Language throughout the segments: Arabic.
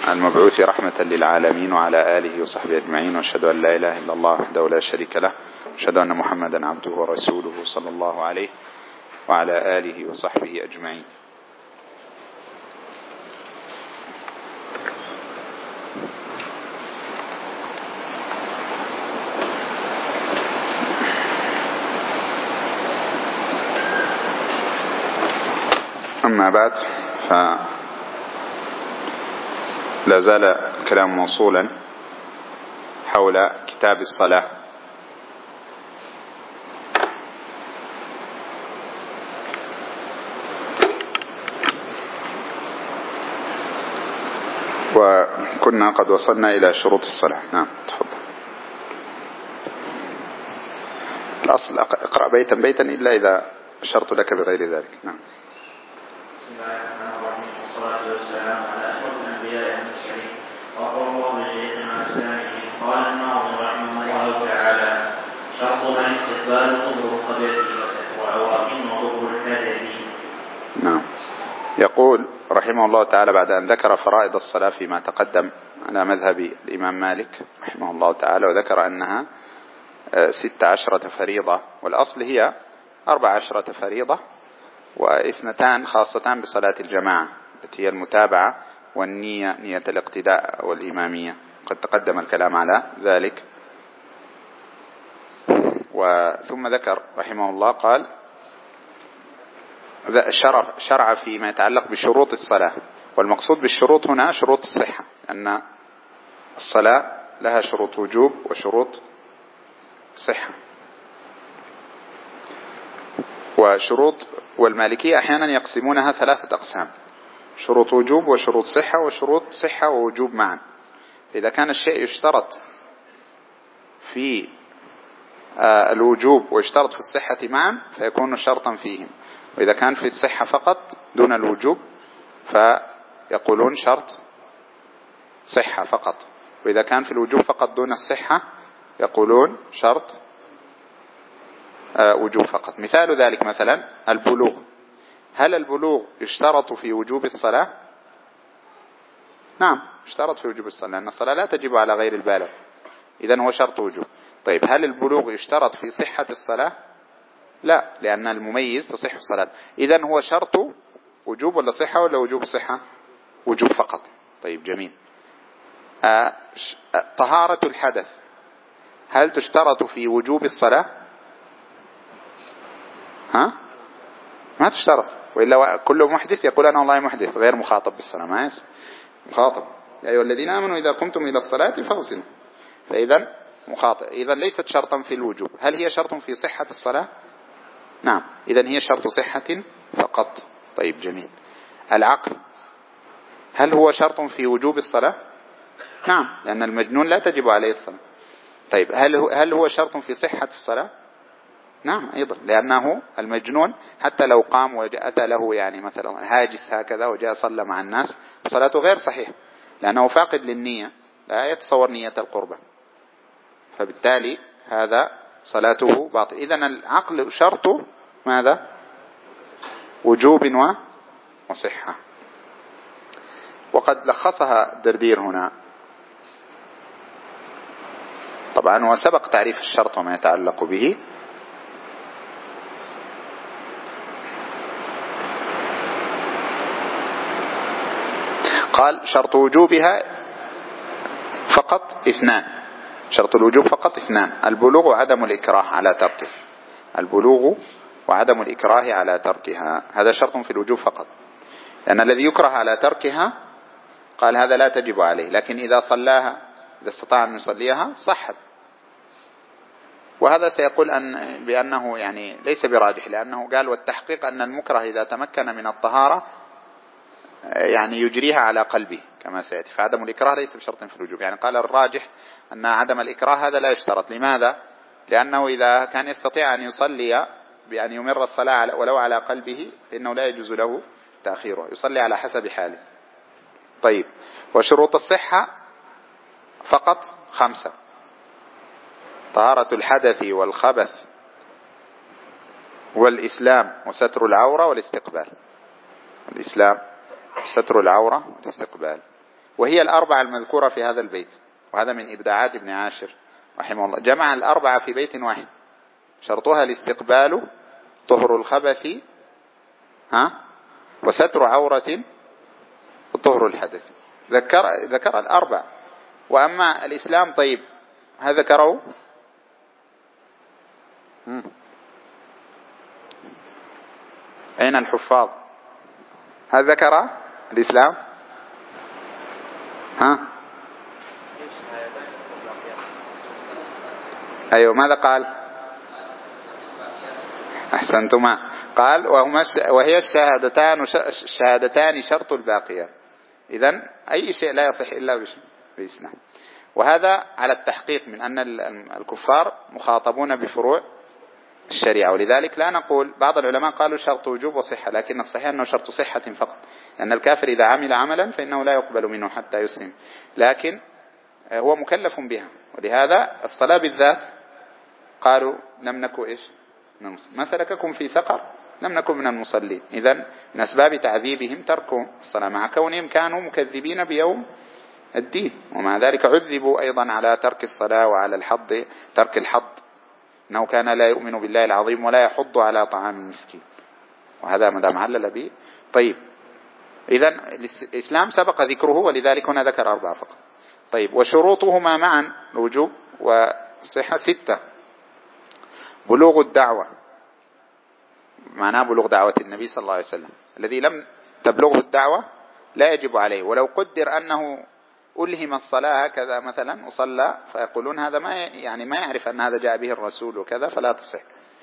المبعوث رحمة للعالمين وعلى آله وصحبه أجمعين، وأشهد أن لا إله إلا الله وحده لا شريك له، وأشهد أن محمدا عبده ورسوله صلى الله عليه وعلى آله وصحبه أجمعين. أما بعد، لا زال الكلام موصولا حول كتاب الصلاة. وكنا قد وصلنا إلى شروط الصلاة. نعم، تفضل. الأصل اقرأ بيتا بيتا إلا إذا أشرت لك بغير ذلك. نعم. بسم الله الرحمن الرحيم، والصلاة والسلام على أشرف الأنبياء والمرسلين وقال الله جل مع السامعين. قال الناظم رحمه الله تعالى: شرطها استقبال طهر القبلة وستر عورة وظهور الحدث. نعم. يقول رحمه الله تعالى بعد أن ذكر فرائض الصلاة فيما تقدم على مذهب الإمام مالك رحمه الله تعالى، وذكر أنها 16 فريضة، والأصل هي 14 فريضة واثنتان خاصتان بصلاة الجماعة التي هي المتابعة والنية، نية الاقتداء والإمامية، قد تقدم الكلام على ذلك. ثم ذكر رحمه الله قال شرع فيما يتعلق بشروط الصلاة، والمقصود بالشروط هنا شروط الصحة، أن الصلاة لها شروط وجوب وشروط صحة وشروط، والمالكية أحيانا يقسمونها 3 أقسام: شروط وجوب وشروط صحة وشروط صحة ووجوب معا. إذا كان الشيء يشترط في الوجوب ويشترط في الصحة معا فيكون شرطا فيهم، وإذا كان في الصحة فقط دون الوجوب فيقولون شرط صحة فقط، وإذا كان في الوجوب فقط دون الصحة يقولون شرط وجوب فقط. مثال ذلك مثلا البلوغ. هل البلوغ يشترط في وجوب الصلاة؟ نعم، يشترط في وجوب الصلاة، لأن الصلاة لا تجب على غير البالغ، إذن هو شرط وجوب. طيب، هل البلوغ يشترط في صحة الصلاة؟ لا، لأن المميز تصح الصلاة. إذن هو شرط وجوب ولا صحة ولا وجوب صحة؟ وجوب فقط. طيب، جميل. طهارة الحدث هل تشترط في وجوب الصلاة؟ ما تشترط، وإلا كل محدث يقول أنا والله محدث غير مخاطب بالصلاة، ما يسمى مخاطب. يا أيها الذين آمنوا إذا قمتم إلى الصلاة فاغسلوا، فإذا مخاطب، إذا ليست شرطا في الوجوب. هل هي شرط في صحة الصلاة؟ نعم، إذا هي شرط صحة فقط. طيب، جميل. العقل هل هو شرط في وجوب الصلاة؟ نعم، لأن المجنون لا تجب عليه الصلاة. طيب، هل هو شرط في صحة الصلاة؟ نعم أيضا، لأنه المجنون حتى لو قام وأتى له يعني مثلا هاجس هكذا وجاء صلى مع الناس صلاته غير صحيحة، لأنه فاقد للنية، لا يتصور نية القربة، فبالتالي هذا صلاته باطل. إذن العقل شرط ماذا؟ وجوب وصحة. وقد لخصها الدردير هنا طبعا، وسبق تعريف الشرط وما يتعلق به. قال شرط وجوبها فقط 2، شرط الوجوب فقط 2: البلوغ وعدم الإكراه على تركه. البلوغ وعدم الإكراه على تركها، هذا شرط في الوجوب فقط، لأن الذي يكره على تركها قال هذا لا تجب عليه، لكن إذا صلاها، إذا استطاع أن يصليها صحت. وهذا سيقول بأنه يعني ليس براجح، لأنه قال والتحقيق أن المكره إذا تمكن من الطهارة يعني يجريها على قلبه كما سيأتي، فعدم الإكراه ليس بشرط في الوجوب. يعني قال الراجح أن عدم الإكراه هذا لا يشترط. لماذا؟ لأنه إذا كان يستطيع أن يصلي بأن يمر الصلاة ولو على قلبه فإنه لا يجوز له تأخيره، يصلي على حسب حاله. طيب، وشروط الصحة فقط 5: طهارة الحدث والخبث والإسلام وستر العورة والاستقبال. الإسلام ستر العورة والاستقبال. وهي الأربعة المذكورة في هذا البيت، وهذا من إبداعات ابن عاشر رحمه الله، جمع الأربعة في بيت واحد. شرطها الاستقبال، طهر الخبث، وستر عورة، وطهر الحدث. ذكر الأربع. وأما الإسلام طيب هذا ذكره أين الحفاظ؟ هل ذكر الإسلام؟ أيوة، ماذا قال؟ أحسنتما. قال وهي الشهادتان شرط الباقية. إذن أي شيء لا يصح إلا بالإسلام. وهذا على التحقيق من أن الكفار مخاطبون بفروع الشريعة، ولذلك لا نقول، بعض العلماء قالوا شرط وجوب وصحة، لكن الصحيح أنه شرط صحة فقط، لأن الكافر إذا عمل عملا فإنه لا يقبل منه حتى يسلم، لكن هو مكلف بها. ولهذا الصلاة بالذات قالوا لم نكن ما سلككم في سقر؟ لم نكن من المصلين. إذن من أسباب تعذيبهم تركوا الصلاة مع كونهم كانوا مكذبين بيوم الدين، ومع ذلك عذبوا أيضا على ترك الصلاة وعلى ترك الحض، إنه كان لا يؤمن بالله العظيم ولا يحض على طعام المسكين، وهذا ما دام علل به. طيب إذن الإسلام سبق ذكره، ولذلك هنا ذكر 4 فقط. طيب وشروطهما معا الوجوب والصحة 6. بلوغ الدعوة، معناه بلوغ دعوة النبي صلى الله عليه وسلم. الذي لم تبلغه الدعوة لا يجب عليه، ولو قدر أنه ألهم الصلاة هكذا مثلا وصلى، فيقولون هذا ما يعرف أن هذا جاء به الرسول وكذا، فلا تصح.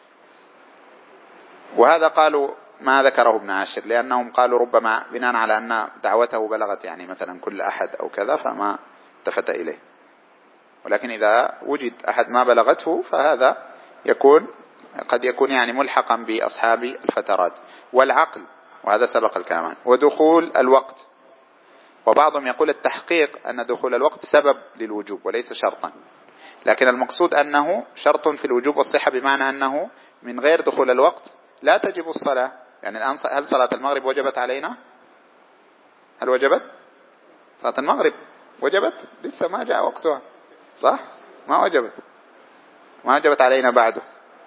وهذا قالوا ما ذكره ابن عاشر، لأنهم قالوا ربما بناء على أن دعوته بلغت مثلا كل أحد أو كذا فما التفت إليه، ولكن إذا وجد أحد ما بلغته فهذا قد يكون ملحقا بأصحاب الفترات. والعقل، وهذا سبق الكلام عنه. ودخول الوقت، وبعضهم يقول التحقيق أن دخول الوقت سبب للوجوب وليس شرطا، لكن المقصود أنه شرط في الوجوب والصحة، بمعنى أنه من غير دخول الوقت لا تجب الصلاة. الآن هل صلاة المغرب وجبت علينا؟ هل وجبت؟ صلاة المغرب وجبت؟ لسه ما جاء وقتها، صح؟ ما وجبت علينا بعده،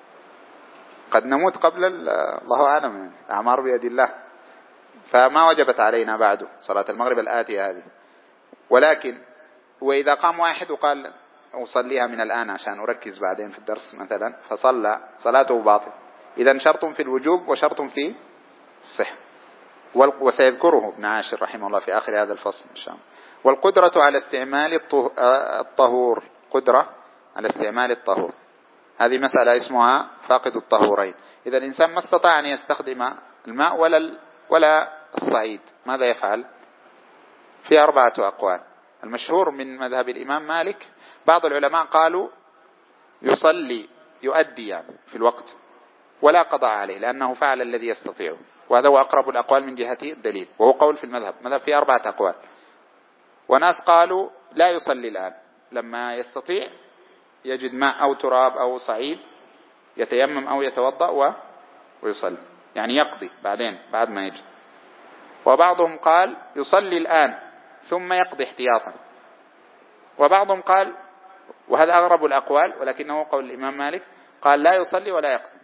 قد نموت قبل الله أعلم، الأعمار بيد الله، فما وجبت علينا بعده صلاة المغرب الآتية هذه. ولكن وإذا قام واحد وقال أصليها من الآن عشان أركز بعدين في الدرس مثلا، فصلى، صلاته باطل. إذن شرط في الوجوب وشرط في الصحة، وسيذكره ابن عاشر رحمه الله في آخر هذا الفصل إن شاء الله. والقدرة على استعمال الطهور، قدرة على استعمال الطهور، هذه مسألة اسمها فاقد الطهورين. إذا الإنسان ما استطاع أن يستخدم الماء ولا الصعيد، ماذا يفعل؟ في 4 أقوال. المشهور من مذهب الإمام مالك، بعض العلماء قالوا يصلي يؤدي في الوقت ولا قضاء عليه، لأنه فعل الذي يستطيعه، وهذا هو أقرب الأقوال من جهة الدليل، وهو قول في المذهب فيه 4 أقوال. وناس قالوا لا يصلي الآن، لما يستطيع يجد ماء أو تراب أو صعيد يتيمم أو يتوضأ ويصلي، يقضي بعدين بعد ما يجد. وبعضهم قال يصلي الآن ثم يقضي احتياطا. وبعضهم قال، وهذا أغرب الأقوال ولكنه قول الإمام مالك، قال لا يصلي ولا يقضي.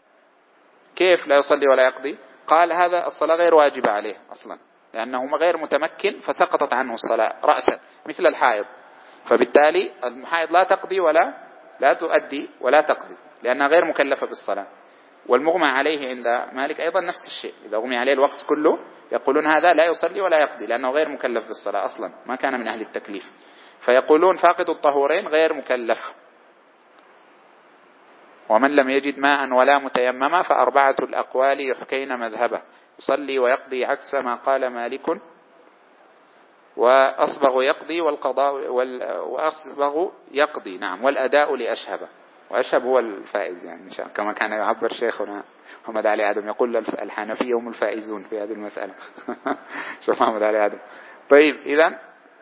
كيف لا يصلي ولا يقضي؟ قال هذا الصلاة غير واجبة عليه أصلا، لأنه غير متمكن فسقطت عنه الصلاة رأسا مثل الحائض، فبالتالي الحائض لا تقضي لا تؤدي ولا تقضي، لأنها غير مكلفة بالصلاة. والمغمى عليه عند مالك أيضا نفس الشيء، إذا غمي عليه الوقت كله يقولون هذا لا يصلي ولا يقضي، لأنه غير مكلف بالصلاة أصلا، ما كان من أهل التكليف، فيقولون فاقد الطهورين غير مكلف. ومن لم يجد ماء ولا متيمما ف4 الأقوال يحكين مذهبه، يصلي ويقضي عكس ما قال مالك، وأصبغ يقضي وأصبغ يقضي والأداء لأشهب، وأشهب هو الفائز كما كان يعبر شيخنا محمد علي آدم، يقول الحنفية هم الفائزون في هذه المسألة. شوف محمد علي آدم. طيب إذن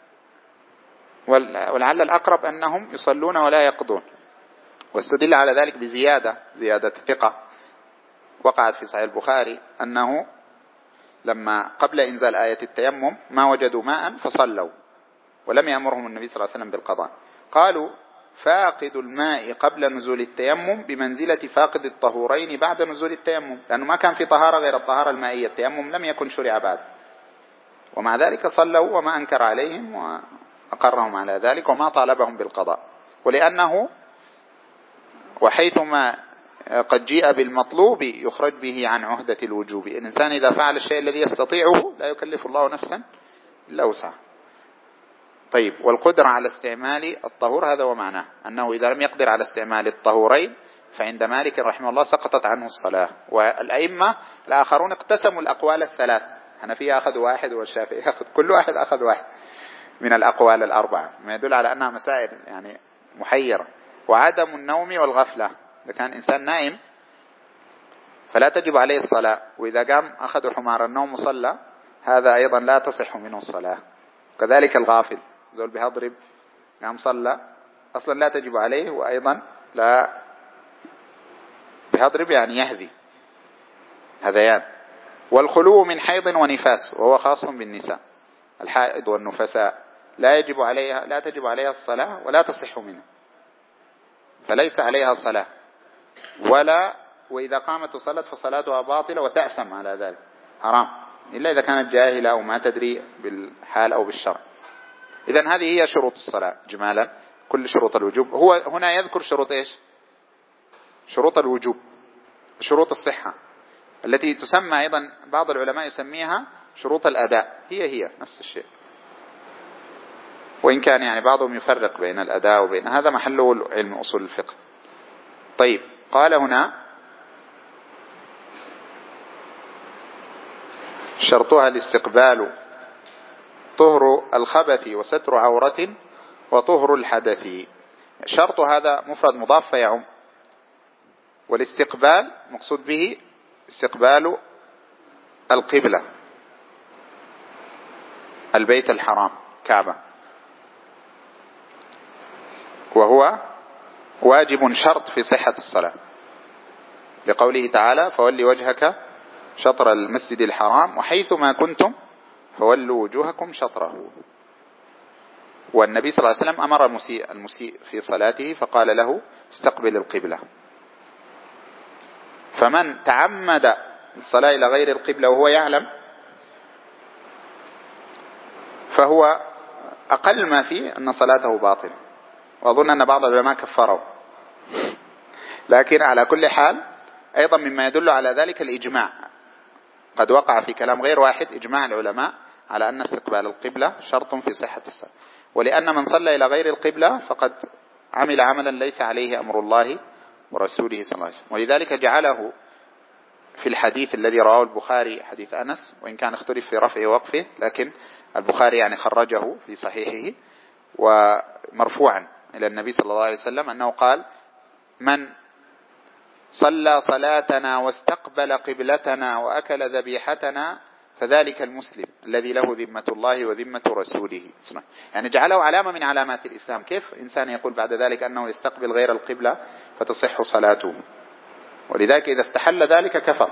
ولعل الأقرب أنهم يصلون ولا يقضون، واستدل على ذلك بزيادة ثقة وقعت في صحيح البخاري، أنه لما قبل إنزال آية التيمم ما وجدوا ماء فصلوا ولم يأمرهم النبي صلى الله عليه وسلم بالقضاء. قالوا فاقد الماء قبل نزول التيمم بمنزلة فاقد الطهورين بعد نزول التيمم، لأنه ما كان في طهارة غير الطهارة المائية، التيمم لم يكن شرع بعد، ومع ذلك صلوا وما أنكر عليهم وأقرهم على ذلك وما طالبهم بالقضاء. ولأنه وحيثما قد جيء بالمطلوب يخرج به عن عهدة الوجوب، الإنسان إذا فعل الشيء الذي يستطيعه لا يكلف الله نفسا إلا وسعها. طيب، والقدرة على استعمال الطهور هذا ومعناه أنه إذا لم يقدر على استعمال الطهورين فعند مالك رحمه الله سقطت عنه الصلاة. والأئمة الآخرون اقتسموا الأقوال الثلاث، الحنفية أخذوا واحد والشافعي أخذ، كل واحد أخذ واحد من الأقوال الأربعة، ما يدل على أنها مسائل يعني محيرة. وعدم النوم والغفلة، إذا كان إنسان نائم فلا تجب عليه الصلاة، وإذا قام أخذ حمار النوم وصلى هذا أيضا لا تصح منه الصلاة. كذلك الغافل، زول بهضرب قام صلى أصلا لا تجب عليه، وأيضا لا بهضرب يعني يهذي هذيان. والخلو من حيض ونفاس وهو خاص بالنساء، الحائض والنفساء لا تجب عليها الصلاة ولا تصح منها، فليس عليها الصلاة وإذا قامت وصلت فصلاتها باطلة وتأثم على ذلك، حرام، إلا إذا كانت جاهلة أو ما تدري بالحال أو بالشرع. إذن هذه هي شروط الصلاة جمالا، كل شروط الوجوب. هو هنا يذكر شروط إيش؟ شروط الوجوب، شروط الصحة التي تسمى أيضا بعض العلماء يسميها شروط الأداء، هي نفس الشيء، وإن كان يعني بعضهم يفرق بين الأداء وبين هذا، محله علم أصول الفقه. طيب، قال هنا شرطها الاستقبال، طهر الخبث وستر عورة وطهر الحدث. شرط هذا مفرد مضاف فيعم، والاستقبال مقصود به استقبال القبلة، البيت الحرام كعبة، وهو واجب شرط في صحة الصلاة، لقوله تعالى فولي وجهك شطر المسجد الحرام وحيث ما كنتم فولوا وجوهكم شطره. والنبي صلى الله عليه وسلم أمر المسيء في صلاته فقال له استقبل القبلة. فمن تعمد الصلاة إلى غير القبلة وهو يعلم فهو أقل ما فيه أن صلاته باطلة، وأظن أن بعض العلماء كفروا، لكن على كل حال أيضا مما يدل على ذلك الإجماع، قد وقع في كلام غير واحد إجماع العلماء على أن استقبال القبلة شرط في صحة الصلاة، ولأن من صلى إلى غير القبلة فقد عمل عملا ليس عليه أمر الله ورسوله صلى الله عليه وسلم. ولذلك جعله في الحديث الذي رواه البخاري حديث أنس، وإن كان اختلف في رفعه ووقفه، لكن البخاري يعني خرجه في صحيحه ومرفوعا إلى النبي صلى الله عليه وسلم أنه قال من صلى صلاتنا واستقبل قبلتنا وأكل ذبيحتنا فذلك المسلم الذي له ذمة الله وذمة رسوله. يعني جعله علامة من علامات الإسلام. كيف إنسان يقول بعد ذلك أنه يستقبل غير القبلة فتصح صلاته؟ ولذلك إذا استحل ذلك كفر،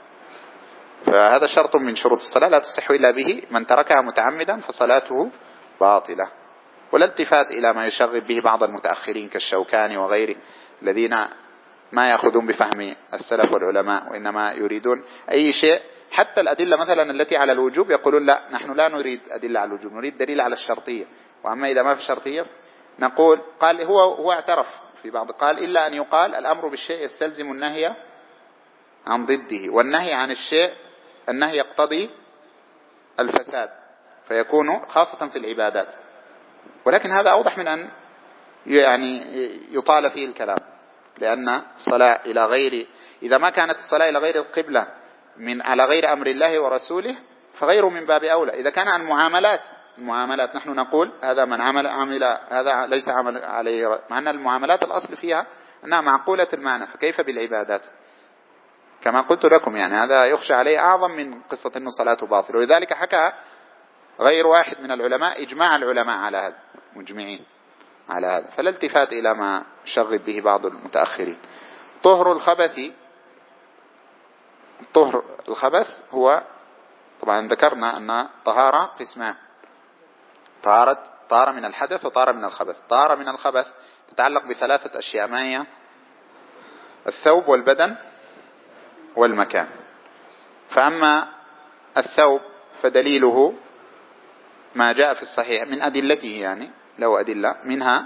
فهذا شرط من شروط الصلاة لا تصح إلا به، من تركها متعمدا فصلاته باطلة. ولا التفات إلى ما يشغب به بعض المتأخرين كالشوكاني وغيره الذين ما يأخذون بفهم السلف والعلماء، وإنما يريدون أي شيء، حتى الأدلة مثلا التي على الوجوب يقولون لا نحن لا نريد أدلة على الوجوب، نريد دليل على الشرطية. وأما إذا ما في شرطية نقول قال هو اعترف في بعض، قال إلا أن يقال الأمر بالشيء يستلزم النهي عن ضده، والنهي عن الشيء النهي يقتضي الفساد فيكون خاصة في العبادات، ولكن هذا أوضح من أن يعني يطال فيه الكلام، لأن الصلاة إلى غير، إذا ما كانت الصلاة إلى غير القبلة من على غير أمر الله ورسوله فغيره من باب أولى. إذا كان عن المعاملات نحن نقول هذا من عمل هذا ليس عمل عليه، مع أن المعاملات الأصل فيها أنها معقولة المعنى، فكيف بالعبادات؟ كما قلت لكم يعني هذا يخشى عليه أعظم من قصة أنه صلاته باطل. ولذلك حكى غير واحد من العلماء إجماع العلماء على هذا، مجمعين على هذا، فلا التفات إلى ما شغب به بعض المتأخرين. طهر الخبث هو طبعا ذكرنا أن طهارة قسمان: طهارة من الحدث وطهارة من الخبث. طهارة من الخبث تتعلق بثلاثة أشياء، ما هي؟ الثوب والبدن والمكان. فأما الثوب فدليله ما جاء في الصحيح من أدلته، يعني له أدلة، منها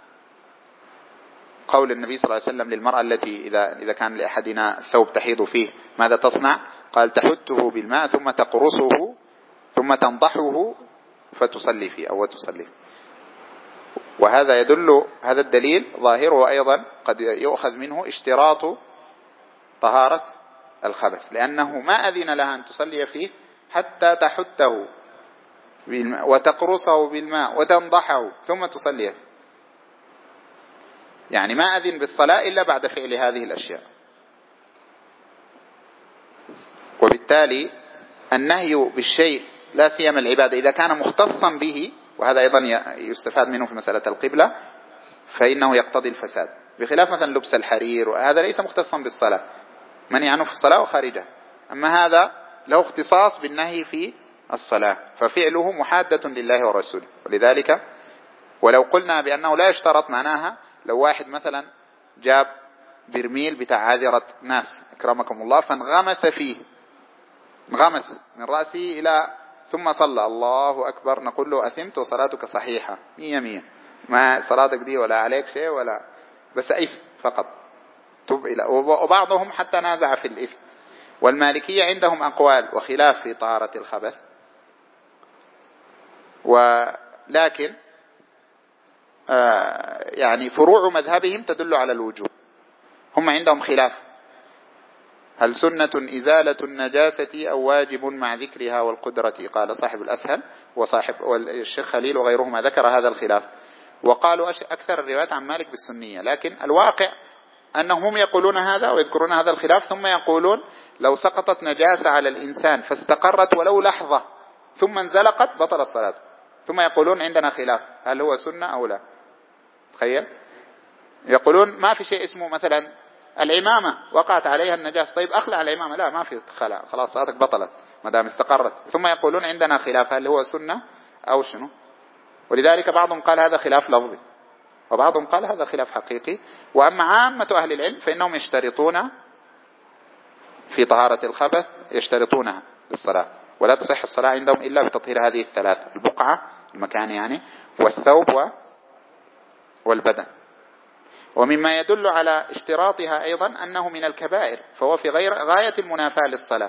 قول النبي صلى الله عليه وسلم للمرأة التي إذا كان لأحدنا ثوب تحيض فيه ماذا تصنع؟ قال: تحته بالماء ثم تقرصه ثم تنضحه فتصلي فيه أو تصلي. وهذا يدل، هذا الدليل ظاهره أيضا قد يؤخذ منه اشتراط طهارة الخبث، لأنه ما أذن لها أن تصلي فيه حتى تحته بالماء وتقرصه بالماء وتنضحه ثم تصلي فيه. يعني ما أذن بالصلاة إلا بعد فعل هذه الأشياء. وبالتالي النهي بالشيء لا سيما العبادة إذا كان مختصا به، وهذا أيضا يستفاد منه في مسألة القبلة، فإنه يقتضي الفساد، بخلاف مثلا لبس الحرير، وهذا ليس مختصا بالصلاة، منهي عنه في الصلاة وخارجها. أما هذا له اختصاص بالنهي في الصلاة، ففعله محادة لله ورسوله. ولذلك ولو قلنا بأنه لا يشترط، معناها لو واحد مثلا جاب برميل بتاع عاذرة ناس أكرمكم الله فانغمس فيه، انغمس من رأسه إلى ثم صلى الله أكبر، نقول له: أثمت وصلاتك صحيحة 100، ما صلاتك دي ولا عليك شيء ولا بس إثم فقط. وبعضهم حتى نازع في الإثم. والمالكية عندهم أقوال وخلاف في طهارة الخبث، ولكن يعني فروع مذهبهم تدل على الوجوب. هم عندهم خلاف: هل سنة إزالة النجاسة أو واجب مع ذكرها والقدرة؟ قال صاحب الأسهل والشيخ خليل وغيرهما ذكر هذا الخلاف، وقالوا أكثر الروايات عن مالك بالسنية. لكن الواقع أنهم يقولون هذا ويذكرون هذا الخلاف، ثم يقولون: لو سقطت نجاسة على الإنسان فاستقرت ولو لحظة ثم انزلقت بطلت صلاته، ثم يقولون عندنا خلاف هل هو سنة أو لا. تخيل، يقولون ما في شيء اسمه مثلا العمامة وقعت عليها النجاسة، طيب أخلع العمامة، لا ما في خلع، خلاص صلاتك بطلت ما دام استقرت. ثم يقولون عندنا خلاف هل هو سنة أو شنو. ولذلك بعضهم قال هذا خلاف لفظي، وبعضهم قال هذا خلاف حقيقي. وأما عامة أهل العلم فإنهم يشترطون في طهارة الخبث، يشترطونها للصلاة، ولا تصح الصلاة عندهم إلا بتطهير هذه الثلاث: البقعة المكان يعني، والثوب والبدن. ومما يدل على اشتراطها أيضا أنه من الكبائر، فهو في غاية المنافاة للصلاة.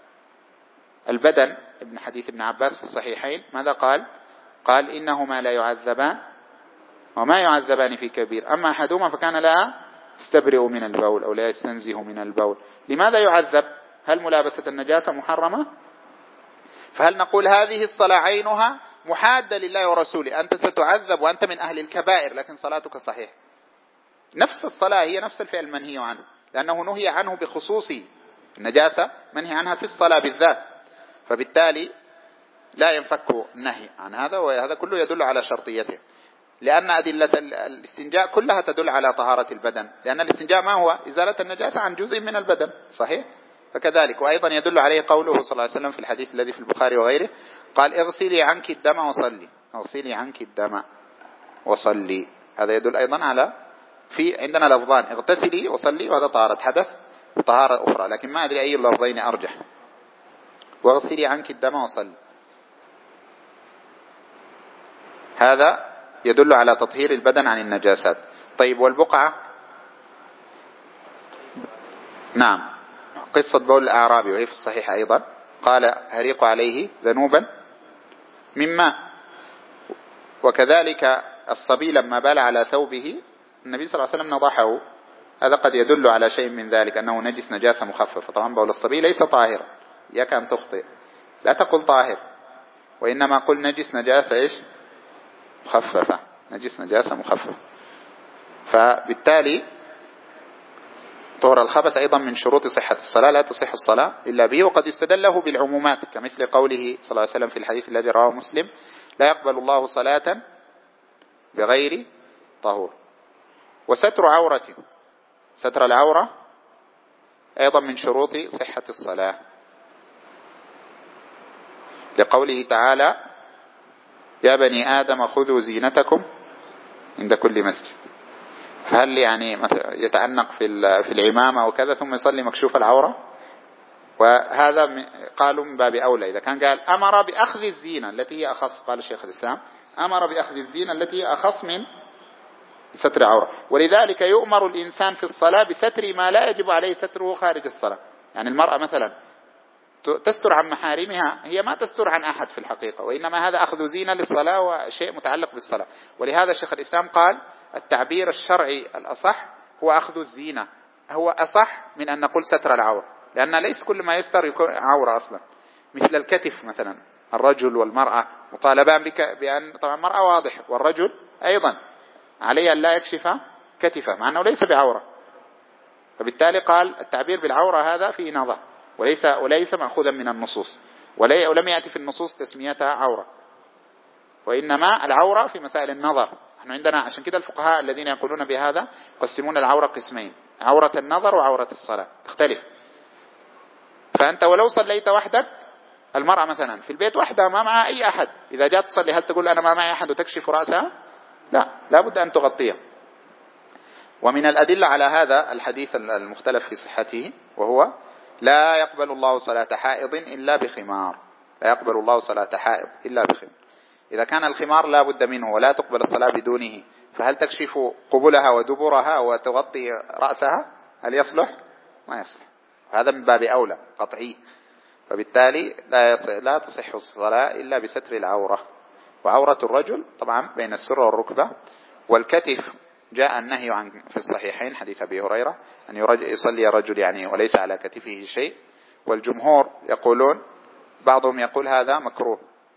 البدن، ابن حديث ابن عباس في الصحيحين ماذا قال؟ قال: إنهما لا يعذبان وما يعذبان في كبير، أما أحدهما فكان لا يستبرئ من البول أو لا يستنزه من البول. لماذا يعذب؟ هل ملابسة النجاسة محرمة؟ فهل نقول هذه الصلاة عينها محادة لله ورسوله، أنت ستعذب وأنت من أهل الكبائر لكن صلاتك صحيح؟ نفس الصلاة هي نفس الفعل منهي عنه، لأنه نهي عنه بخصوصه، النجاسة منهي عنها في الصلاة بالذات، فبالتالي لا ينفك النهي عن هذا. وهذا كله يدل على شرطيته، لأن أدلة الاستنجاء كلها تدل على طهارة البدن، لأن الاستنجاء ما هو؟ إزالة النجاسة عن جزء من البدن، صحيح؟ فكذلك. وأيضا يدل عليه قوله صلى الله عليه وسلم في الحديث الذي في البخاري وغيره، قال: اغسلي عنك الدم وصلي، اغسلي عنك الدم وصلي. هذا يدل أيضا على في عندنا لفظان: اغتسلي وصلي، وهذا طهارة حدث وطهارة أخرى، لكن ما أدري أي اللفظين أرجح. واغسلي عنك الدم وصلي، هذا يدل على تطهير البدن عن النجاسات. طيب والبقعة؟ نعم، قصة بول الأعرابي وهي في الصحيح أيضا، قال: هريق عليه ذنوبا من ماء. وكذلك الصبي لما بال على ثوبه النبي صلى الله عليه وسلم نضحه، هذا قد يدل على شيء من ذلك، أنه نجس نجاسة مخففة. طبعا بول الصبي ليس طاهرا، إياك أن تخطئ، لا تقل طاهر، وإنما قل نجس نجاسة إيش؟ مخففة، نجس نجاسة مخففة. فبالتالي طهر الخبث أيضا من شروط صحة الصلاة، لا تصح الصلاة إلا به. وقد يستدل له بالعمومات، كمثل قوله صلى الله عليه وسلم في الحديث الذي رواه مسلم: لا يقبل الله صلاة بغير طهور. وستر عورة، ستر العورة أيضا من شروط صحة الصلاة. لقوله تعالى يا بني آدم خذوا زينتكم عند كل مسجد. فهل يعني مثلا يتعنق في العمامة وكذا ثم يصلي مكشوف العورة؟ وهذا قالوا من باب أولى. إذا كان قال أمر بأخذ الزينة التي هي أخص، قال الشيخ الإسلام أمر بأخذ الزينة التي هي أخص من ستر عورة. ولذلك يؤمر الإنسان في الصلاة بستر ما لا يجب عليه ستره خارج الصلاة. يعني المرأة مثلا تستر عن محارمها، هي ما تستر عن أحد في الحقيقة، وإنما هذا أخذ زينة للصلاة وشيء متعلق بالصلاة. ولهذا شيخ الإسلام قال التعبير الشرعي الأصح هو أخذ الزينة، هو أصح من أن نقول ستر العورة، لأن ليس كل ما يستر يكون عورة أصلا. مثل الكتف مثلا، الرجل والمرأة مطالبان بأن طبعا المرأة واضح، والرجل أيضا عليه أن لا يكشف كتفه مع أنه ليس بعورة. فبالتالي قال التعبير بالعورة هذا فيه نظر، وليس مأخوذا من النصوص، ولم يأتي في النصوص تسميتها عورة، وإنما العورة في مسائل النظر. نحن عندنا عشان كده الفقهاء الذين يقولون بهذا يقسمون العورة قسمين: عورة النظر وعورة الصلاة، تختلف. فأنت ولو صليت وحدك، المرأة مثلا في البيت وحدها ما معها أي أحد، إذا جاءت تصلي هل تقول أنا ما معي أحد وتكشف رأسها؟ لا بد أن تغطيه. ومن الأدلة على هذا الحديث المختلف في صحته، وهو لا يقبل الله صلاة حائض إلا بخمار. لا يقبل الله صلاة حائض إلا بخمار. إذا كان الخمار لا بد منه ولا تقبل الصلاة بدونه، فهل تكشف قبلها ودبرها وتغطي رأسها؟ هل يصلح؟ ما يصلح. هذا من باب أولى قطعي. فبالتالي لا تصح الصلاة إلا بستر العورة. وعورة الرجل طبعا بين السرة والركبة والكتف. جاء النهي عن في الصحيحين حديث أبي هريرة أن يصلي الرجل يعني وليس على كتفه شيء. والجمهور يقولون، بعضهم يقول هذا مكروه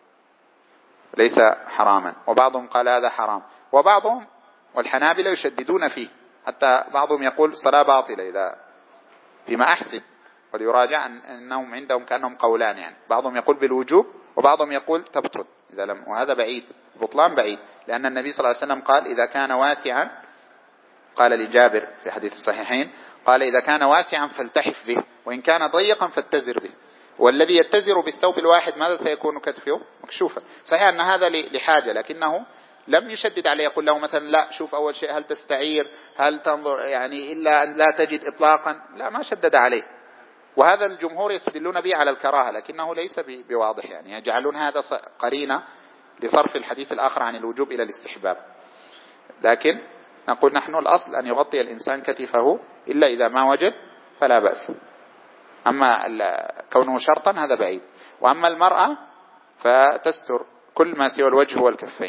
ليس حراما، وبعضهم قال هذا حرام، وبعضهم والحنابلة يشددون فيه، حتى بعضهم يقول صلاة باطلة إذا فيما أحسن. وليراجع أنهم عندهم كأنهم قولان، يعني بعضهم يقول بالوجوب وبعضهم يقول تبطل إذا لم، وهذا بعيد، بطلان بعيد، لأن النبي صلى الله عليه وسلم قال إذا كان واسعا، قال لجابر في حديث الصحيحين، قال إذا كان واسعا فالتحف به، وإن كان ضيقا فاتزر به. والذي يتزر بالثوب الواحد ماذا سيكون؟ كتفه مكشوفا. صحيح أن هذا لحاجة، لكنه لم يشدد عليه، يقول له مثلا لا شوف أول شيء هل تستعير، هل تنظر يعني إلا أن لا تجد إطلاقا، لا ما شدد عليه. وهذا الجمهور يستدلون به على الكراهة، لكنه ليس بواضح، يعني يجعلون هذا قرينة لصرف الحديث الآخر عن الوجوب إلى الاستحباب. لكن نقول نحن الأصل أن يغطي الإنسان كتفه إلا إذا ما وجد فلا بأس، أما كونه شرطا هذا بعيد. وأما المرأة فتستر كل ما سوى الوجه والكفين،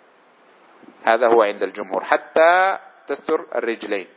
هذا هو عند الجمهور، حتى تستر الرجلين،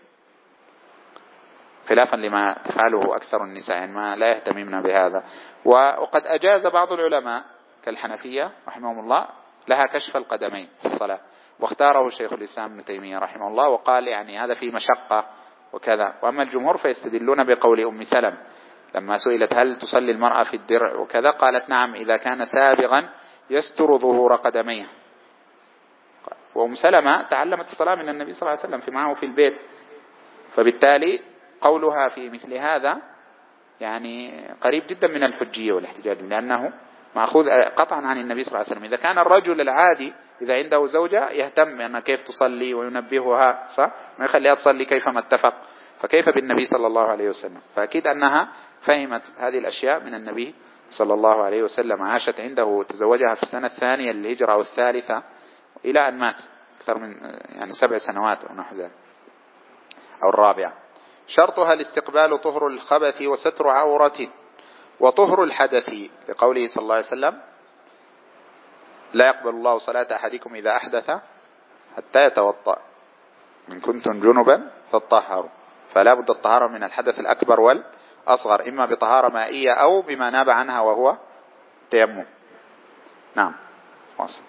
خلافا لما تفعله أكثر النساء، يعني ما لا يهتممن بهذا. وقد أجاز بعض العلماء كالحنفية رحمهم الله لها كشف القدمين في الصلاة، واختاره شيخ الإسلام ابن تيمية رحمه الله، وقال يعني هذا فيه مشقة وكذا. وأما الجمهور فيستدلون بقول أم سلمة لما سئلت هل تصلي المرأة في الدرع وكذا، قالت نعم إذا كان سابغا يستر ظهور قدميها. وأم سلمة تعلمت الصلاة من النبي صلى الله عليه وسلم في معه في البيت، فبالتالي قولها في مثل هذا يعني قريب جدا من الحجية والاحتجاج، لأنه مأخوذ قطعا عن النبي صلى الله عليه وسلم. إذا كان الرجل العادي إذا عنده زوجة يهتم أن كيف تصلي وينبهها صح، ما يخليها تصلي كيفما اتفق، فكيف بالنبي صلى الله عليه وسلم؟ فأكيد أنها فهمت هذه الأشياء من النبي صلى الله عليه وسلم، عاشت عنده، تزوجها في السنة الثانية للهجرة أو الثالثة إلى أن مات، أكثر من يعني 7 سنوات أو نحو ذلك، أو الرابعة. شرطها الاستقبال طهر الخبث وستر عورة وطهر الحدث، لقوله صلى الله عليه وسلم لا يقبل الله صلاة أحدكم إذا أحدث حتى يتوضأ، إن كنتم جنبا فاطهروا. فلا بد الطهارة من الحدث الأكبر والأصغر، إما بطهارة مائية أو بما ناب عنها وهو تيمم. نعم واصل.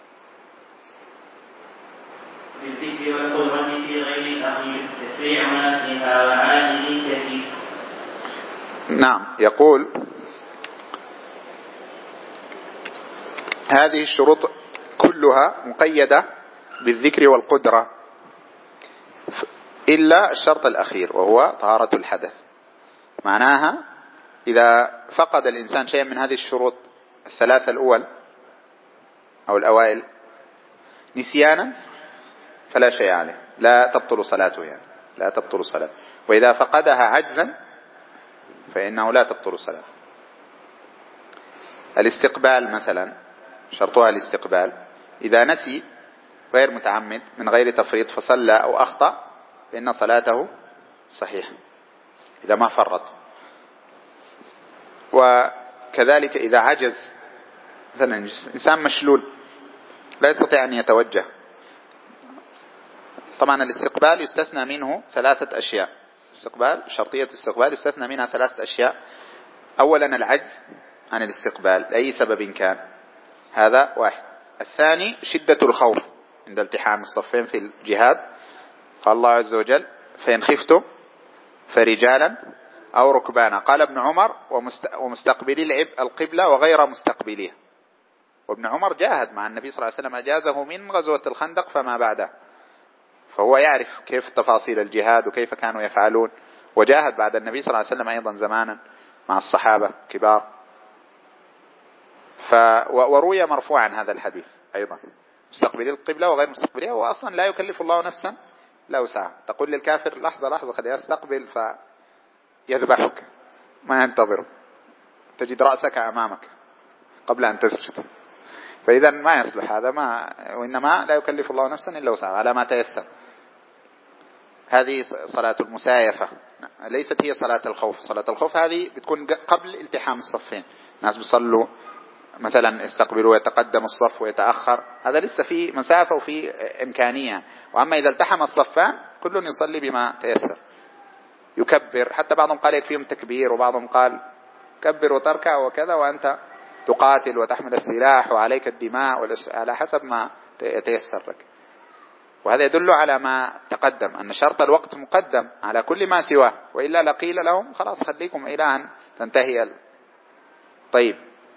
بالذكر والقدرة في غير التخيير تشريع ناسها وعاجز كثير. نعم، يقول هذه الشروط كلها مقيدة بالذكر والقدرة إلا الشرط الأخير وهو طهارة الحدث. معناها إذا فقد الإنسان شيئا من هذه الشروط الثلاثة الأول أو الأوائل نسيانا فلا شيء عليه، لا تبطل صلاته يعني، لا تبطل صلاته. وإذا فقدها عجزا فإنه لا تبطل صلاته. الاستقبال مثلا شرطها الاستقبال، إذا نسي غير متعمد من غير تفريط فصلى أو أخطأ فإن صلاته صحيحة إذا ما فرط. وكذلك إذا عجز، مثلا إنسان مشلول لا يستطيع أن يتوجه، طبعا الاستقبال يستثنى منه ثلاثة أشياء، استقبال شرطية الاستقبال يستثنى منها ثلاثة أشياء. أولا العجز عن الاستقبال لأي سبب كان، هذا واحد. الثاني شدة الخوف عند التحام الصفين في الجهاد، قال الله عز وجل فإن خفتم فرجالا أو ركبانا، قال ابن عمر ومستقبلي القبلة وغير مستقبليه. وابن عمر جاهد مع النبي صلى الله عليه وسلم، أجازه من غزوة الخندق فما بعده، فهو يعرف كيف تفاصيل الجهاد وكيف كانوا يفعلون، وجاهد بعد النبي صلى الله عليه وسلم أيضا زمانا مع الصحابة كبار. وروي مرفوعا هذا الحديث أيضا، مستقبلي القبلة وغير مستقبليها، وأصلا لا يكلف الله نفسا لا وسعها. تقول للكافر لحظة لحظة خليه يستقبل فيذبحك، ما ينتظر، تجد رأسك أمامك قبل أن تسجد، فإذا ما يصلح هذا، وإنما لا يكلف الله نفسا إلا وسعها على ما تيسر. هذه صلاة المسايفة، ليست هي صلاة الخوف. صلاة الخوف هذه بتكون قبل التحام الصفين، الناس بيصلوا مثلا يستقبلوا ويتقدم الصف ويتأخر، هذا لسه في مسافة وفي إمكانية. وأما إذا التحم الصفان كل يصلي بما تيسر، يكبر، حتى بعضهم قال يكفيهم تكبير وبعضهم قال كبر وتركع وكذا وأنت تقاتل وتحمل السلاح وعليك الدماء، على حسب ما يتيسر لك. وهذا يدل على ما تقدم أن شرط الوقت مقدم على كل ما سواه، وإلا لقيل لهم خلاص خليكم إلى أن تنتهي. طيب،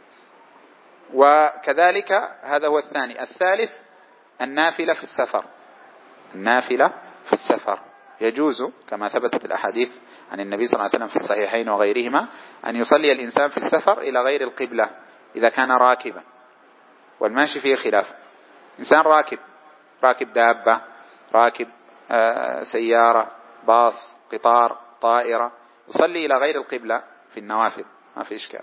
وكذلك هذا هو الثاني. الثالث النافلة في السفر. النافلة في السفر يجوز كما ثبتت الأحاديث عن النبي صلى الله عليه وسلم في الصحيحين وغيرهما أن يصلي الإنسان في السفر إلى غير القبلة إذا كان راكبا، والماشي فيه خلاف. إنسان راكب دابة، راكب سيارة، باص، قطار، طائرة، يصلي إلى غير القبلة في النوافل ما في إشكال.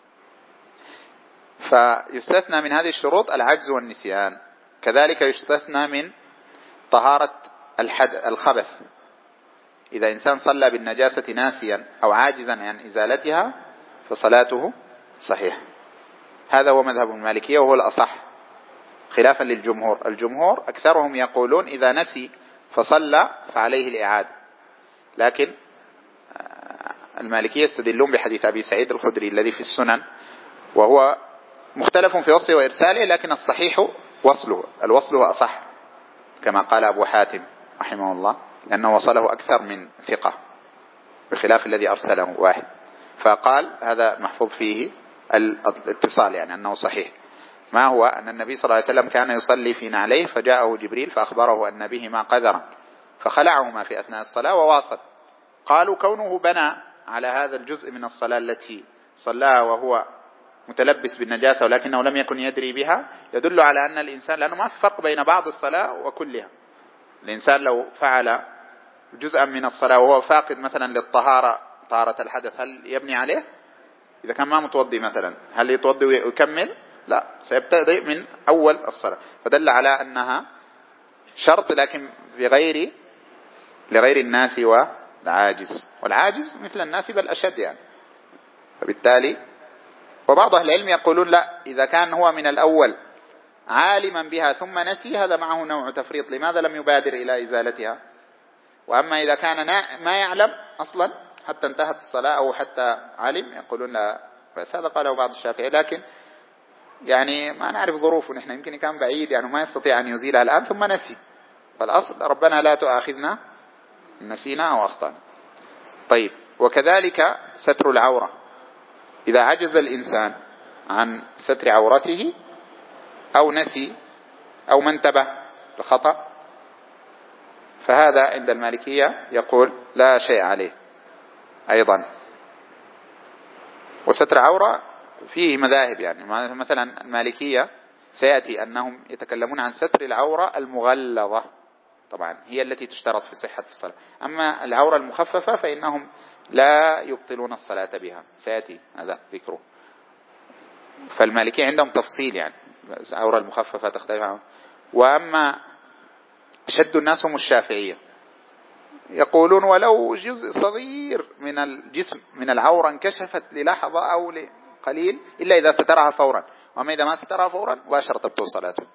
فيستثنى من هذه الشروط العجز والنسيان. كذلك يستثنى من طهارة الخبث، إذا إنسان صلى بالنجاسة ناسيا أو عاجزا عن إزالتها فصلاته صحيح. هذا هو مذهب المالكية وهو الأصح خلافا للجمهور. الجمهور أكثرهم يقولون إذا نسي فصلى فعليه الإعادة، لكن المالكية يستدلون بحديث أبي سعيد الخدري الذي في السنن، وهو مختلف في وصله وإرساله، لكن الصحيح وصله، الوصل هو أصح كما قال أبو حاتم رحمه الله، لأنه وصله أكثر من ثقة بخلاف الذي أرسله واحد، فقال هذا محفوظ فيه الاتصال، يعني أنه صحيح. ما هو أن النبي صلى الله عليه وسلم كان يصلي في نعليه فجاءه جبريل فأخبره أن بهما قذرا فخلعهما في أثناء الصلاة وواصل. قالوا كونه بنى على هذا الجزء من الصلاة التي صلاها وهو متلبس بالنجاسة ولكنه لم يكن يدري بها يدل على أن الإنسان، لأنه ما في فرق بين بعض الصلاة وكلها. الإنسان لو فعل جزءا من الصلاة وهو فاقد مثلا للطهارة، طهارة الحدث، هل يبني عليه؟ إذا كان ما متوضي مثلا هل يتوضي ويكمل؟ لا، سيبتدئ من أول الصلاة. فدل على أنها شرط لكن لغير الناس والعاجز، والعاجز مثل الناس بل أشد يعني. فبالتالي وبعض أهل العلم يقولون لا، إذا كان هو من الأول عالما بها ثم نسي هذا معه نوع تفريط، لماذا لم يبادر إلى إزالتها؟ وأما إذا كان ما يعلم أصلا حتى انتهت الصلاة أو حتى علم يقولون لا بس. هذا قاله بعض الشافعي، لكن يعني ما نعرف ظروفه، نحن يمكن كان بعيد يعني ما يستطيع أن يزيلها الآن ثم نسي، فالأصل ربنا لا تؤاخذنا نسينا أو أخطأنا. طيب، وكذلك ستر العورة، إذا عجز الإنسان عن ستر عورته أو نسي أو ما انتبه لخطأ فهذا عند المالكية يقول لا شيء عليه أيضا. وستر عورة فيه مذاهب يعني. مثلا المالكية سيأتي أنهم يتكلمون عن ستر العورة المغلظة، طبعا هي التي تشترط في صحة الصلاة. أما العورة المخففة فإنهم لا يبطلون الصلاة بها، سيأتي هذا ذكره. فالمالكية عندهم تفصيل يعني، العورة المخففة تختلف عنه. وأما شد الناس هم الشافعية، يقولون ولو جزء صغير من الجسم من العورة انكشفت للحظة أو لقليل إلا إذا سترها فورا، وأما إذا ما سترها فورا مباشرة تبطل صلاته.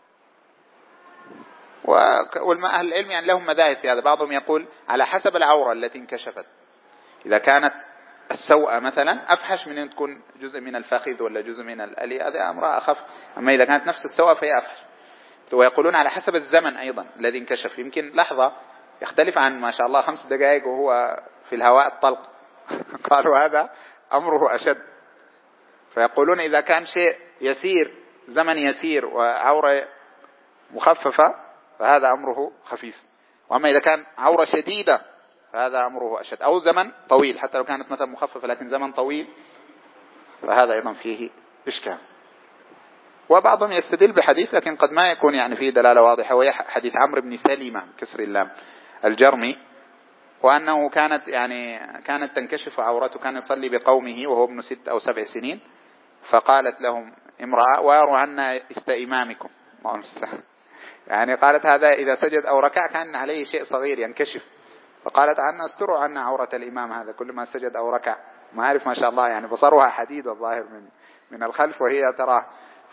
وأهل العلم يعني لهم مذاهب في هذا، بعضهم يقول على حسب العورة التي انكشفت، إذا كانت السوءة مثلا أفحش من أن تكون جزء من الفخذ ولا جزء من الألي، هذا أمر أخف. أما إذا كانت نفس السوءة فهي أفحش. ويقولون على حسب الزمن أيضا الذي انكشف، يمكن لحظة يختلف عن ما شاء الله 5 دقائق وهو في الهواء الطلق قالوا هذا أمره أشد. فيقولون إذا كان شيء يسير زمن يسير وعورة مخففة فهذا أمره خفيف، وأما إذا كان عورة شديدة فهذا أمره أشد، أو زمن طويل حتى لو كانت مثلا مخففة لكن زمن طويل فهذا أيضا فيه إشكال. وبعضهم يستدل بحديث لكن قد ما يكون يعني فيه دلالة واضحة، وهي حديث عمرو بن سلمة كسر اللام الجرمي، وأنه كانت تنكشف عورته، كان يصلي بقومه وهو ابن 6 أو 7 سنين، فقالت لهم امرأة واروا عنا استئمامكم، يعني قالت هذا إذا سجد أو ركع كان عليه شيء صغير ينكشف، فقالت عنا استروا عنا عورة الإمام هذا كل ما سجد أو ركع، ما أعرف ما شاء الله يعني بصرها حديد والظاهر من الخلف وهي تراه.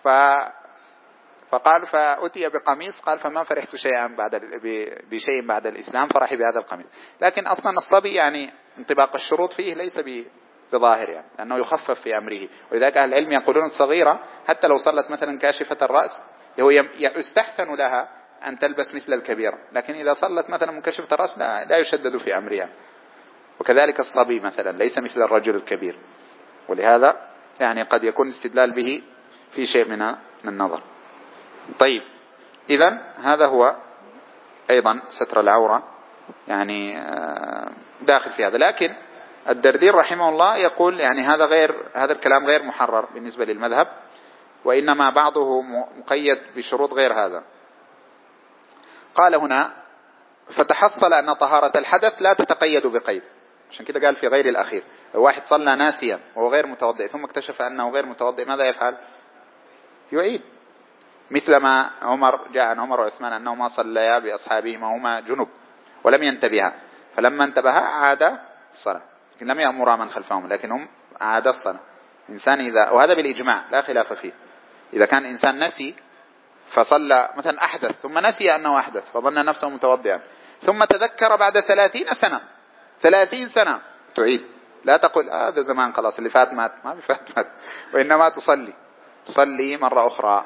فقال فأتي بقميص، قال فما فرحت بشيء بعد الإسلام فرحي بهذا القميص. لكن أصلا الصبي يعني انطباق الشروط فيه ليس بظاهر يعني، لأنه يخفف في أمره. ولذلك أهل العلم يقولون الصغيرة حتى لو صلت مثلا كاشفة الرأس هو يستحسن لها أن تلبس مثل الكبيرة، لكن إذا صلت مثلا منكشفة الرأس لا يشدد في أمرها. وكذلك الصبي مثلا ليس مثل الرجل الكبير، ولهذا يعني قد يكون استدلال به في شيء من النظر. طيب إذن هذا هو أيضا ستر العورة يعني داخل في هذا. لكن الدردير رحمه الله يقول يعني هذا الكلام غير محرر بالنسبة للمذهب، وإنما بعضه مقيد بشروط غير هذا. قال هنا فتحصل أن طهارة الحدث لا تتقيد بقيد، عشان كده قال في غير الأخير. لو واحد صلى ناسيا وهو غير متوضئ ثم اكتشف أنه غير متوضئ ماذا يفعل؟ يعيد، مثل ما جاء عن عمر وعثمان أنهما صليا بأصحابهما وهما جنب ولم ينتبها، فلما انتبها عاد الصلاة، لكن لم يأمر من خلفهم لكن هم عاد الصلاة. إنسان وهذا بالإجماع لا خلاف فيه، إذا كان إنسان نسي فصلى مثلا أحدث ثم نسي أنه أحدث فظن نفسه متوضئا ثم تذكر بعد 30 سنة تعيد، لا تقول هذا زمان خلاص اللي فات مات، ما بفات مات، وإنما تصلي مرة أخرى.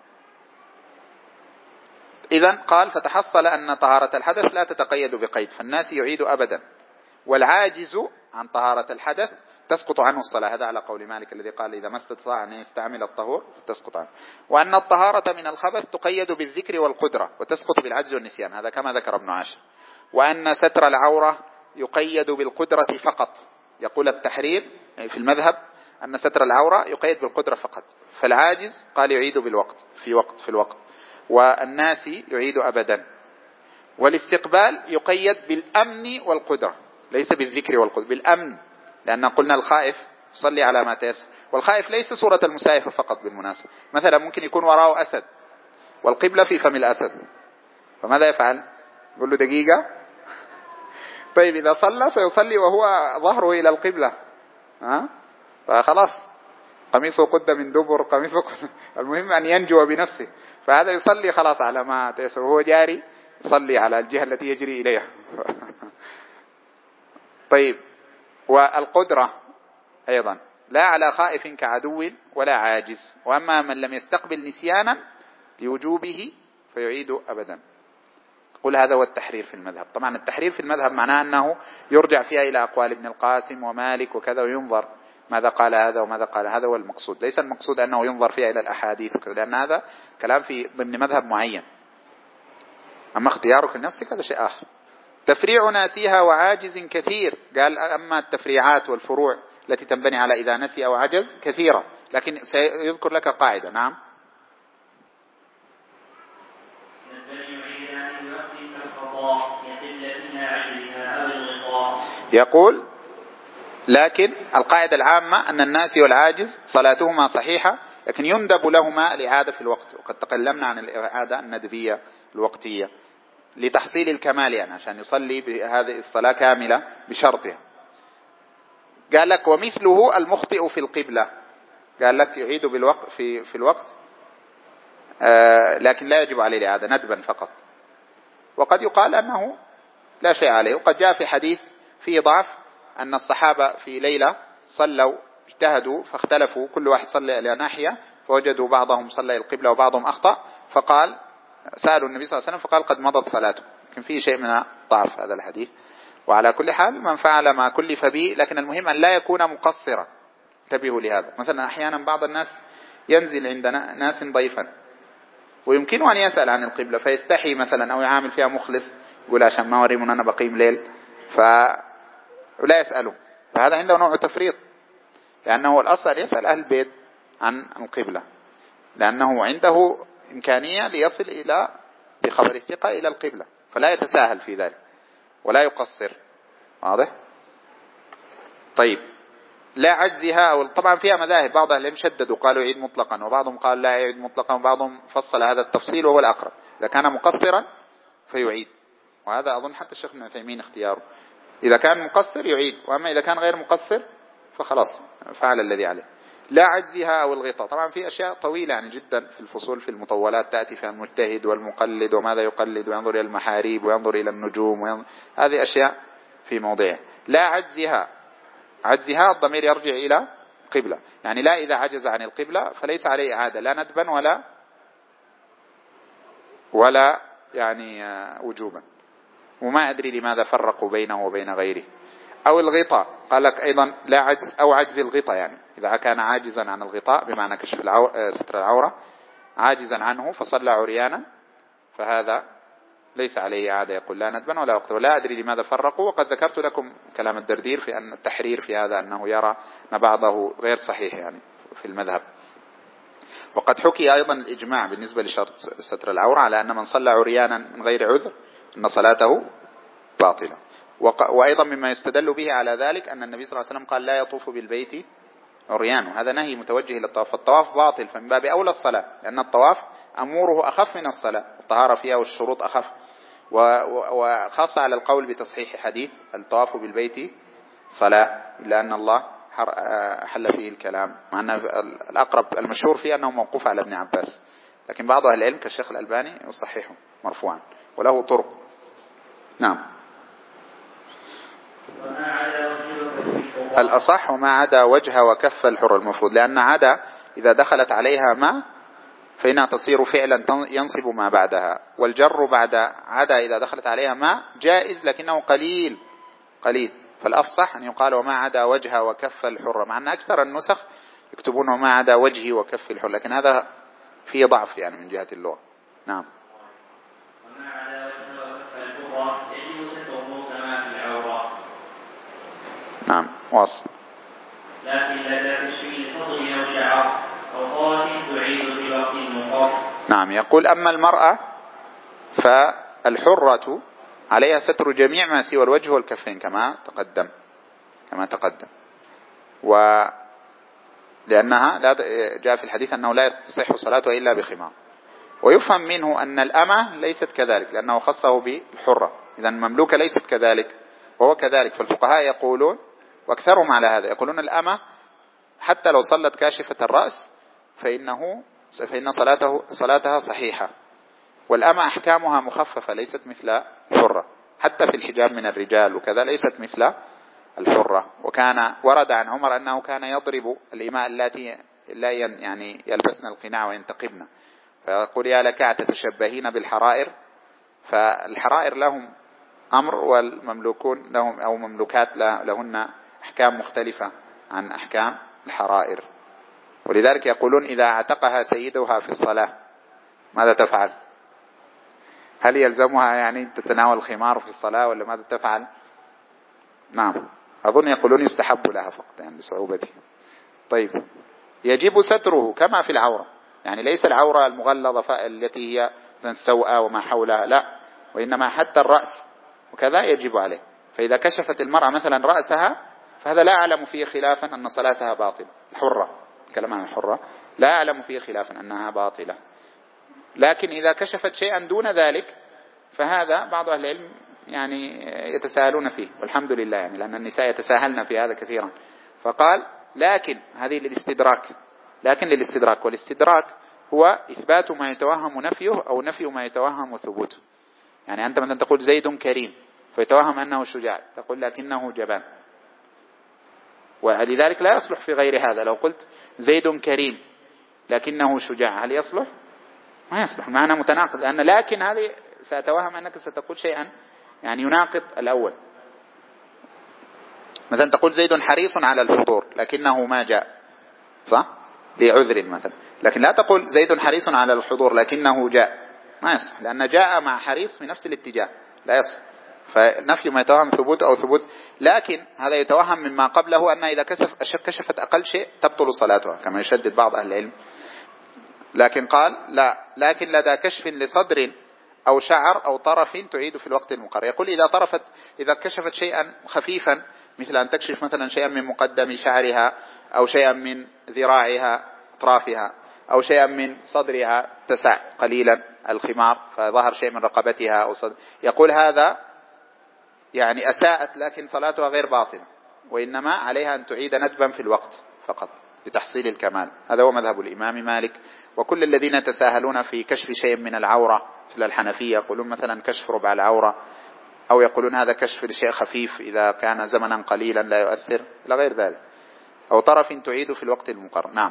إذن قال فتحصل أن طهارة الحدث لا تتقيد بقيد، فالناس يعيد أبدا، والعاجز عن طهارة الحدث تسقط عنه الصلاة، هذا على قول مالك الذي قال إذا ما استطاع أن يستعمل الطهور تسقط عنه. وأن الطهارة من الخبث تقيد بالذكر والقدرة وتسقط بالعجز والنسيان، هذا كما ذكر ابن عاشر. وأن ستر العورة يقيد بالقدرة فقط، يقول التحرير في المذهب أن ستر العورة يقيد بالقدرة فقط، فالعاجز قال يعيد في الوقت، والناس يعيد أبدا. والاستقبال يقيد بالأمن والقدرة ليس بالذكر والقدرة، بالأمن، لأن قلنا الخائف يصلي على ما تيسر، والخائف ليس صورة المسافر فقط بالمناسبة، مثلا ممكن يكون وراءه أسد والقبلة في فم الأسد، فماذا يفعل؟ يقول له دقيقة. طيب إذا صلى فيصلي وهو ظهره إلى القبلة، فخلاص قميصه قد من دبر المهم أن ينجو بنفسه، فهذا يصلي خلاص على ما تيسر، وهو جاري يصلي على الجهة التي يجري إليها. طيب والقدرة أيضا لا على خائف كعدو ولا عاجز. وأما من لم يستقبل نسيانا لوجوبه فيعيد أبدا. قل هذا هو التحرير في المذهب. طبعا التحرير في المذهب معناه أنه يرجع فيها إلى أقوال ابن القاسم ومالك وكذا، وينظر ماذا قال هذا وماذا قال هذا، هو المقصود، ليس المقصود أنه ينظر فيها إلى الأحاديث وكذا، لأن هذا كلام في ضمن مذهب معين. أما اختيارك لنفسك هذا شيء آخر. تفريع ناسيها وعاجز كثير، قال أما التفريعات والفروع التي تنبني على إذا نسي أو عجز كثيرة، لكن سيذكر لك قاعدة. نعم. يقول لكن القاعدة العامة أن الناسي والعاجز صلاتهما صحيحة، لكن يندب لهما الإعادة في الوقت، وقد تكلمنا عن الإعادة الندبية الوقتية لتحصيل الكمال، يعني عشان يصلي بهذه الصلاة كاملة بشرطها. قال لك ومثله المخطئ في القبلة، قال لك يعيد بالوقت في الوقت، لكن لا يجب عليه الإعادة ندبا فقط. وقد يقال أنه لا شيء عليه، وقد جاء في حديث فيه ضعف أن الصحابة في ليلة صلوا اجتهدوا فاختلفوا، كل واحد صلى إلى ناحية، فوجدوا بعضهم صلى القبلة وبعضهم أخطأ، فقال سألوا النبي صلى الله عليه وسلم فقال قد مضت صلاته. لكن فيه شيء من ضعف هذا الحديث. وعلى كل حال من فعل ما كلف به، لكن المهم أن لا يكون مقصرا. انتبهوا لهذا. مثلا أحيانا بعض الناس ينزل عند ناس ضيفا ويمكنه أن يسأل عن القبلة فيستحي مثلا، أو يعامل فيها مخلص يقول عشان ما أوريهم أنا بقيم ليل ولا يسأله، فهذا عنده نوع تفريط، لأنه الأصل يسأل أهل البيت عن القبلة، لأنه عنده إمكانية ليصل إلى بخبر الثقة إلى القبلة، فلا يتساهل في ذلك ولا يقصر. واضح؟ طيب لا عجزها، أو طبعا فيها مذاهب، بعض أهل العلم شددوا قالوا يعيد مطلقا، وبعضهم قال لا يعيد مطلقا، وبعضهم فصل هذا التفصيل وهو الأقرب. إذا كان مقصرا فيعيد، وهذا أظن حتى الشيخ ابن عثيمين اختياره، إذا كان مقصر يعيد، وأما إذا كان غير مقصر فخلاص فعل الذي عليه. لا عجزها أو الغطاء، طبعا في أشياء طويلة يعني جدا في الفصول في المطولات تأتي فيها المجتهد والمقلد وماذا يقلد، وينظر إلى المحاريب وينظر إلى النجوم هذه أشياء في موضعها. لا عجزها، عجزها الضمير يرجع إلى قبلة، يعني لا إذا عجز عن القبلة فليس عليه إعادة لا ندبا ولا يعني وجوبا. وما أدري لماذا فرقوا بينه وبين غيره. أو الغطاء قال لك أيضا لا عجز، أو عجز الغطاء، يعني إذا كان عاجزا عن الغطاء بمعنى كشف ستر العورة، عاجزا عنه فصلى عريانا، فهذا ليس عليه إعادة، يقول لا ندبا ولا وقت. ولا أدري لماذا فرقوا، وقد ذكرت لكم كلام الدردير في أن التحرير في هذا أنه يرى أن بعضه غير صحيح يعني في المذهب. وقد حكي أيضا الإجماع بالنسبة لشرط ستر العورة على أن من صلى عريانا من غير عذر أن صلاته باطلة. وأيضا مما يستدل به على ذلك أن النبي صلى الله عليه وسلم قال لا يطوف بالبيت عريان، وهذا نهي متوجه إلى الطواف، فالطواف باطل، فمن باب أولى الصلاة، لأن الطواف أموره أخف من الصلاة، الطهارة فيها والشروط أخف، وخاصة على القول بتصحيح حديث الطواف بالبيت صلاة، إلا أن الله حل فيه الكلام، مع أن الأقرب المشهور فيه أنه موقوف على ابن عباس، لكن بعض أهل العلم كالشيخ الألباني يصححه مرفوعا وله طرق. نعم. الأصح وما عدا وجه وكف الحر المفروض، لأن عدا إذا دخلت عليها ما فإنها تصير فعلا ينصب ما بعدها، والجر بعد عدا إذا دخلت عليها ما جائز لكنه قليل، فالأفصح أن يقال وما عدا وجه وكف الحر، مع أن أكثر النسخ يكتبون وما عدا وجهي وكف الحر، لكن هذا فيه ضعف يعني من جهة اللغة. نعم. وما عدا وجه وكف الحر يجب ستره كما في العورة. نعم واصل. لكن لا تشفي صدر أو شعر أو طرف تعيد في وقت مخاف. نعم. يقول أما المرأة فالحرة عليها ستر جميع ما سوى الوجه والكفين كما تقدم، لأنها لا جاء في الحديث أنه لا تصح صلاته إلا بخمار. ويفهم منه أن الأمة ليست كذلك، لأنه خصه بالحرة، إذا المملوكة ليست كذلك وهو كذلك. فالفقهاء يقولون واكثرهم على هذا، يقولون الأمة حتى لو صلت كاشفة الرأس فإن صلاتها صحيحة، والأمة أحكامها مخففة ليست مثل الحرة، حتى في الحجاب من الرجال وكذا ليست مثل الحرة. وكان ورد عن عمر أنه كان يضرب الإماء التي لا يعني يلبسن القناع وينتقبن، فيقول يا لك تتشبهين بالحرائر، فالحرائر لهم أمر والمملوكون لهم أو مملوكات لهن أحكام مختلفة عن أحكام الحرائر. ولذلك يقولون إذا اعتقها سيدها في الصلاة ماذا تفعل؟ هل يلزمها يعني تتناول الخمار في الصلاة ولا ماذا تفعل؟ نعم أظن يقولون يستحب لها فقط يعني بصعوبته. طيب يجب ستره كما في العورة، يعني ليس العورة المغلظة التي هي السوءة وما حولها، لا، وإنما حتى الرأس وكذا يجب عليه. فإذا كشفت المرأة مثلا رأسها فهذا لا أعلم فيه خلافا أن صلاتها باطلة. الحرة، الكلام عن الحرة، لا أعلم فيه خلافا أنها باطلة. لكن إذا كشفت شيئا دون ذلك فهذا بعض أهل العلم يعني يتساهلون فيه، والحمد لله، يعني لأن النساء يتساهلن في هذا كثيرا. فقال لكن هذه للاستدراك، لكن للاستدراك، والاستدراك هو إثبات ما يتوهم نفيه أو نفي ما يتوهم ثبوته. يعني أنت مثلا تقول زيد كريم فيتوهم أنه شجاع، تقول لكنه جبان، ولذلك لا يصلح في غير هذا. لو قلت زيد كريم لكنه شجاع، هل يصلح؟ ما يصلح، معنى متناقض، لأن لكن هذه سأتوهم أنك ستقول شيئا يعني يناقض الأول. مثلا تقول زيد حريص على الحضور لكنه ما جاء، صح؟ لعذر مثلا. لكن لا تقول زيد حريص على الحضور لكنه جاء، ما يصح، لأن جاء مع حريص في نفس الاتجاه، لا يصح. فنفي ما يتوهم ثبوت أو ثبوت. لكن هذا يتوهم مما قبله أن إذا كشفت أقل شيء تبطل صلاتها، كما يشدد بعض أهل العلم. لكن قال لا، لكن لدى كشف لصدر أو شعر أو طرف تعيد في الوقت المقرر. يقول إذا كشفت شيئا خفيفا، مثل أن تكشف مثلا شيئا من مقدم شعرها أو شيئا من ذراعها أطرافها أو شيئا من صدرها، تسع قليلا الخمار فظهر شيء من رقبتها أو صدر، يقول هذا يعني أساءت، لكن صلاتها غير باطلة، وإنما عليها أن تعيد ندبا في الوقت فقط لتحصيل الكمال. هذا هو مذهب الإمام مالك. وكل الذين يتساهلون في كشف شيء من العورة مثل الحنفية يقولون مثلا كشف ربع العورة، أو يقولون هذا كشف لشيء خفيف إذا كان زمنا قليلا لا يؤثر إلى غير ذلك، أو طرف تعيد في الوقت المقرر. نعم.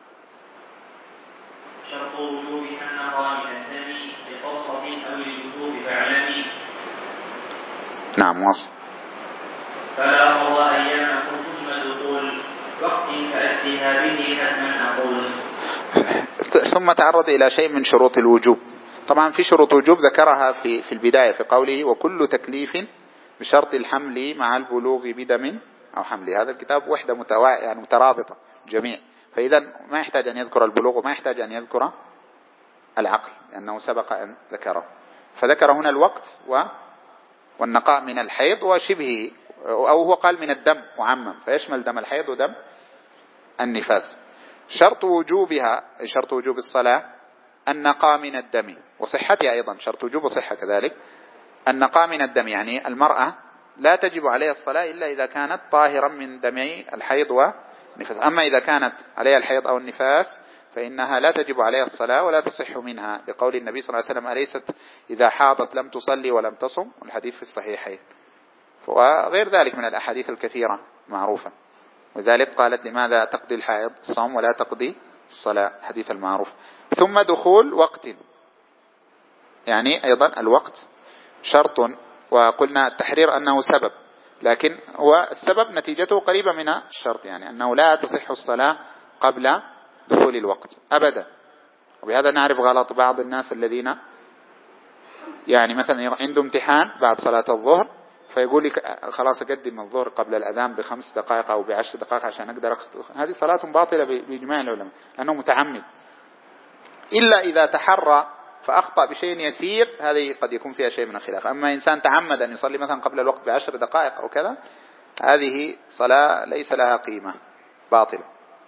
شرط وجوب النقاء من الدم بقصة أو الوجوب فاعلمي. نعم واصل. فلا قضاء أيامه ثم دخول وقت فأتيها به حتما أقول. ثم تعرض إلى شيء من شروط الوجوب. طبعا في شروط وجوب ذكرها في البداية في قوله وكل تكليف بشرط الحمل مع البلوغ بدم أو حمل. هذا الكتاب وحدة يعني مترابطة جميع، فإذا ما يحتاج أن يذكر البلوغ وما يحتاج أن يذكر العقل لأنه سبق أن ذكره. فذكر هنا الوقت والنقاء من الحيض وشبهه، أو هو قال من الدم معمم فيشمل دم الحيض ودم النفاس. شرط وجوبها أي شرط وجوب الصلاة النقاء من الدم وصحتها، أيضا شرط وجوب وصحة كذلك. النقاء من الدم يعني المرأة لا تجب عليها الصلاة إلا إذا كانت طاهرا من دمي الحيض والنفاس. أما إذا كانت عليها الحيض أو النفاس فإنها لا تجب عليها الصلاة ولا تصح منها، لقول النبي صلى الله عليه وسلم أليست إذا حاضت لم تصلي ولم تصم، والحديث في الصحيحين. وغير ذلك من الأحاديث الكثيرة معروفة. وذلك قالت لماذا تقضي الحائض الصوم ولا تقضي الصلاة، حديث المعروف. ثم دخول وقت، يعني أيضا الوقت شرط، وقلنا التحرير أنه سبب، لكن هو السبب نتيجته قريبة من الشرط، يعني أنه لا تصح الصلاة قبل دخول الوقت أبدا. وبهذا نعرف غلط بعض الناس الذين يعني مثلا عنده امتحان بعد صلاة الظهر فيقول لك خلاص أقدم الظهر قبل الأذان ب5 دقائق أو ب10 دقائق عشان أقدر هذه صلاة باطلة بإجماع العلماء لأنه متعمد، إلا إذا تحرى فأخطأ بشيء يسير هذه قد يكون فيها شيء من الخلاف. أما إنسان تعمد أن يصلي مثلا قبل الوقت ب10 دقائق أو كذا هذه صلاة ليس لها قيمة باطلة.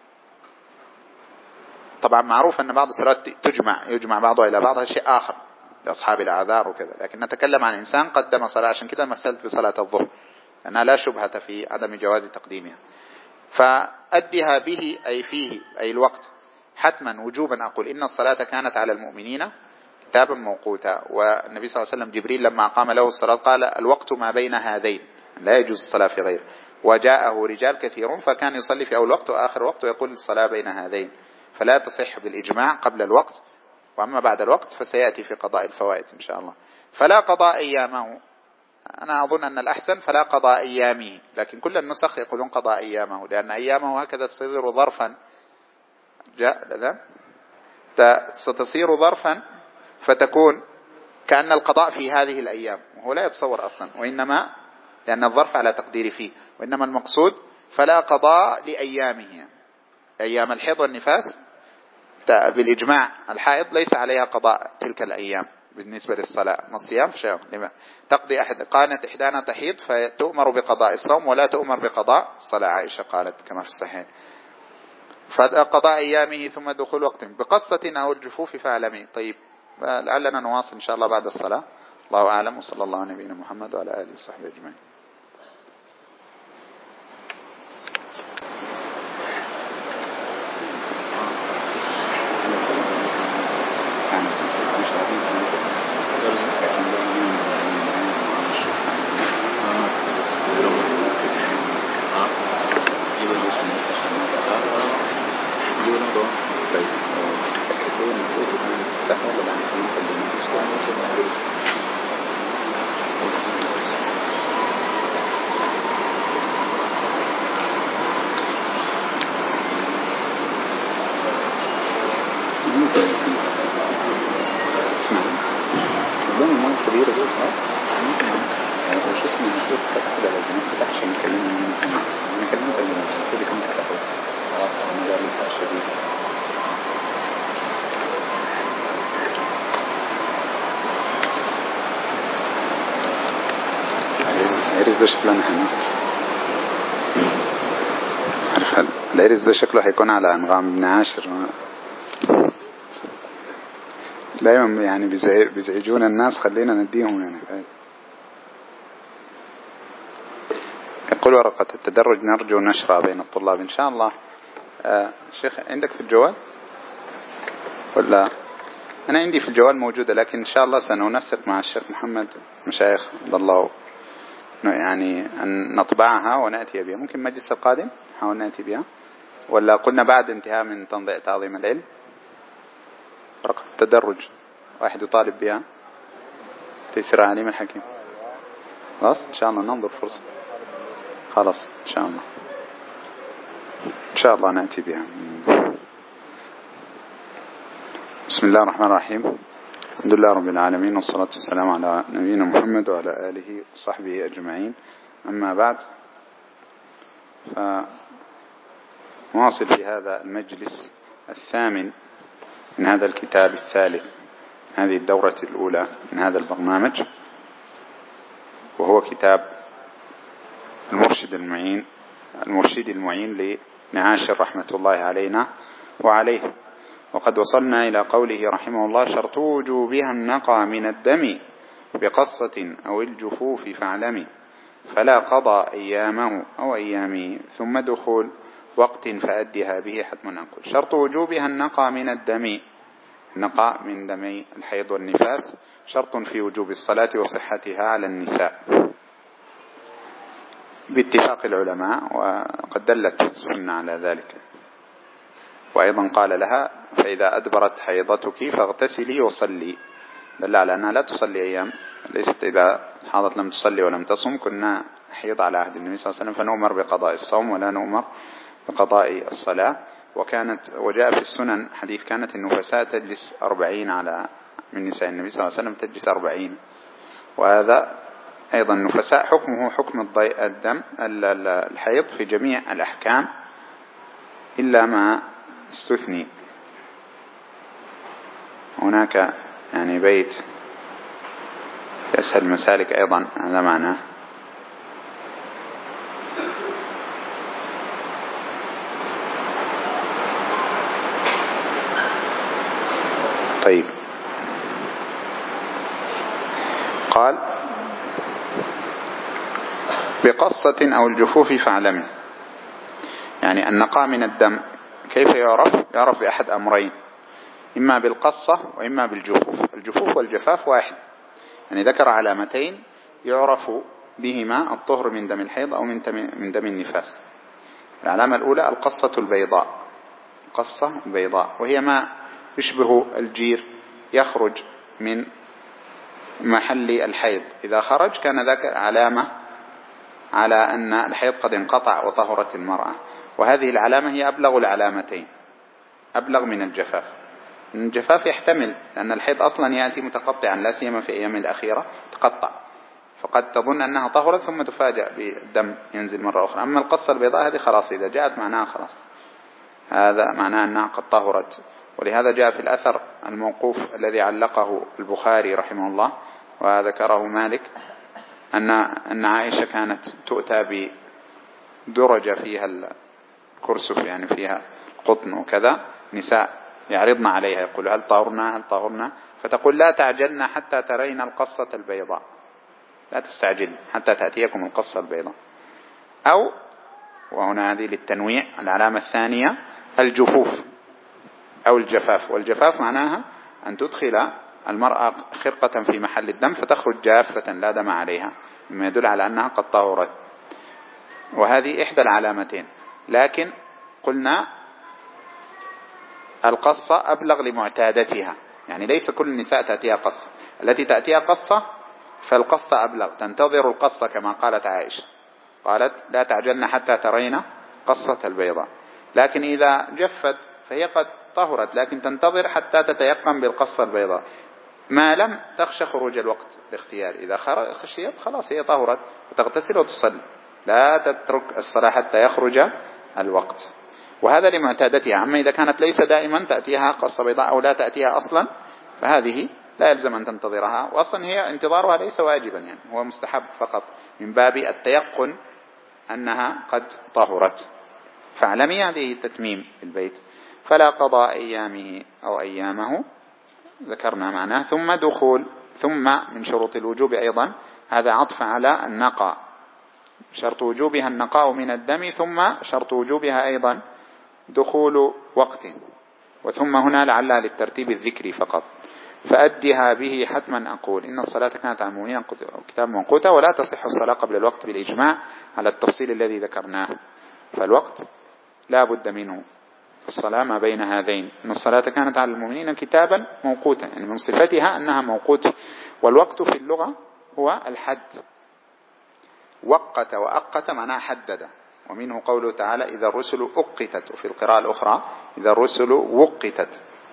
طبعا معروف أن بعض الصلوات يجمع بعضها إلى بعض، هذا شيء آخر لأصحاب الأعذار وكذا، لكن نتكلم عن إنسان قدم صلاة، عشان كده مثلت بصلاة الظهر لأنها لا شبهة في عدم جواز تقديمها. فأدها به أي فيه أي الوقت حتما وجوبا. أقول إن الصلاة كانت على المؤمنين كتابا موقوتا. والنبي صلى الله عليه وسلم جبريل لما قام له الصلاة قال الوقت ما بين هذين، لا يجوز الصلاة في غيره. وجاءه رجال كثيرون فكان يصلي في أول وقت وآخر وقت ويقول الصلاة بين هذين، فلا تصح بالإجماع قبل الوقت. وأما بعد الوقت فسيأتي في قضاء الفوائد إن شاء الله. فلا قضاء أيامه، أنا أظن أن الأحسن فلا قضاء أيامه، لكن كل النسخ يقولون قضاء أيامه، لأن أيامه هكذا تصير ظرفا، ستصير ظرفا فتكون كأن القضاء في هذه الأيام، وهو لا يتصور أصلا، وإنما لأن الظرف على تقدير فيه، وإنما المقصود فلا قضاء لأيامه. أيام الحيض والنفاس بالإجماع الحائض ليس عليها قضاء تلك الأيام بالنسبة للصلاة. الصيام شيء لما تقضي كانت إحدانا تحيض فتؤمر بقضاء الصوم ولا تؤمر بقضاء الصلاة، عائشة قالت كما في الصحيح. فقضاء أيامه ثم دخول وقت بقصة أو الجفوف فاعلمي. طيب لعلنا نواصل إن شاء الله بعد الصلاة. الله أعلم، وصلى الله على نبينا محمد وعلى آله وصحبه أجمعين. العرس ده شكله هيكون على أنغام ابن عاشر دايما يعني بيزعجون الناس، خلينا نديهم يعني. يقول ورقة التدرج نرجو نشرها بين الطلاب إن شاء الله. شيخ عندك في الجوال ولا؟ أنا عندي في الجوال موجودة، لكن إن شاء الله سننسق مع الشيخ محمد مشايخ الله يعني أن نطبعها ونأتي بها. ممكن المجلس القادم نحاول نأتي بها، ولا قلنا بعد انتهاء من تعظيم العلم ورقة التدرج واحد يطالب بها تيسير عليم الحكيم. خلاص إن شاء الله ننظر فرصة. خلاص إن شاء الله نأتي بها. بسم الله الرحمن الرحيم. الحمد لله رب العالمين، والصلاة والسلام على نبينا محمد وعلى آله وصحبه أجمعين. أما بعد، فنواصل في هذا المجلس الثامن من هذا الكتاب الثالث هذه الدورة الأولى من هذا البرنامج، وهو كتاب المرشد المعين لابن عاشر رحمة الله علينا وعليه. وقد وصلنا إلى قوله رحمه الله: شرط وجوبها النقى من الدم بقصة أو الجفوف فاعلمي، فلا قضى أيامه أو أيامه ثم دخول وقت فأدها به حتم أنقل. شرط وجوبها النقى من الدم، النقاء من دم الحيض والنفاس شرط في وجوب الصلاة وصحتها على النساء باتفاق العلماء، وقد دلت السنة على ذلك. وأيضا قال لها: فإذا أدبرت حيضتك فاغتسلي وصلي، دل على أنها لا تصلي أيام، ليست إذا حاضت لم تصلي ولم تصم. كنا حيض على عهد النبي صلى الله عليه وسلم فنؤمر بقضاء الصوم ولا نؤمر بقضاء الصلاة. وجاء في السنن حديث كانت النفساء تجلس 40 من نساء النبي صلى الله عليه وسلم تجلس 40. وهذا أيضا النفساء حكمه حكم الدم الحيض في جميع الأحكام إلا ما استثني. هناك يعني بيت في أسهل المسالك أيضا هذا معناه. طيب، قال: بقصة أو الجفوف فاعلمي. يعني النقاء من الدم كيف يعرف بأحد أمرين: إما بالقصة وإما بالجفوف. الجفوف والجفاف واحد، يعني ذكر علامتين يعرف بهما الطهر من دم الحيض أو من دم النفاس. العلامة الأولى القصة البيضاء، قصة بيضاء، وهي ما يشبه الجير يخرج من محل الحيض. إذا خرج كان ذاك علامة على أن الحيض قد انقطع وطهرت المرأة. وهذه العلامة هي أبلغ العلامتين، أبلغ من الجفاف. الجفاف يحتمل، لأن الحيض أصلا يأتي متقطعا، لا سيما في أيام الأخيرة تقطع، فقد تظن أنها طهرت ثم تفاجأ بالدم ينزل مرة أخرى. أما القصة البيضاء هذه خلاص إذا جاءت معناها خلاص هذا معناه أنها قد طهرت. ولهذا جاء في الأثر الموقوف الذي علقه البخاري رحمه الله وذكره مالك أن عائشة كانت تؤتى بدرجة فيها الكرسف، يعني فيها قطن وكذا، نساء يعرضن عليها يقول هل طهرنا هل طهرنا، فتقول لا تعجلن حتى ترين القصة البيضاء، لا تستعجل حتى تأتيكم القصة البيضاء. أو وهنا هذه للتنويع العلامة الثانية الجفوف أو الجفاف. والجفاف معناها أن تدخل المرأة خرقة في محل الدم فتخرج جافة لا دم عليها، مما يدل على أنها قد طهرت. وهذه إحدى العلامتين. لكن قلنا القصة أبلغ لمعتادتها، يعني ليس كل النساء تأتيها قصة، التي تأتيها قصة فالقصة أبلغ، تنتظر القصة كما قالت عائشة، قالت لا تعجلن حتى ترين قصة البيضاء. لكن إذا جفت فهي قد طهرت، لكن تنتظر حتى تتيقن بالقصة البيضاء، ما لم تخشى خروج الوقت الاختيار. إذا خشيت خلاص هي طهرت وتغتسل وتصلي، لا تترك الصلاة حتى يخرج الوقت. وهذا لمعتادتها. أما إذا كانت ليس دائما تأتيها قصة بيضاء أو لا تأتيها أصلا فهذه لا يلزم أن تنتظرها، وأصلا هي انتظارها ليس واجبا، يعني هو مستحب فقط من باب التيقن أنها قد طهرت. فاعلمي هذه تتميم البيت. فلا قضاء أيامه أو أيامه ذكرنا معناه. ثم دخول، ثم من شروط الوجوب أيضا، هذا عطف على النقاء، شرط وجوبها النقاء من الدم، ثم شرط وجوبها أيضا دخول وقت. وثم هنا لعلها للترتيب الذكري فقط. فأدها به حتما أقول إن الصلاة كانت على المؤمنين كتاب موقوتا، ولا تصح الصلاة قبل الوقت بالإجماع على التفصيل الذي ذكرناه. فالوقت لا بد منه، الصلاة ما بين هذين. إن الصلاة كانت على المؤمنين كتابا موقوتا، يعني من صفتها أنها موقوتة. والوقت في اللغة هو الحد، وقت وأقت معناه حدد، ومنه قوله تعالى إذا الرسل أقتت، وفي القراءة الأخرى إذا الرسل وقتت.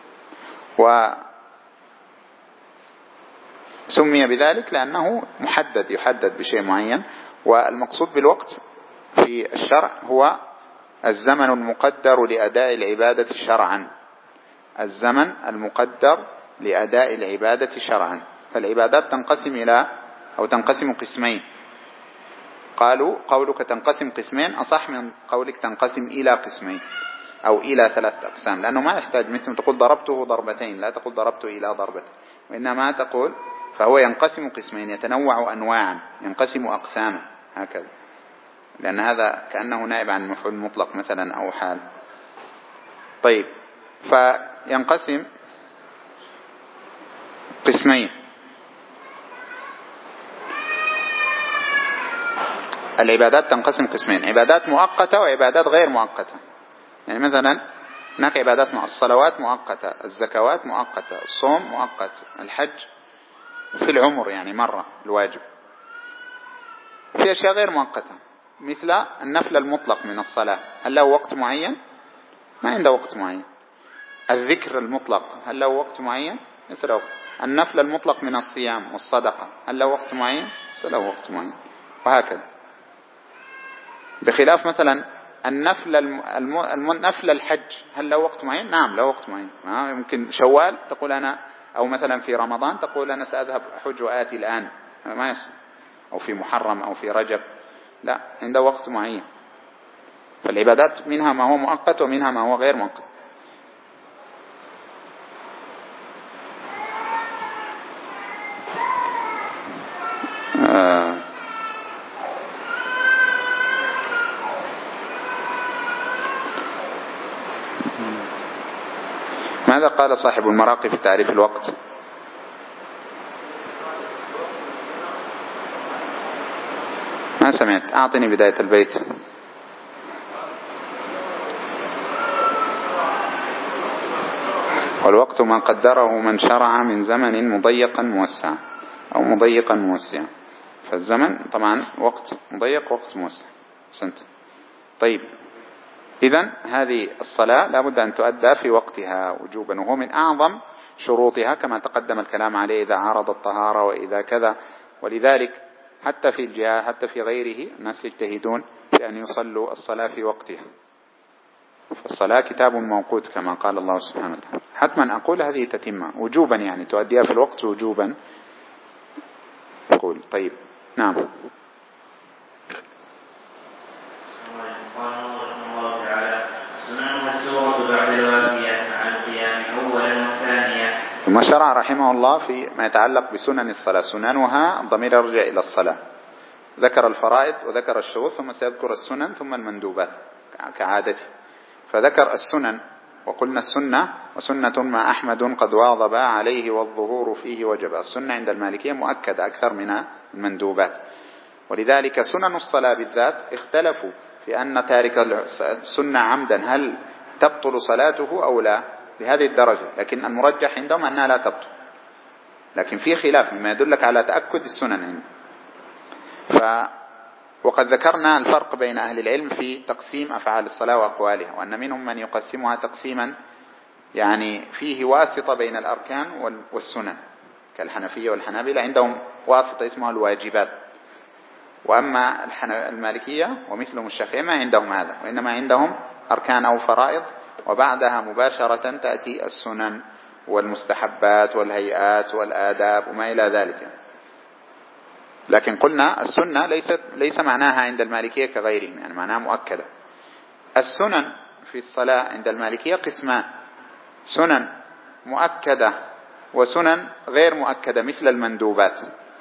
وسمي بذلك لأنه محدد، يحدد بشيء معين. والمقصود بالوقت في الشرع هو الزمن المقدر لأداء العبادة شرعا، الزمن المقدر لأداء العبادة شرعا. فالعبادات تنقسم قسمين. قالوا قولك تنقسم قسمين أصح من قولك تنقسم إلى قسمين أو إلى 3 أقسام، لأنه ما يحتاج مثل تقول ضربته ضربتين، لا تقول ضربته إلى ضربتين، وإنما تقول فهو ينقسم قسمين، يتنوع أنواعا، ينقسم أقساما هكذا، لأن هذا كأنه نائب عن مفعول مطلق مثلا أو حال. طيب، فينقسم قسمين. العبادات تنقسم قسمين، عبادات مؤقتة وعبادات غير مؤقتة. يعني مثلا هناك عبادات مع الصلوات مؤقتة، الزكوات مؤقتة، الصوم مؤقت، الحج في العمر يعني مرة الواجب. وفي أشياء غير مؤقتة مثل النفل المطلق من الصلاة، هل له وقت معين؟ ما عنده وقت معين. الذكر المطلق هل له وقت معين؟ ليس له وقت. النفل المطلق من الصيام والصدقة هل له وقت معين؟ ليس له وقت معين. وهكذا. بخلاف مثلا النفل الحج هل له وقت معين؟ نعم له وقت معين. يمكن شوال تقول أنا، أو مثلا في رمضان تقول أنا سأذهب حج وآتي الآن، ما يصح. أو في محرم أو في رجب، لا، عنده وقت معين. فالعبادات منها ما هو مؤقت ومنها ما هو غير مؤقت. ماذا قال صاحب المراقي في تعريف الوقت؟ ما سمعت، أعطني بداية البيت. والوقت ما قدره من شرع من زمن مضيقا موسع أو مضيقا موسع. فالزمن طبعا وقت مضيق وقت موسع. سنت. طيب، إذن هذه الصلاة لابد أن تؤدى في وقتها وجوبا، وهو من أعظم شروطها كما تقدم الكلام عليه إذا عارض الطهارة وإذا كذا. ولذلك حتى في الجهاد حتى في غيره الناس يجتهدون في أن يصلوا الصلاة في وقتها. فالصلاة كتاب موقوت كما قال الله سبحانه وتعالى. حتما أقول هذه تتمة وجوبا، يعني تؤديها في الوقت وجوبا أقول. طيب نعم. ثم شرع رحمه الله في ما يتعلق بسنن الصلاة. سننها الضمير يرجع إلى الصلاة. ذكر الفرائض وذكر الشروط ثم سيذكر السنن ثم المندوبات كعادته. فذكر السنن وقلنا السنة وسنة ما أحمد قد واظب عليه والظهور فيه وجب. السنة عند المالكية مؤكدة أكثر من المندوبات، ولذلك سنن الصلاة بالذات اختلفوا في أن تارك السنة عمدا هل تبطل صلاته أو لا بهذه الدرجة، لكن المرجح عندهم أنها لا تبطل، لكن في خلاف مما يدلك على تأكد السنن عندهم. وقد ذكرنا الفرق بين أهل العلم في تقسيم أفعال الصلاة وأقوالها، وأن منهم من يقسمها تقسيما يعني فيه واسطة بين الأركان والسنن كالحنفية والحنابلة، عندهم واسطة اسمها الواجبات. وأما المالكية ومثلهم الشافعية ما عندهم هذا، وإنما عندهم أركان أو فرائض وبعدها مباشرة تأتي السنن والمستحبات والهيئات والآداب وما إلى ذلك. لكن قلنا السنة ليس معناها عند المالكية كغيرهم، يعني معناها مؤكدة. السنن في الصلاة عند المالكية قسمان: سنن مؤكدة وسنن غير مؤكدة مثل المندوبات.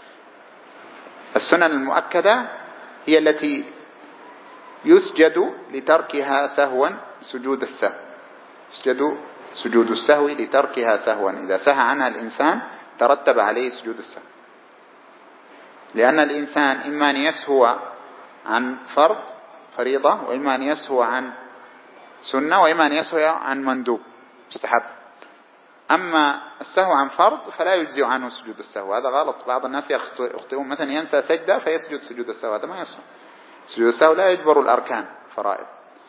السنن المؤكدة هي التي يسجد لتركها سهوا سجود السهو، يسجد سجود السهو لتركها سهوا، إذا سهى عنها الإنسان ترتب عليه سجود السهو، لأن الإنسان إما أن يسهو عن فريضة، وإما أن يسهو عن سنة، وإما أن يسهو عن مندوب مستحب. أما السهو عن فرض فلا يجزي عنه سجود السهو، هذا غلط. بعض الناس يخطئون، مثلا ينسى سجدة فيسجد سجود السهو، هذا ما يصح. سجود السهو لا يجبر الأركان فرائض.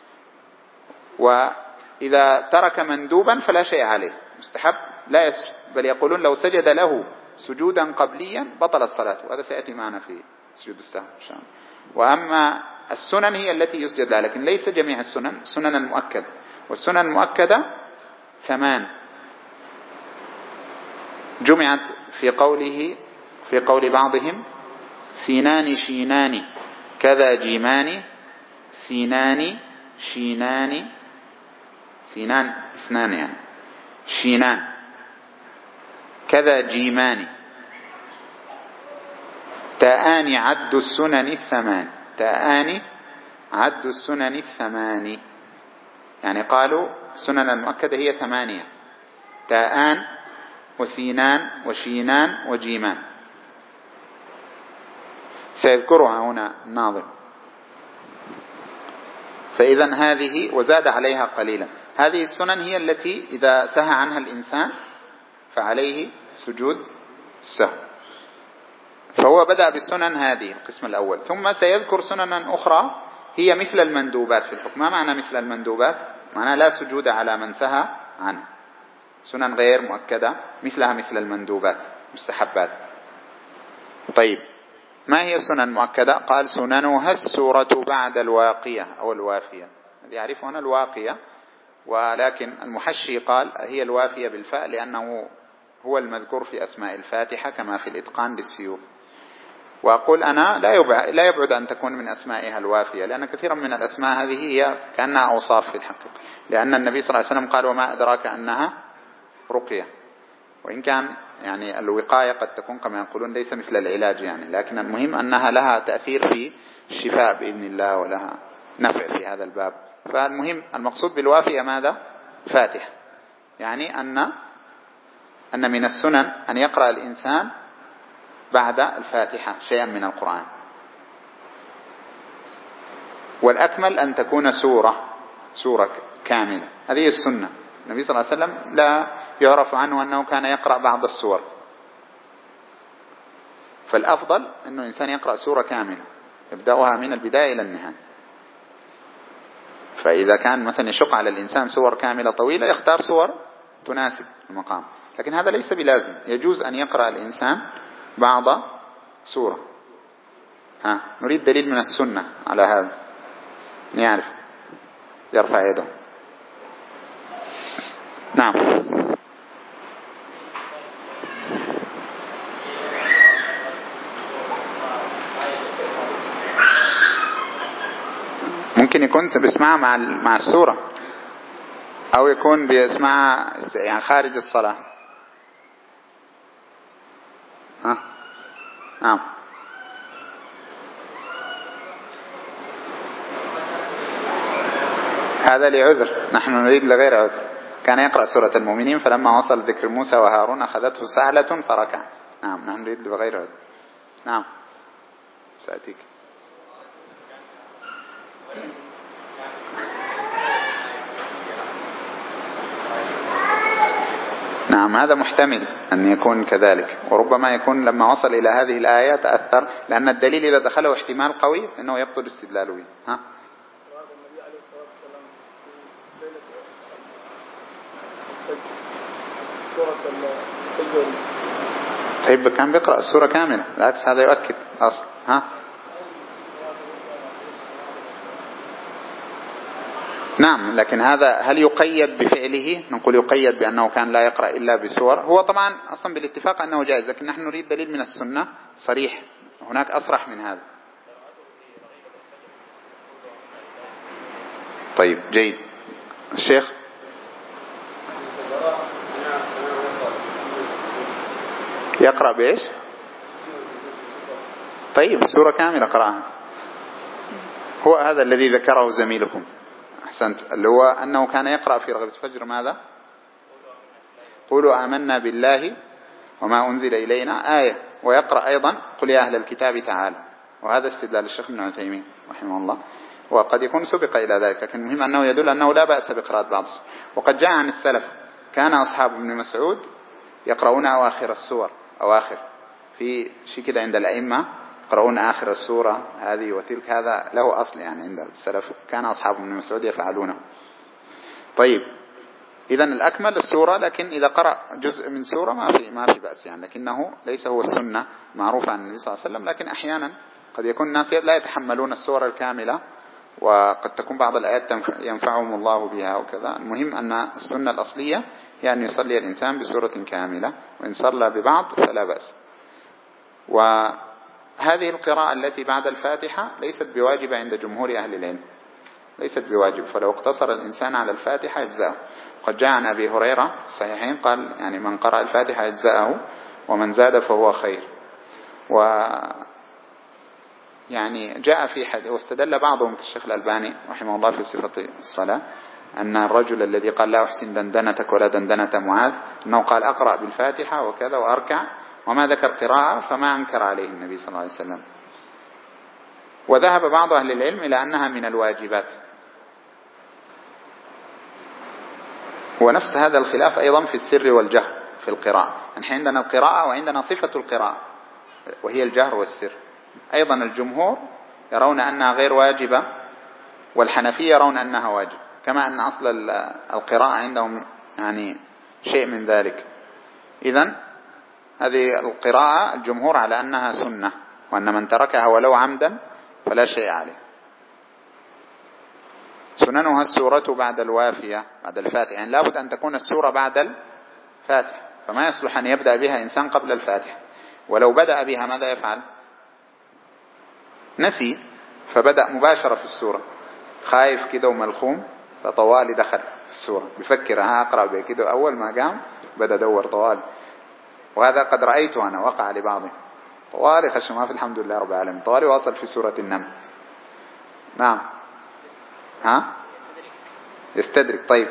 وإذا ترك مندوبا فلا شيء عليه، مستحب لا يسجد، بل يقولون لو سجد له سجودا قبليا بطلت صلاته، وهذا سيأتي معنا في سجود السهو إن شاء الله. وأما السنن هي التي يسجد لها، لكن ليس جميع السنن، السنن المؤكدة. والسنن المؤكدة 8 جمعت في قول بعضهم: سينان شينان كذا جيمان، سينان شينان، سينان 2 يعني، شينان كذا جيمان، تاءان عد السنن 8، تاءان عد السنن 8، يعني قالوا السنن المؤكدة هي 8: تاءان وسينان وشينان وجيمان، سيذكرها هنا الناظم. فإذا هذه وزاد عليها قليلا، هذه السنن هي التي إذا سهى عنها الإنسان فعليه سجود السهو. فهو بدأ بالسنن هذه القسم الأول، ثم سيذكر سننا أخرى هي مثل المندوبات في الحكم. ما معنى مثل المندوبات؟ معنى لا سجود على من سهى عنه، سنن غير مؤكدة مثلها مثل المندوبات مستحبات. طيب ما هي السنن المؤكدة؟ قال: سننها السورة بعد الواقية أو الوافية. يعرف هنا الواقية، ولكن المحشي قال هي الوافية بالفاء لأنه هو المذكور في أسماء الفاتحة كما في الإتقان للسيوط. وأقول أنا لا يبعد أن تكون من أسمائها الوافية، لأن كثيرا من الأسماء هذه هي كأنها أوصاف في الحقيقة، لأن النبي صلى الله عليه وسلم قال: وما أدراك أنها رقية. وإن كان يعني الوقاية قد تكون كما يقولون ليس مثل العلاج يعني، لكن المهم أنها لها تأثير في الشفاء بإذن الله ولها نفع في هذا الباب. فالمهم المقصود بالوافية ماذا؟ فاتح، يعني أن من السنن أن يقرأ الإنسان بعد الفاتحة شيئا من القرآن، والأكمل أن تكون سورة كاملة. هذه السنة. النبي صلى الله عليه وسلم لا يعرف عنه أنه كان يقرأ بعض السور، فالأفضل أنه الإنسان يقرأ سورة كاملة يبدأها من البداية إلى النهاية. فإذا كان مثلا يشق على الإنسان سور كاملة طويلة يختار سور تناسب المقام، لكن هذا ليس بلازم، يجوز أن يقرأ الإنسان بعض سورة. نريد دليل من السنة على هذا، نعرف يرفع يده. نعم. ممكن يكون بيسمعها مع السورة، أو يكون بيسمعها يعني خارج الصلاة. نعم. هذا لعذر، نحن نريد لغير عذر. كان يقرأ سورة المؤمنين فلما وصل ذكر موسى وهارون أخذته سعلة فركع. نعم، نحن نريد لغير عذر. نعم سأتيك. نعم هذا محتمل أن يكون كذلك، وربما يكون لما وصل إلى هذه الآية تأثر، لأن الدليل إذا دخله احتمال قوي أنه يبطل استدلاله به. طيب كان بيقرأ السورة كاملة، بالعكس هذا يؤكد أصل. نعم، لكن هذا هل يقيد بفعله؟ نقول يقيد بأنه كان لا يقرأ إلا بسور. هو طبعا أصلا بالاتفاق أنه جائز، لكن نحن نريد دليل من السنة صريح، هناك أصرح من هذا. طيب جيد. الشيخ يقرأ بإيش؟ طيب السورة كاملة قرأها، هو هذا الذي ذكره زميلكم. أحسنت، اللي هو أنه كان يقرأ في رغبة الفجر ماذا؟ قولوا آمنا بالله وما أنزل إلينا آية، ويقرأ أيضا قل يا أهل الكتاب تعالوا، وهذا استدلال الشيخ ابن عثيمين رحمه الله، وقد يكون سبق إلى ذلك، لكن المهم أنه يدل أنه لا بأس بقراءة بعض. وقد جاء عن السلف كان أصحاب ابن مسعود يقرؤون أواخر السور، أواخر في شيء كده عند الأئمة يقرؤون آخر السورة هذه وتلك، هذا له أصل يعني عند السلف، كان أصحاب ابن مسعود يفعلونه. طيب إذن الأكمل السورة، لكن إذا قرأ جزء من سورة ما في بأس يعني، لكنه ليس هو السنة معروفة عن النبي صلى الله عليه وسلم. لكن أحيانا قد يكون الناس لا يتحملون السورة الكاملة، وقد تكون بعض الآيات ينفعهم الله بها وكذا. المهم أن السنة الأصلية هي أن يصلي الإنسان بسورة كاملة، وإن صلى ببعض فلا بأس. وهذه القراءة التي بعد الفاتحة ليست بواجبة عند جمهور أهل العلم، ليست بواجب، فلو اقتصر الإنسان على الفاتحة يجزأه. قد جاء عن أبي هريرة الصحيحين قال يعني من قرأ الفاتحة يجزأه، ومن زاد فهو خير. يعني جاء في حديث، واستدل بعضهم كالشيخ الألباني رحمه الله في صفة الصلاة، أن الرجل الذي قال لا أحسن دندنتك ولا دندنة معاذ، أنه قال أقرأ بالفاتحة وكذا وأركع، وما ذكر قراءة، فما أنكر عليه النبي صلى الله عليه وسلم. وذهب بعض أهل العلم إلى أنها من الواجبات. ونفس هذا الخلاف أيضا في السر والجهر في القراءة. نحن عندنا القراءة وعندنا صفة القراءة وهي الجهر والسر. أيضا الجمهور يرون أنها غير واجبة، والحنفية يرون أنها واجب، كما أن أصل القراءة عندهم يعني شيء من ذلك. إذن هذه القراءة الجمهور على أنها سنة، وأن من تركها ولو عمدا فلا شيء عليه. سننها السورة بعد الوافية بعد الفاتحة، يعني لابد أن تكون السورة بعد الفاتحة، فما يصلح أن يبدأ بها إنسان قبل الفاتحة. ولو بدأ بها ماذا يفعل؟ نسي، فبدأ مباشرة في السورة، خايف كده وملخوم، فطوالي دخل في السورة بفكر أقرأ بكده، أول ما قام بدأ دور طوالي. وهذا قد رأيته أنا، وقع لبعضهم طوالي خش ما في الحمد لله رب العالمين، طوالي وصل في سورة النمل. نعم يستدرك. طيب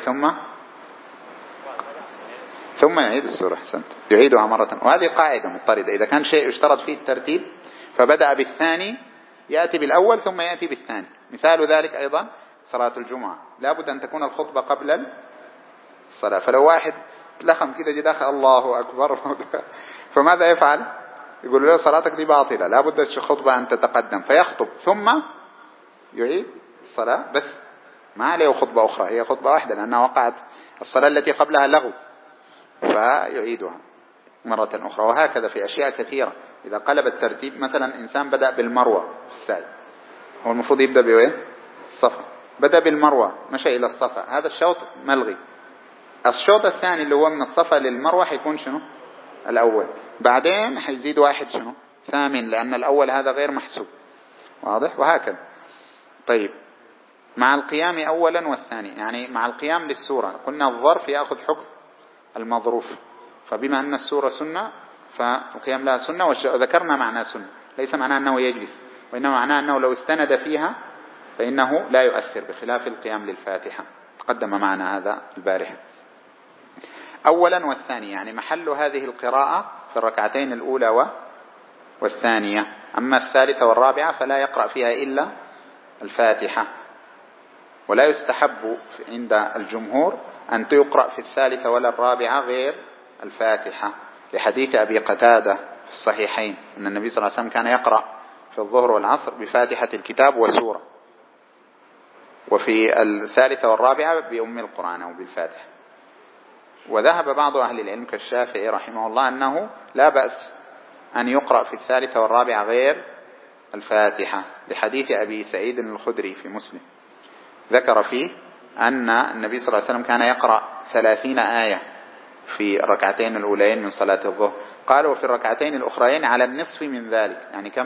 ثم يعيد السورة. حسنت، يعيدها مرة. وهذه قاعدة مضطردة، إذا كان شيء يشترط فيه الترتيب فبدأ بالثاني يأتي بالأول ثم يأتي بالثاني. مثال ذلك أيضا صلاة الجمعة، لابد أن تكون الخطبة قبل الصلاة. فلو واحد لخم كده جداخل الله أكبر فماذا يفعل؟ يقول له صلاتك دي باطلة، لابد الخطبة أن تتقدم، فيخطب ثم يعيد الصلاة، بس ما عليه خطبة أخرى، هي خطبة واحدة لأنها وقعت الصلاة التي قبلها لغو، فيعيدها مرة أخرى. وهكذا في أشياء كثيرة. إذا قلب الترتيب، مثلا إنسان بدأ بالمروة في السعي، هو المفروض يبدأ بإيه؟ الصفا، بدأ بالمروة مشى إلى الصفا، هذا الشوط ملغي، الشوط الثاني اللي هو من الصفا للمروة حيكون شنو؟ الأول. بعدين حيزيد واحد شنو؟ ثامن، لأن الأول هذا غير محسوب. واضح؟ وهكذا. طيب، مع القيام أولا والثاني، يعني مع القيام للسورة قلنا الظرف يأخذ حكم المظروف، فبما أن السورة سنة فالقيام لها سنة، وذكرنا معنى سنة ليس معناه أنه يجلس، وإنما معناه أنه لو استند فيها فإنه لا يؤثر، بخلاف القيام للفاتحة، تقدم معنا هذا البارحة. أولا والثاني يعني محل هذه القراءة في الركعتين الأولى والثانية. أما الثالثة والرابعة فلا يقرأ فيها إلا الفاتحة، ولا يستحب عند الجمهور أن يقرأ في الثالثة ولا الرابعة غير الفاتحة، لحديث أبي قتادة في الصحيحين أن النبي صلى الله عليه وسلم كان يقرأ في الظهر والعصر بفاتحة الكتاب وسورة، وفي الثالثة والرابعة بأم القرآن أو بالفاتحة. وذهب بعض أهل العلم كالشافعي رحمه الله أنه لا بأس أن يقرأ في الثالثة والرابعة غير الفاتحة، لحديث أبي سعيد الخدري في مسلم ذكر فيه أن النبي صلى الله عليه وسلم كان يقرأ 30 آية في الركعتين الأولين من صلاة الظهر، قالوا في الركعتين الأخرين على النصف من ذلك، يعني كم؟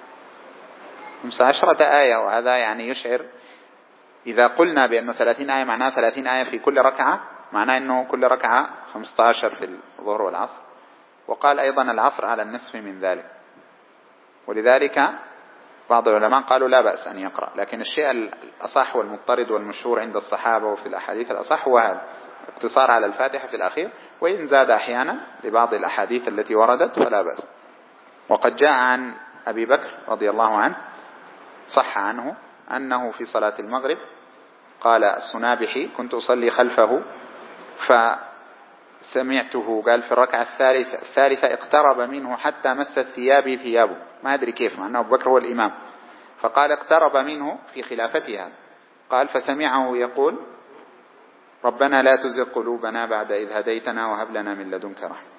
15 آية. وهذا يعني يشعر، إذا قلنا بأنه 30 آية معناه 30 آية في كل ركعة، معناه أنه كل ركعة 15 في الظهر والعصر. وقال أيضا العصر على النصف من ذلك، ولذلك بعض العلماء قالوا لا بأس أن يقرأ. لكن الشيء الأصح والمضطرد والمشهور عند الصحابة وفي الأحاديث الأصح هو هذا، اقتصار على الفاتحة في الأخير، وإن زاد أحيانا لبعض الأحاديث التي وردت فلا بأس. وقد جاء عن أبي بكر رضي الله عنه، صح عنه أنه في صلاة المغرب قال السنابحي كنت أصلي خلفه فسمعته قال في الركعة الثالثة اقترب منه حتى مست ثيابي ثيابه، ما أدري كيف، مع أنه أبو بكر هو الإمام، فقال اقترب منه في خلافتها، قال فسمعه يقول ربنا لا تزغ قلوبنا بعد إذ هديتنا وهب لنا من لدنك رحمة.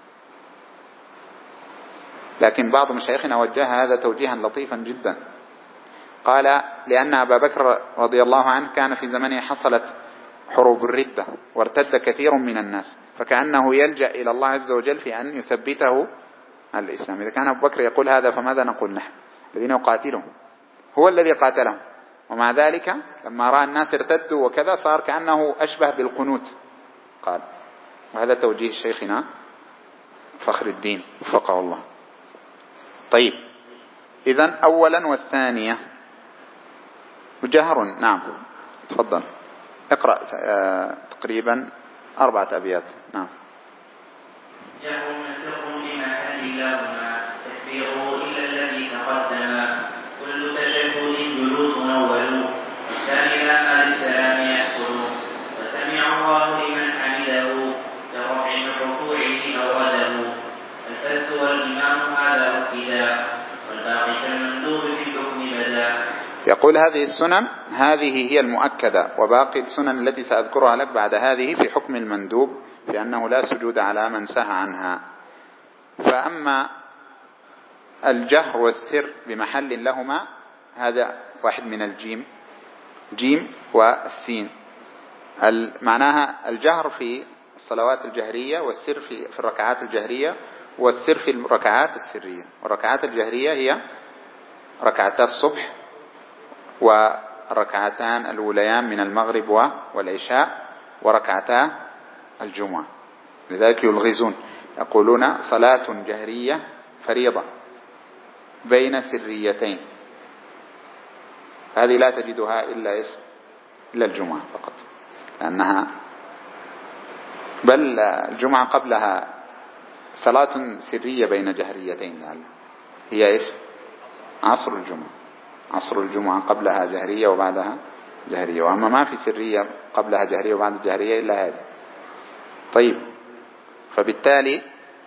لكن بعض مشايخنا وجه هذا توجيها لطيفا جدا، قال لأن أبا بكر رضي الله عنه كان في زمنه حصلت حروب الردة وارتد كثير من الناس، فكأنه يلجأ إلى الله عز وجل في أن يثبته على الإسلام. إذا كان أبو بكر يقول هذا فماذا نقول نحن الذين يقاتلهم؟ هو الذي قاتلهم، ومع ذلك لما رأى الناس ارتدوا وكذا صار كأنه أشبه بالقنوت قال. وهذا توجيه شيخنا فخر الدين وفقه الله. طيب، إذن أولا والثانية جهر. نعم تفضل اقرأ تقريبا 4 أبيات. نعم. جهر مسلق بما لهما تكبيره إلا الذي تقدم كل تشهد جلوس أول الثاني لما للسلام يحصل وسمع الله لمن حمده كرفع من ركوعه أورده الفذ والإمام هذا ابتداء والباقي كالمندوب في الحكم بدا. يقول هذه السنن هذه هي المؤكدة، وباقي السنن التي سأذكرها لك بعد هذه في حكم المندوب، لأنه لا سجود على من سهى عنها. فأما الجهر والسر بمحل لهما هذا واحد من الجيم، جيم والسين، معناها الجهر في الصلوات الجهرية والسر في الركعات الجهرية والسر في الركعات السرية. والركعات الجهرية هي ركعتا الصبح والركعتان الأوليان من المغرب والعشاء وركعتا الجمعة. لذلك يلغزون يقولون صلاة جهرية فريضة بين سريتين، هذه لا تجدها إلا الجمعة فقط، لأنها بل الجمعة قبلها صلاة سرية بين جهريتين هي عصر الجمعة. عصر الجمعة قبلها جهرية وبعدها جهرية، وأما ما في سرية قبلها جهرية وبعد جهرية إلا هذه. طيب، فبالتالي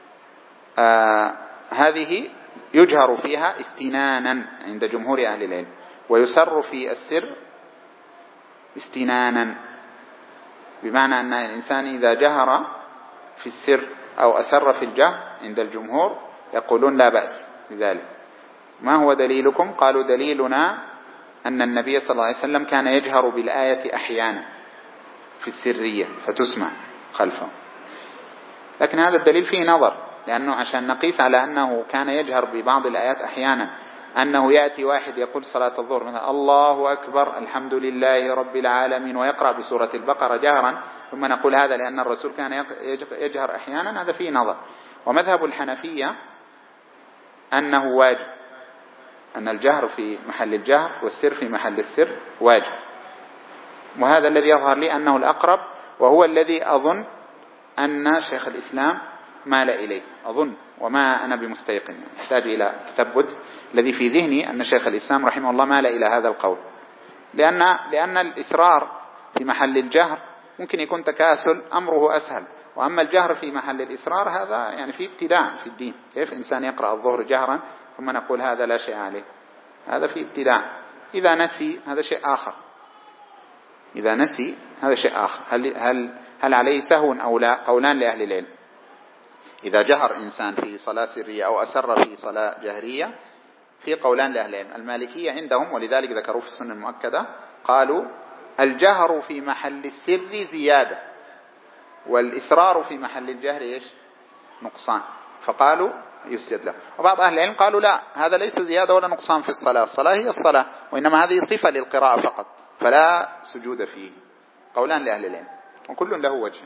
هذه يجهر فيها استنانا عند جمهور أهل العلم، ويسر في السر استنانا، بمعنى أن الإنسان إذا جهر في السر أو أسر في الجهر عند الجمهور يقولون لا بأس بذلك. ما هو دليلكم؟ قالوا دليلنا أن النبي صلى الله عليه وسلم كان يجهر بالآية أحيانا في السرية فتسمع، خلفه. لكن هذا الدليل فيه نظر، لأنه عشان نقيس على أنه كان يجهر ببعض الآيات أحيانا، أنه يأتي واحد يقول صلاة الظهر مثلا الله أكبر الحمد لله رب العالمين ويقرأ بسورة البقرة جهرا، ثم نقول هذا لأن الرسول كان يجهر أحيانا، هذا فيه نظر. ومذهب الحنفية أنه واجب، أن الجهر في محل الجهر والسر في محل السر واجب، وهذا الذي يظهر لي أنه الأقرب، وهو الذي أظن أن شيخ الإسلام مال إليه، أظن وما أنا بمستيقن، يحتاج إلى تثبت. الذي في ذهني أن شيخ الإسلام رحمه الله مال إلى هذا القول، لأن الإصرار في محل الجهر ممكن يكون تكاسل أمره أسهل، وأما الجهر في محل الإصرار هذا يعني في ابتداع في الدين. كيف إنسان يقرأ الظهر جهرا ثم نقول هذا لا شيء عليه؟ هذا في ابتداع. إذا نسي هذا شيء آخر، إذا نسي هذا شيء آخر. هل عليه سهو أو لا؟ قولان لأهل العلم. إذا جهر إنسان في صلاة سرية أو أسر في صلاة جهرية في قولان لأهل العلم. المالكية عندهم، ولذلك ذكروا في السنة المؤكدة، قالوا الجهر في محل السر زيادة، والإسرار في محل الجهر إيش؟ نقصان، فقالوا يسجد له. وبعض أهل العلم قالوا لا، هذا ليس زيادة ولا نقصان في الصلاة، الصلاة هي الصلاة، وإنما هذه صفة للقراءة فقط فلا سجود فيه. قولان لأهل العلم وكل له وجه.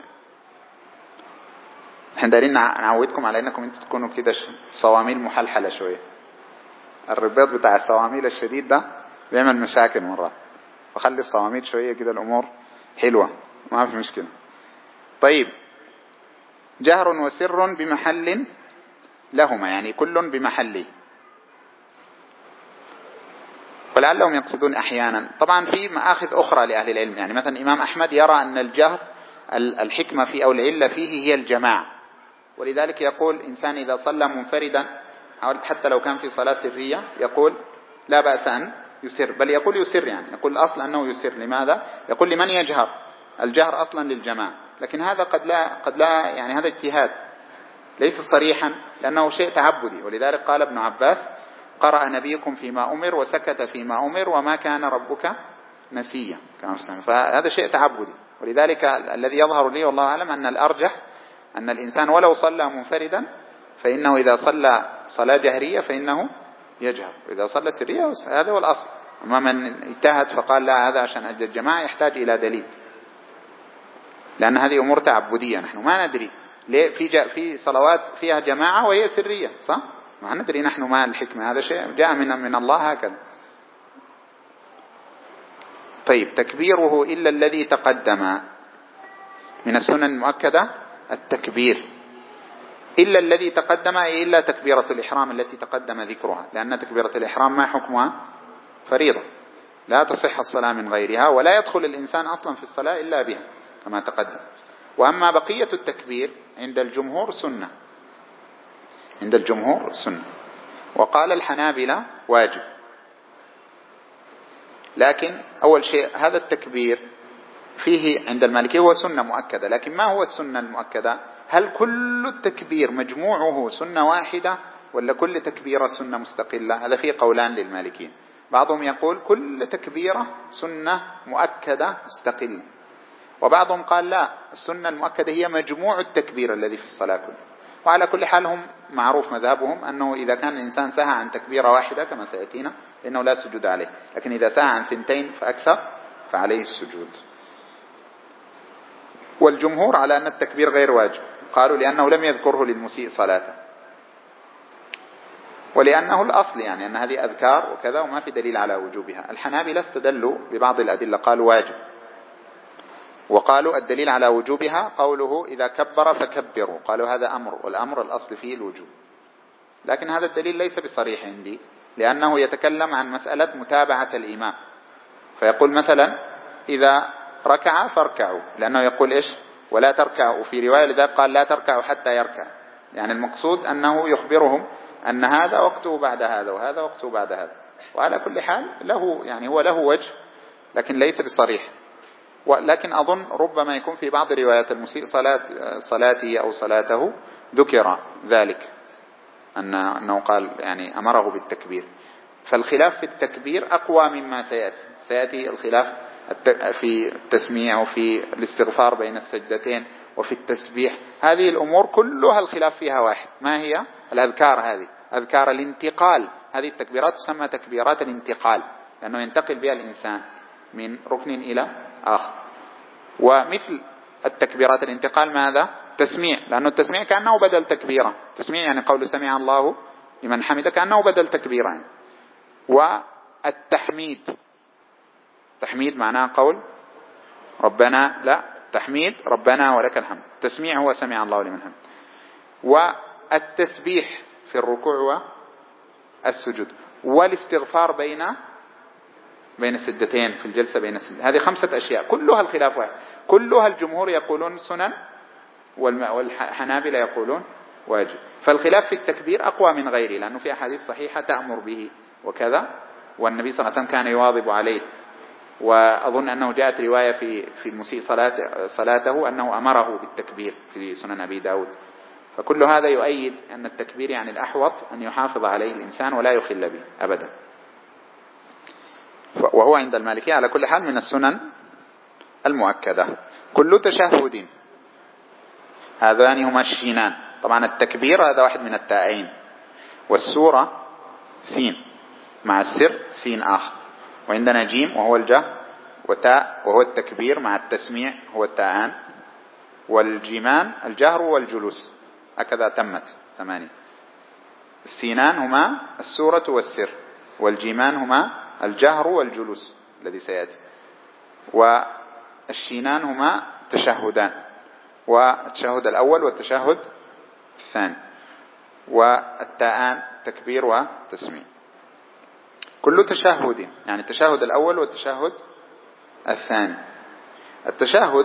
احنا دارين نعودكم على انكم انتم تكونوا كده صواميل محلحلة شوية. الرباط بتاع الصواميل الشديد ده بيعمل مشاكل مرات، فخلي الصواميل شوية كده الامور حلوة ما في مشكلة. طيب، جهر وسر بمحل لهما، يعني كل بمحله. ولعلهم يقصدون احيانا. طبعا في مآخذ اخرى لأهل العلم، يعني مثلا الامام احمد يرى ان الجهر الحكمة فيه او العلة فيه هي الجماعة، ولذلك يقول إنسان إذا صلى منفردا حتى لو كان في صلاة سرية يقول لا بأس أن يسر، بل يقول يسر، يعني يقول الأصل أنه يسر. لماذا؟ يقول لمن يجهر، الجهر أصلا للجماعة. لكن هذا قد لا يعني هذا اجتهاد ليس صريحا، لأنه شيء تعبدي. ولذلك قال ابن عباس قرأ نبيكم فيما أمر وسكت فيما أمر وما كان ربك نسيا، فهذا شيء تعبدي. ولذلك الذي يظهر لي والله أعلم أن الأرجح أن الإنسان ولو صلى منفردا فإنه إذا صلى صلاة جهرية فإنه يجهر، وإذا صلى سرية هذا هو الأصل. أما من اجتهد فقال لا هذا عشان أجل الجماعة يحتاج إلى دليل، لأن هذه أمور تعبدية نحن ما ندري ليه في صلوات فيها جماعة وهي سرية، صح؟ ما ندري نحن ما الحكمة، هذا شيء جاء من الله هكذا. طيب، تكبيره إلا الذي تقدم من السنن المؤكدة التكبير، إلا الذي تقدم أي إلا تكبيرة الإحرام التي تقدم ذكرها، لأن تكبيرة الإحرام ما حكمها فريضة، لا تصح الصلاة من غيرها، ولا يدخل الإنسان أصلا في الصلاة إلا بها كما تقدم. وأما بقية التكبير عند الجمهور سنة، عند الجمهور سنة. وقال الحنابلة واجب. لكن أول شيء هذا التكبير فيه عند المالكية هو سنة مؤكدة، لكن ما هو السنة المؤكدة؟ هل كل التكبير مجموعه سنة واحدة ولا كل تكبيرة سنة مستقلة؟ هذا فيه قولان للمالكيين. بعضهم يقول كل تكبيرة سنة مؤكدة مستقلة، وبعضهم قال لا، السنة المؤكدة هي مجموع التكبير الذي في الصلاة كله. وعلى كل حال هم معروف مذهبهم أنه إذا كان الإنسان سهى عن تكبيرة واحدة كما سيأتينا إنه لا سجود عليه، لكن إذا سهى عن 2 فأكثر فعليه السجود. والجمهور على أن التكبير غير واجب، قالوا لأنه لم يذكره للمسيء صلاته، ولأنه الأصل يعني أن هذه أذكار وكذا وما في دليل على وجوبها. الحنابلة استدلوا ببعض الأدلة قالوا واجب، وقالوا الدليل على وجوبها قوله إذا كبر فكبروا، قالوا هذا أمر، والأمر الأصل فيه الوجوب. لكن هذا الدليل ليس بصريح عندي، لأنه يتكلم عن مسألة متابعة الإمام، فيقول مثلا إذا ركع فاركعوا، لأنه يقول إيش ولا تركعوا، في رواية لذلك قال لا تركعوا حتى يركع، يعني المقصود أنه يخبرهم أن هذا وقته بعد هذا وهذا وقته بعد هذا. وعلى كل حال له يعني هو له وجه لكن ليس بصريح. ولكن أظن ربما يكون في بعض روايات المسيء صلاته أو صلاته ذكر ذلك أنه قال يعني أمره بالتكبير. فالخلاف في التكبير أقوى مما سيأتي الخلاف في التسميع وفي الاستغفار بين السجدتين وفي التسبيح. هذه الأمور كلها الخلاف فيها واحد. ما هي؟ الأذكار. هذه أذكار الانتقال، هذه التكبيرات تسمى تكبيرات الانتقال، لأنه ينتقل بها الإنسان من ركن إلى آخر. ومثل التكبيرات الانتقال ماذا؟ تسميع، لأنه التسميع كأنه بدل تكبيرة. تسميع يعني قول سمع الله لمن حمده، كأنه بدل تكبيرة يعني. والتحميد، تحميد معناه قول ربنا، لا، تحميد ربنا ولك الحمد. التسميع هو سمع الله لمن حمده. والتسبيح في الركوع والسجود. والاستغفار بين السجدتين في الجلسة بين السجدتين. هذه 5 أشياء كلها الخلاف واحد. كلها الجمهور يقولون سنن والحنابلة يقولون واجب. فالخلاف في التكبير أقوى من غيره، لأنه في أحاديث صحيحة تأمر به وكذا، والنبي صلى الله عليه وسلم كان يواظب عليه. وأظن أنه جاءت رواية في المسيء صلاته أنه أمره بالتكبير في سنن أبي داود. فكل هذا يؤيد أن التكبير يعني الأحوط أن يحافظ عليه الإنسان ولا يخل به أبدا. وهو عند المالكية على كل حال من السنن المؤكدة. كل تشهد، هذان هما الشينان. طبعا التكبير هذا واحد من التاءين، والسورة سين مع السر سين آخر، وعندنا جيم وهو الجهر، وتاء وهو التكبير مع التسميع هو التاءان، والجيمان الجهر والجلوس. هكذا تمت 8. السينان هما السورة والسر، والجيمان هما الجهر والجلوس الذي سيأتي، والشينان هما تشهدان، والتشهد الأول والتشهد الثاني، والتاءان تكبير وتسميع. كل تشهد يعني التشهد الأول والتشهد الثاني. التشهد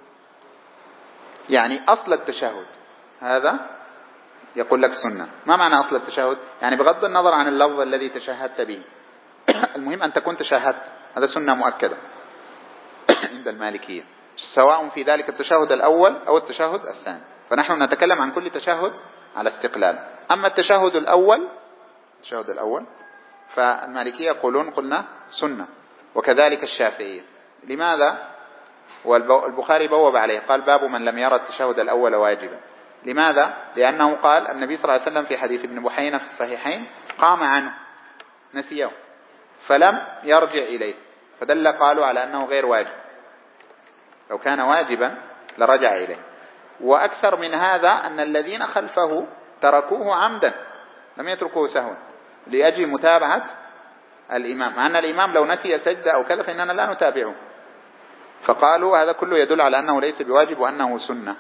يعني أصل التشهد، هذا يقول لك سنة. ما معنى أصل التشهد؟ يعني بغض النظر عن اللفظ الذي تشهدت به، المهم أن تكون تشهدت، هذا سنة مؤكدة عند المالكية، سواء في ذلك التشهد الأول أو التشهد الثاني. فنحن نتكلم عن كل تشهد على استقلال. أما التشهد الأول فالمالكية يقولون قلنا سنة، وكذلك الشافعية. لماذا؟ والبخاري بوب عليه، قال باب من لم يرى التشهد الأول واجبا. لماذا؟ لأنه قال النبي صلى الله عليه وسلم في حديث ابن بحينة في الصحيحين قام عنه نسيه فلم يرجع إليه، فدل قالوا على أنه غير واجب. لو كان واجبا لرجع إليه. وأكثر من هذا أن الذين خلفه تركوه عمدا، لم يتركوه سهوا، لأجل متابعة الإمام، مع أن الإمام لو نسي سجدة أو كذا فإننا لا نتابعه. فقالوا هذا كله يدل على أنه ليس بواجب وأنه سنة.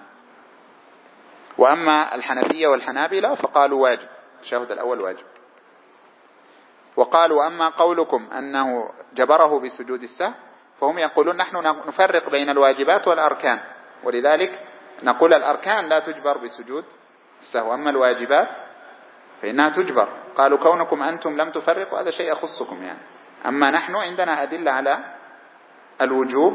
وأما الحنفية والحنابلة فقالوا واجب، التشهد الأول واجب. وقالوا أما قولكم أنه جبره بسجود السهو، فهم يقولون نحن نفرق بين الواجبات والأركان، ولذلك نقول الأركان لا تجبر بسجود السهو، أما الواجبات فإنها تجبر. قالوا كونكم أنتم لم تفرقوا هذا شيء يخصكم يعني، أما نحن عندنا أدلة على الوجوب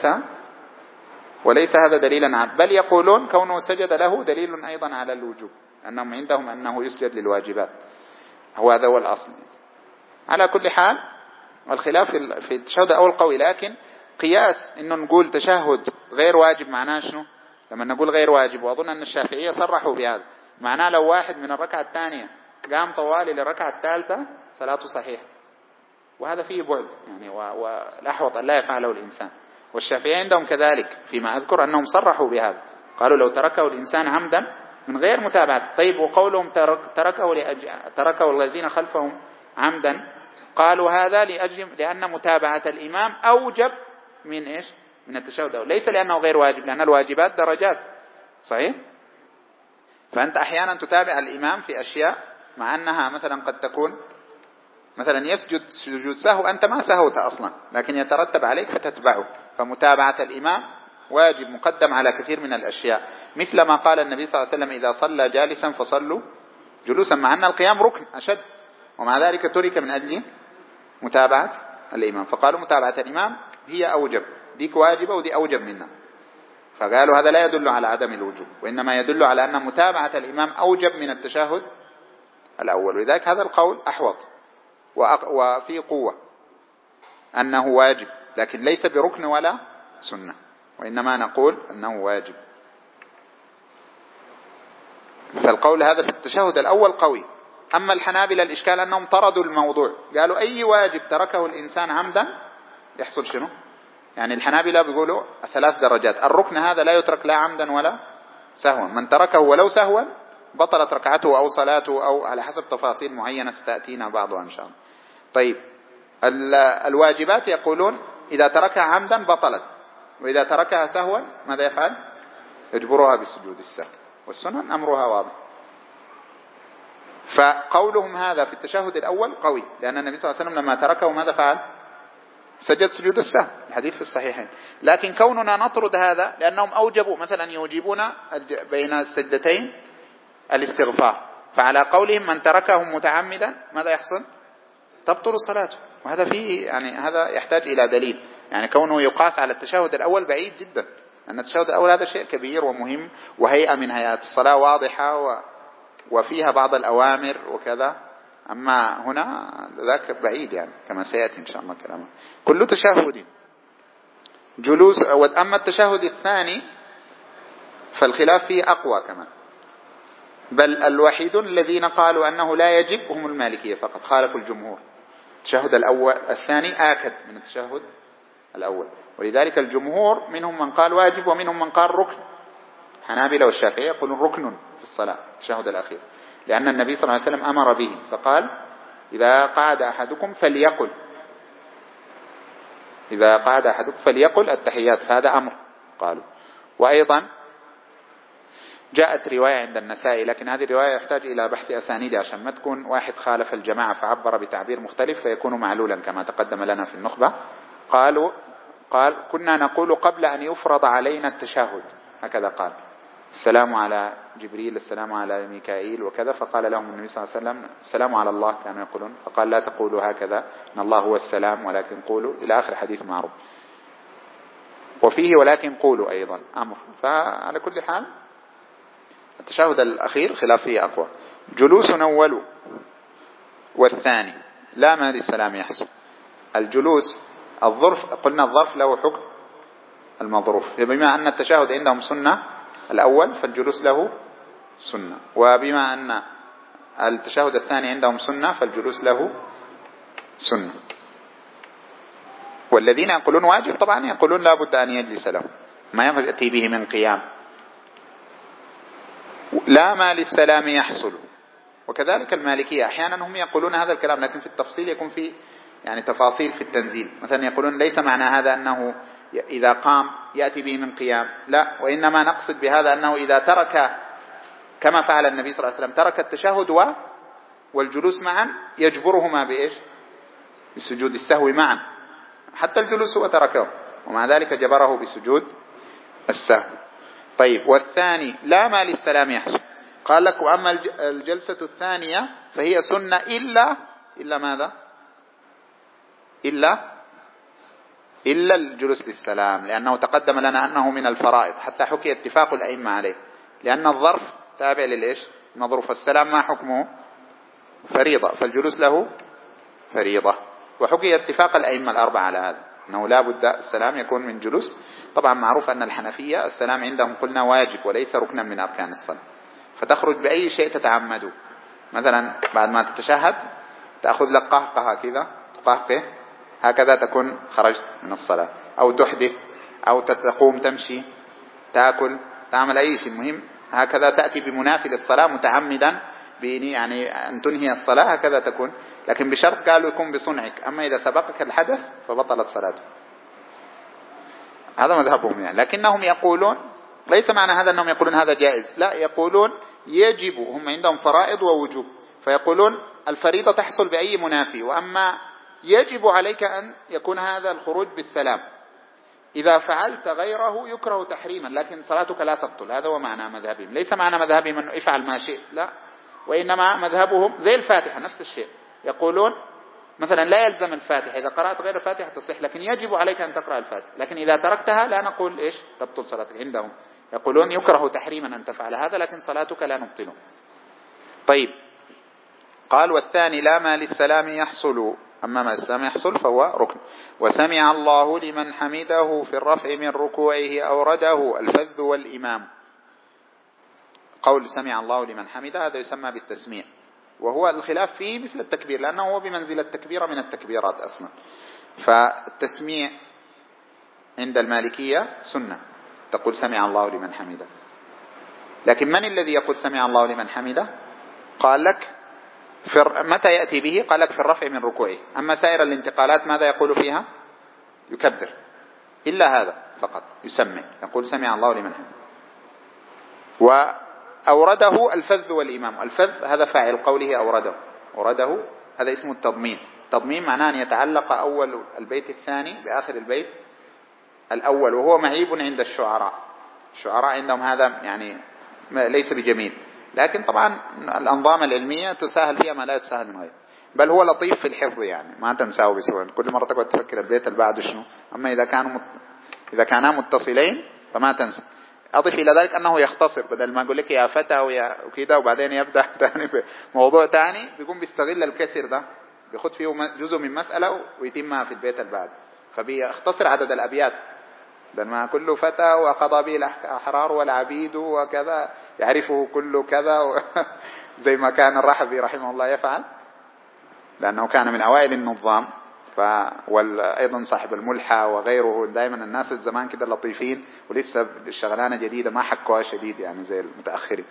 وليس هذا دليلا على، بل يقولون كونه سجد له دليل أيضا على الوجوب، أنهم عندهم أنه يسجد للواجبات، هذا هو الأصل. على كل حال الخلاف في التشهد أول قوي، لكن قياس إنه نقول تشهد غير واجب معناه شنو؟ لما نقول غير واجب، وأظن أن الشافعية صرحوا بهذا، معناه لو واحد من الركعة الثانية قام طوالي للركعة الثالثة صلاته صحيحة، وهذا فيه بعد يعني، والأحوط أن لا يفعله الإنسان. والشافعية عندهم كذلك، فيما أذكر أنهم صرحوا بهذا، قالوا لو تركه الإنسان عمدا من غير متابعة. طيب وقولهم تركه الذين خلفهم عمدا، قالوا هذا لأن متابعة الإمام أوجب من إيش؟ من التشهد، ليس لأنه غير واجب، لأن الواجبات درجات صحيح. فأنت أحيانا تتابع الإمام في أشياء مع أنها مثلا قد تكون مثلا يسجد سجود سهو أنت ما سهوت أصلا، لكن يترتب عليك فتتبعه. فمتابعة الإمام واجب مقدم على كثير من الأشياء، مثل ما قال النبي صلى الله عليه وسلم إذا صلى جالسا فصلوا جلوسا، مع أن القيام ركن أشد، ومع ذلك ترك من أجل متابعة الإمام. فقالوا متابعة الإمام هي أوجب، ديك واجبة ودي أوجب منها. فقالوا هذا لا يدل على عدم الوجوب، وإنما يدل على أن متابعة الإمام أوجب من التشهد الأول، ولذلك هذا القول أحوط وفي قوة أنه واجب، لكن ليس بركن ولا سنة، وإنما نقول أنه واجب. فالقول هذا في التشهد الأول قوي. أما الحنابلة الإشكال أنهم طردوا الموضوع، قالوا أي واجب تركه الإنسان عمدا يحصل شنو؟ يعني الحنابلة بيقولوا 3 درجات، الركن هذا لا يترك لا عمدا ولا سهوا، من تركه ولو سهوا بطلت ركعته أو صلاته، أو على حسب تفاصيل معينة ستأتينا بعضها إن شاء الله. طيب الواجبات يقولون إذا تركها عمدا بطلت، وإذا تركها سهوا ماذا يفعل؟ يجبرها بسجود السهو. والسنن أمرها واضح. فقولهم هذا في التشهد الأول قوي، لأن النبي صلى الله عليه وسلم لما تركه ماذا فعل؟ سجد سجود السهو، الحديث في الصحيحين. لكن كوننا نطرد هذا لأنهم أوجبوا مثلا يوجبون بين السجدتين الاستغفار، فعلى قولهم من تركه متعمدا ماذا يحصل؟ تبطل الصلاة. وهذا فيه يعني هذا يحتاج إلى دليل، يعني كونه يقاس على التشهد الأول بعيد جدا، أن التشهد الأول هذا شيء كبير ومهم، وهيئة من هيئات الصلاة واضحة وفيها بعض الأوامر وكذا. أما هنا ذاك بعيد يعني كما سيأتي إن شاء الله كلامه. كل تشهد جلوس. أما التشهد الثاني فالخلاف فيه أقوى كمان، بل الوحيدون الذين قالوا أنه لا يجب هم المالكية فقط، خالفوا الجمهور. التشهد الأول الثاني آكد من التشهد الأول، ولذلك الجمهور منهم من قال واجب ومنهم من قال ركن. حنابلة والشافعية يقولون ركن في الصلاة التشهد الأخير، لأن النبي صلى الله عليه وسلم أمر به، فقال إذا قعد أحدكم فليقل التحيات، فهذا أمر قالوا. وأيضا جاءت رواية عند النسائي، لكن هذه الرواية يحتاج إلى بحث أسانيد عشان ما تكون واحد خالف الجماعة فعبر بتعبير مختلف فيكون معلولا كما تقدم لنا في النخبة. قال كنا نقول قبل أن يفرض علينا التشهد، هكذا قال، السلام على جبريل، السلام على ميكائيل وكذا، فقال لهم النبي صلى الله عليه وسلم السلام على الله كانوا يقولون، فقال لا تقولوا هكذا إن الله هو السلام ولكن قولوا، إلى آخر حديث معروف. وفيه ولكن قولوا أيضا أمر. فعلى كل حال التشهد الأخير خلاف فيه أقوى. جلوس أول والثاني لا ما للسلام يحصل. الجلوس الظرف، قلنا الظرف له حكم المظروف، بما أن التشهد عندهم سنة الأول فالجلوس له سنة، وبما أن التشهد الثاني عندهم سنة فالجلوس له سنة. والذين يقولون واجب طبعا يقولون لا بد أن يجلس له، ما يأتي به من قيام. لا ما للسلام يحصل. وكذلك المالكية أحيانا هم يقولون هذا الكلام، لكن في التفصيل يكون في يعني تفاصيل في التنزيل. مثلا يقولون ليس معنى هذا أنه إذا قام يأتي به من قيام، لا، وإنما نقصد بهذا أنه إذا ترك كما فعل النبي صلى الله عليه وسلم، ترك التشهد والجلوس معا يجبرهما بإيش؟ بسجود السهو معا، حتى الجلوس هو تركه ومع ذلك جبره بسجود السهو. طيب والثاني لا ما للسلام يحصل. قال لك وأما الجلسة الثانية فهي سنة إلا ماذا؟ إلا الجلوس للسلام، لأنه تقدم لنا أنه من الفرائض، حتى حكي اتفاق الأئمة عليه، لأن الظرف تابع للإيش؟ مظروف. السلام ما حكمه؟ فريضة، فالجلوس له فريضة. وحكي اتفاق الأئمة الأربعة على هذا، أنه لا بد السلام يكون من جلوس. طبعا معروف أن الحنفية السلام عندهم قلنا واجب وليس ركنا من أركان الصلاة، فتخرج بأي شيء تتعمده. مثلا بعد ما تتشهد تأخذ لك قهقه كذا، قهقه هكذا تكون خرجت من الصلاة، أو تحدث، أو تقوم تمشي، تأكل، تعمل أي شيء مهم، هكذا تأتي بمنافي للصلاة متعمدا يعني أن تنهي الصلاة، هكذا تكون. لكن بشرط قالوا يكون بصنعك، أما إذا سبقك الحدث فبطلت صلاته. هذا مذهبهم يعني. لكنهم يقولون ليس معنى هذا أنهم يقولون هذا جائز، لا، يقولون يجب، هم عندهم فرائض ووجوب، فيقولون الفريضة تحصل بأي منافي، وأما يجب عليك أن يكون هذا الخروج بالسلام، إذا فعلت غيره يكره تحريما لكن صلاتك لا تبطل. هذا هو معنى مذهبهم. ليس معنى مذهبهم أنه افعل ما شئت، لا، وإنما مذهبهم زي الفاتحة نفس الشيء، يقولون مثلا لا يلزم الفاتحة، إذا قرأت غير الفاتحة تصح، لكن يجب عليك أن تقرأ الفاتحة، لكن إذا تركتها لا نقول إيش تبطل صلاتك. عندهم يقولون يكره تحريما أن تفعل هذا لكن صلاتك لا نبطله. طيب قال والثاني لا ما للسلام يحصل، أما ما للسلام يحصل فهو ركن. وسمع الله لمن حمده في الرفع من ركوعه أورده الفذ والإمام. قول سمع الله لمن حمده هذا يسمى بالتسميع، وهو الخلاف فيه مثل التكبير، لأنه هو بمنزلة التكبيرة من التكبيرات أصلا. فالتسميع عند المالكية سنة، تقول سمع الله لمن حمده. لكن من الذي يقول سمع الله لمن حمده؟ قال لك متى يأتي به؟ قال لك في الرفع من ركوعه. أما سائر الانتقالات ماذا يقول فيها؟ يكبر، إلا هذا فقط يسمع، يقول سمع الله لمن حمده. وأورده الفذ والإمام. الفذ هذا فاعل قوله أورده، هذا اسمه التضمين. التضمين معناه أن يتعلق أول البيت الثاني بآخر البيت الأول، وهو معيب عند الشعراء. الشعراء عندهم هذا يعني ليس بجميل، لكن طبعا الأنظام العلمية تساهل فيها ما لا يتساهل من غيره، بل هو لطيف في الحفظ، يعني ما تنساه بسهولة، كل مرة تقعد تفكر البيت اللي بعده شنو. أما إذا كانا متصلين فما تنسى. أضف إلى ذلك أنه يختصر، بدل ما أقول لك يا فتى وكذا وبعدين يبدأ ثاني بموضوع ثاني، بيقوم بيستغل الكسر ده، بيخد فيه جزء من مسألة ويتمها في البيت اللي بعده، فبيختصر عدد الأبيات، بدل ما كل فتى وقضى به الأحرار والعبيد وكذا يعرفه كل كذا زي ما كان الرحبي رحمه الله يفعل، لأنه كان من أوائل النظام. وأيضا صاحب الملحة وغيره، دائما الناس الزمان كده لطيفين، ولسه الشغلانة جديدة ما حكوها شديد يعني زي المتأخرين.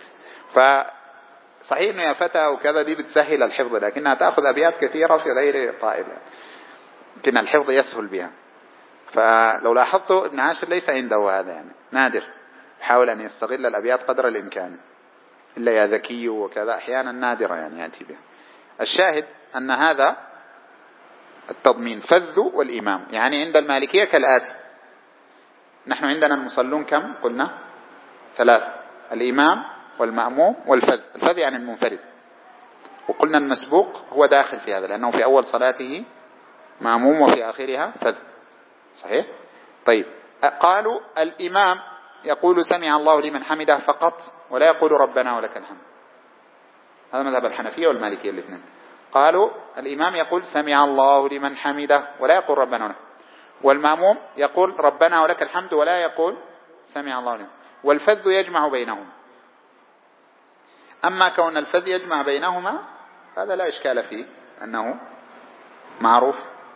فصحيح إنه يا فتى وكذا دي بتسهل الحفظ، لكنها تأخذ أبيات كثيرة في غير طائل، لكن الحفظ يسهل بها. فلو لاحظتوا ابن عاشر ليس عنده هذا، يعني نادر، يحاول أن يستغل الأبيات قدر الإمكان، إلا يا ذكي وكذا أحيانا نادرة يعني يأتي بها. الشاهد أن هذا التضمين فذ والإمام. يعني عند المالكية كالآتي: نحن عندنا المصلون كم قلنا؟ 3: الإمام والمأموم والفذ. الفذ يعني المنفرد، وقلنا المسبوق هو داخل في هذا لأنه في أول صلاته مأموم وفي آخرها فذ، صحيح؟ طيب، قالوا الإمام يقول سمع الله لمن حمده فقط، ولا يقول ربنا ولك الحمد. هذا مذهب الحنفية والمالكية الاثنين. قالوا الإمام يقول سمع الله لمن حمده ولا يقول ربنا ولك، والمأموم يقول ربنا ولك الحمد ولا يقول سمع الله لمن، والفذ يجمع بينهم. أما كون الفذ يجمع بينهما هذا لا إشكال فيه، أنه معروف.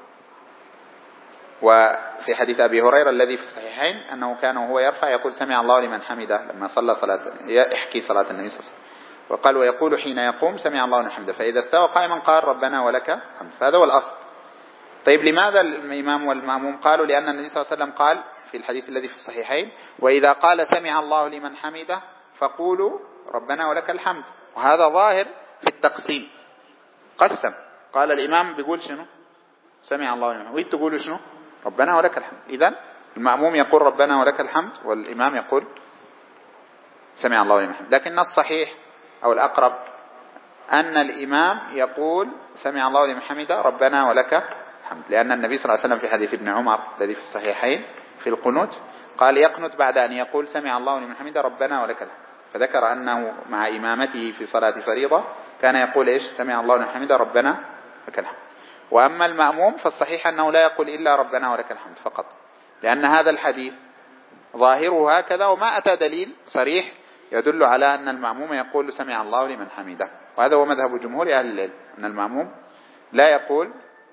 وفي حديث أبي هريرة الذي في الصحيحين أنه كان وهو يرفع يقول سمع الله لمن حمده لما صلى يحكي صلاة النبي صلى الله عليه وسلم، وقال ويقول حين يقوم سمع الله لمن حمده، فإذا استوى قائما قال ربنا ولك الحمد. فهذا هو الأصل. طيب، لماذا الإمام والمأموم؟ قالوا لأن النبي صلى الله عليه وسلم قال في الحديث الذي في الصحيحين: وإذا قال سمع الله لمن حمده فقولوا ربنا ولك الحمد. وهذا ظاهر في التقسيم، قسم، قال الإمام بيقول شنو؟ سمع الله لمن حمده، وإنت تقولوا شنو؟ ربنا ولك الحمد. إذن المأموم يقول ربنا ولك الحمد، والإمام يقول سمع الله لمن حمده. لكن الصحيح أو الأقرب أن الإمام يقول سمع الله لمن حمده ربنا ولك الحمد، لأن النبي صلى الله عليه وسلم في حديث ابن عمر الذي في الصحيحين في القنوت قال يقنت بعد أن يقول سمع الله لمن حمده ربنا ولك الحمد، فذكر أنه مع إمامته في صلاة فريضة كان يقول إيش؟ سمع الله لمن حمده ربنا لك الحمد. وأما المأموم فالصحيح أنه لا يقول إلا ربنا ولك الحمد فقط، لأن هذا الحديث ظاهره هكذا، وما أتى دليل صريح يدل على أن المأموم يقول سمع الله لمن حمده. وهذا هو مذهب جمهور أهل العلم، أن المأموم لا يقول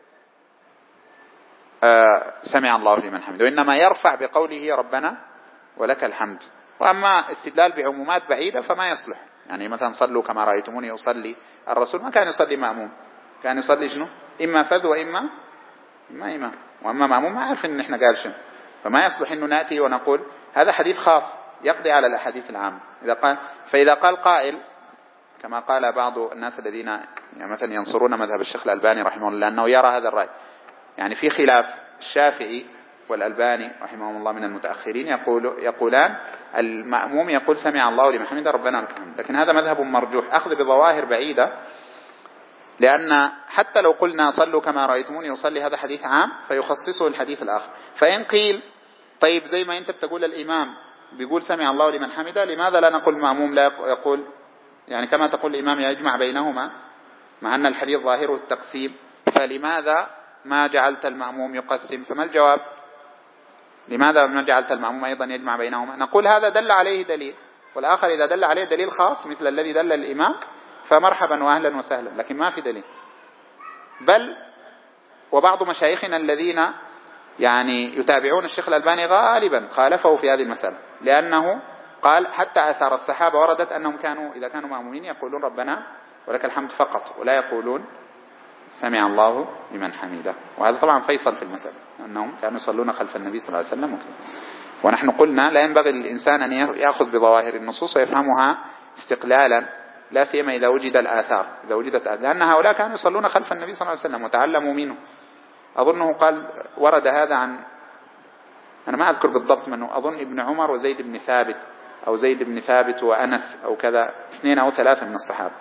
سمع الله لمن حمده، وإنما يرفع بقوله ربنا ولك الحمد. وأما استدلال بعمومات بعيدة فما يصلح، يعني مثلا صلوا كما رأيتموني أصلي، الرسول ما كان يصلي مأموم، كان يصلي شنو؟ إما فذ وإما إمام. وأما مأموم ما عارف إن إحنا قال شنو، فما يصلح إنه نأتي ونقول هذا حديث خاص يقضي على الأحاديث العامة. فإذا قال قائل كما قال بعض الناس الذين يعني مثلا ينصرون مذهب الشيخ الألباني رحمه الله، لأنه يرى هذا الرأي، يعني في خلاف الشافعي والألباني رحمهم الله من المتأخرين يقولان المأموم يقول سمع الله لمن حمده ربنا ولك الحمد، لكن هذا مذهب مرجوح أخذ بظواهر بعيدة، لأن حتى لو قلنا صلوا كما رأيتموني أصلي هذا حديث عام فيخصصه الحديث الآخر. فإن قيل طيب زي ما أنت بتقول الإمام بيقول سمع الله لمن حمده، لماذا لا نقول المأموم لا يقول؟ يعني كما تقول الإمام يجمع بينهما مع أن الحديث ظاهره التقسيم، فلماذا ما جعلت المأموم يقسم؟ فما الجواب؟ لماذا ما جعلت المأموم أيضا يجمع بينهما؟ نقول هذا دل عليه دليل، والآخر إذا دل عليه دليل خاص مثل الذي دل الإمام فمرحبا وأهلا وسهلا، لكن ما في دليل. بل وبعض مشايخنا الذين يعني يتابعون الشيخ الألباني غالبا خالفه في هذه المسألة، لأنه قال حتى آثار الصحابة وردت أنهم كانوا إذا كانوا مأمومين يقولون ربنا ولك الحمد فقط، ولا يقولون سمع الله لمن حمده. وهذا طبعا فيصل في المسألة، أنهم كانوا يصلون خلف النبي صلى الله عليه وسلم وكذا. ونحن قلنا لا ينبغي للإنسان أن يأخذ بظواهر النصوص ويفهمها استقلالا، لا سيما إذا وجد الآثار، إذا وجدت آثار، لأن هؤلاء كانوا يصلون خلف النبي صلى الله عليه وسلم وتعلموا منه. أظنه قال ورد هذا عن، أنا ما أذكر بالضبط منه، أظن ابن عمر وزيد بن ثابت أو زيد بن ثابت وأنس أو كذا، 2 أو 3 من الصحابة.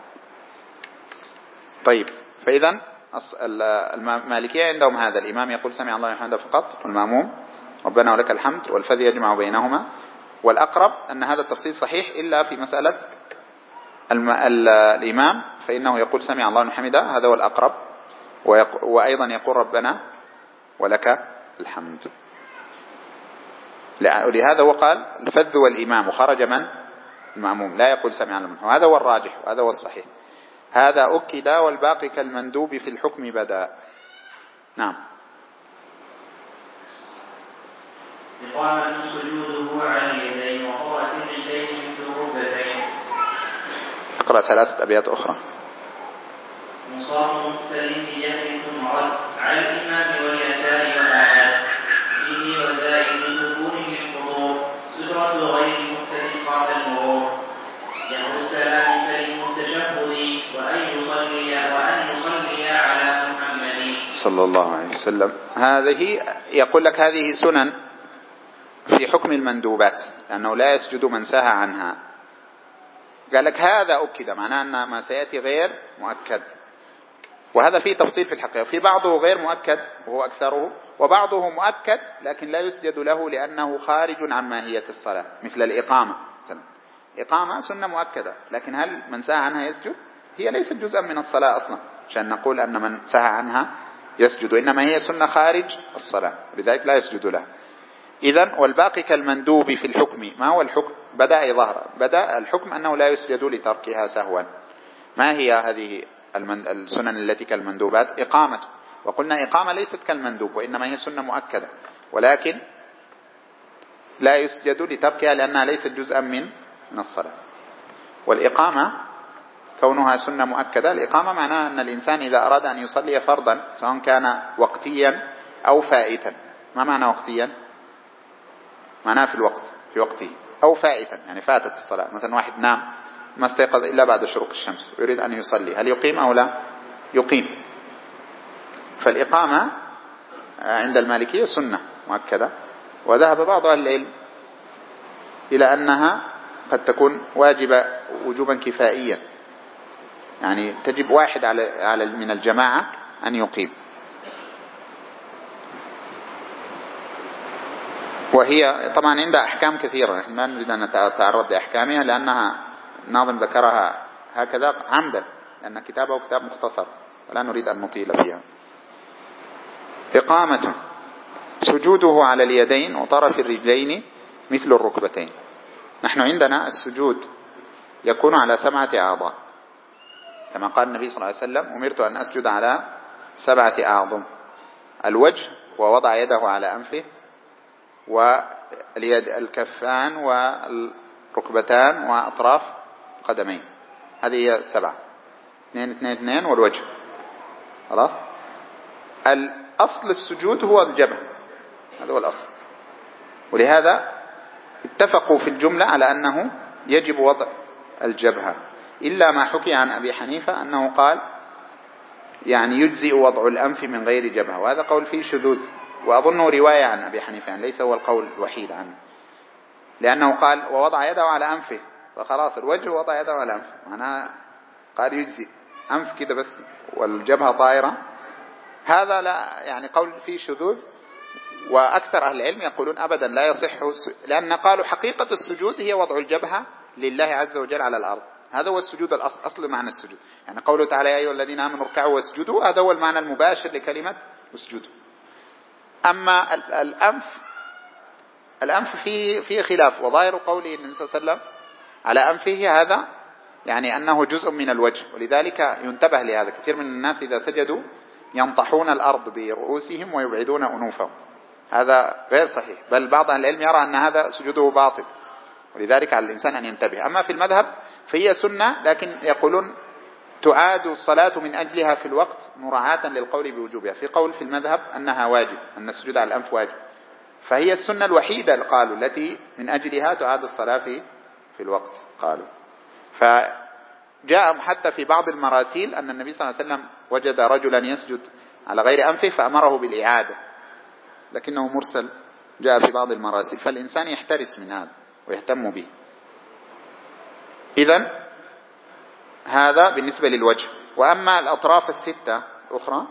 طيب، فإذا المالكية عندهم هذا، الإمام يقول سمع الله لمن حمده فقط، والمأموم ربنا ولك الحمد، والفذ يجمع بينهما. والأقرب أن هذا التفصيل صحيح إلا في مسألة الإمام، فإنه يقول سمع الله لمن حمده، هذا هو الأقرب، وأيضا يقول ربنا ولك الحمد. ولهذا هو قال الفذ والإمام، وخرج من؟ المأموم، لا يقول سمع الله لمن حمده، هذا هو الراجح وهذا هو الصحيح. هذا أكد والباقي كالمندوب في الحكم بدأ. نعم. إقامة سجوده على اليدين وقرأ الرجلين مثل الركبتين. اقرأ 3 أبيات أخرى. مصاب مختلف بجهل ثم رد على الإمام واليسار والأعلى فيه وزائد سكون للفطور سدرة غير مختلف قبل المرور يهو السلام كلم التشهد وأن يصلي على محمد صلى الله عليه وسلم. هذه يقول لك هذه سنن في حكم المندوبات، لأنه لا يسجد من سهى عنها. قال لك هذا أكد، معناه أن ما سيأتي غير مؤكد، وهذا فيه تفصيل في الحقيقة، في بعضه غير مؤكد وهو أكثره، وبعضه مؤكد لكن لا يسجد له لأنه خارج عن ماهية الصلاة، مثل الإقامة مثلا. إقامة سنة مؤكدة، لكن هل من سهى عنها يسجد؟ هي ليست جزءا من الصلاة أصلا عشان نقول أن من سهى عنها يسجد، وإنما هي سنة خارج الصلاة، لذلك لا يسجد لها. إذن والباقي كالمندوب في الحكم. ما هو الحكم؟ بدأ ظهر، بدأ الحكم أنه لا يسجد لتركها سهوا. ما هي هذه السنن التي كالمندوبات؟ إقامة، وقلنا إقامة ليست كالمندوب، وإنما هي سنة مؤكدة، ولكن لا يسجد لتركها لأنها ليست جزءا من الصلاة. والإقامة كونها سنة مؤكدة، الإقامة معناها أن الإنسان إذا أراد أن يصلي فرضا سواء كان وقتيا أو فائتا. ما معنى وقتيا؟ معناه في الوقت، في وقته، أو فائتا يعني فاتت الصلاة. مثلا واحد نام ما استيقظ إلا بعد شروق الشمس ويريد أن يصلي، هل يقيم أو لا؟ يقيم. فالإقامة عند المالكية سنة مؤكدة، وذهب بعض أهل العلم إلى أنها قد تكون واجبة وجوبا كفائيا، يعني تجب واحد على من الجماعة أن يقيم. وهي طبعا عندها أحكام كثيرة، نحن لا نريد أن نتعرض لأحكامها لأنها الناظم ذكرها هكذا عمدا، لأن كتابه كتاب مختصر ولا نريد أن نطيل فيها. إقامة سجوده على اليدين وطرف الرجلين مثل الركبتين. نحن عندنا السجود يكون على 7 أعضاء، كما قال النبي صلى الله عليه وسلم أمرت أن أسجد على 7 أعظم: الوجه ووضع يده على أنفه، واليد الكفان والركبتان وأطراف قدمين. هذه هي 7، 2 2 2 والوجه. خلاص. الأصل السجود هو الجبهة، هذا هو الأصل، ولهذا اتفقوا في الجملة على أنه يجب وضع الجبهة، إلا ما حكي عن أبي حنيفة أنه قال يعني يجزئ وضع الأنف من غير جبهة، وهذا قول فيه شذوذ، وأظنه رواية عن أبي حنيفة، يعني ليس هو القول الوحيد عنه، لأنه قال ووضع يده على أنفه، فخلاص الوجه وضع يده على أنفه، معناه قال يجزئ أنف كده بس والجبهة طائرة. هذا لا يعني قول فيه شذوذ، وأكثر أهل العلم يقولون أبدا لا يصح، لأن قالوا حقيقة السجود هي وضع الجبهة لله عز وجل على الأرض، هذا هو السجود أصل معنى السجود، يعني قوله تعالى يا أيها الذين آمنوا اركعوا واسجدوا، هذا هو المعنى المباشر لكلمة اسجدوا. أما الأنف فيه خلاف، وظاهر قوله النبي صلى الله عليه وسلم على أنفه، هذا يعني أنه جزء من الوجه، ولذلك ينتبه لهذا. كثير من الناس إذا سجدوا ينطحون الأرض برؤوسهم ويبعدون أنوفهم، هذا غير صحيح، بل بعض أهل العلم يرى أن هذا سجوده باطل، ولذلك على الإنسان أن ينتبه. أما في المذهب فهي سنة، لكن يقولون تعاد الصلاة من أجلها في الوقت مراعاة للقول بوجوبها. في قول في المذهب أنها واجب، أن السجود على الأنف واجب، فهي السنة الوحيدة قالوا التي من أجلها تعاد الصلاة في الوقت قالوا. فجاء حتى في بعض المراسيل أن النبي صلى الله عليه وسلم وجد رجلا يسجد على غير أنفه فأمره بالإعادة، لكنه مرسل جاء في بعض المراسيل، فالإنسان يحترس من هذا ويهتم به. إذن هذا بالنسبة للوجه. وأما الأطراف الستة الأخرى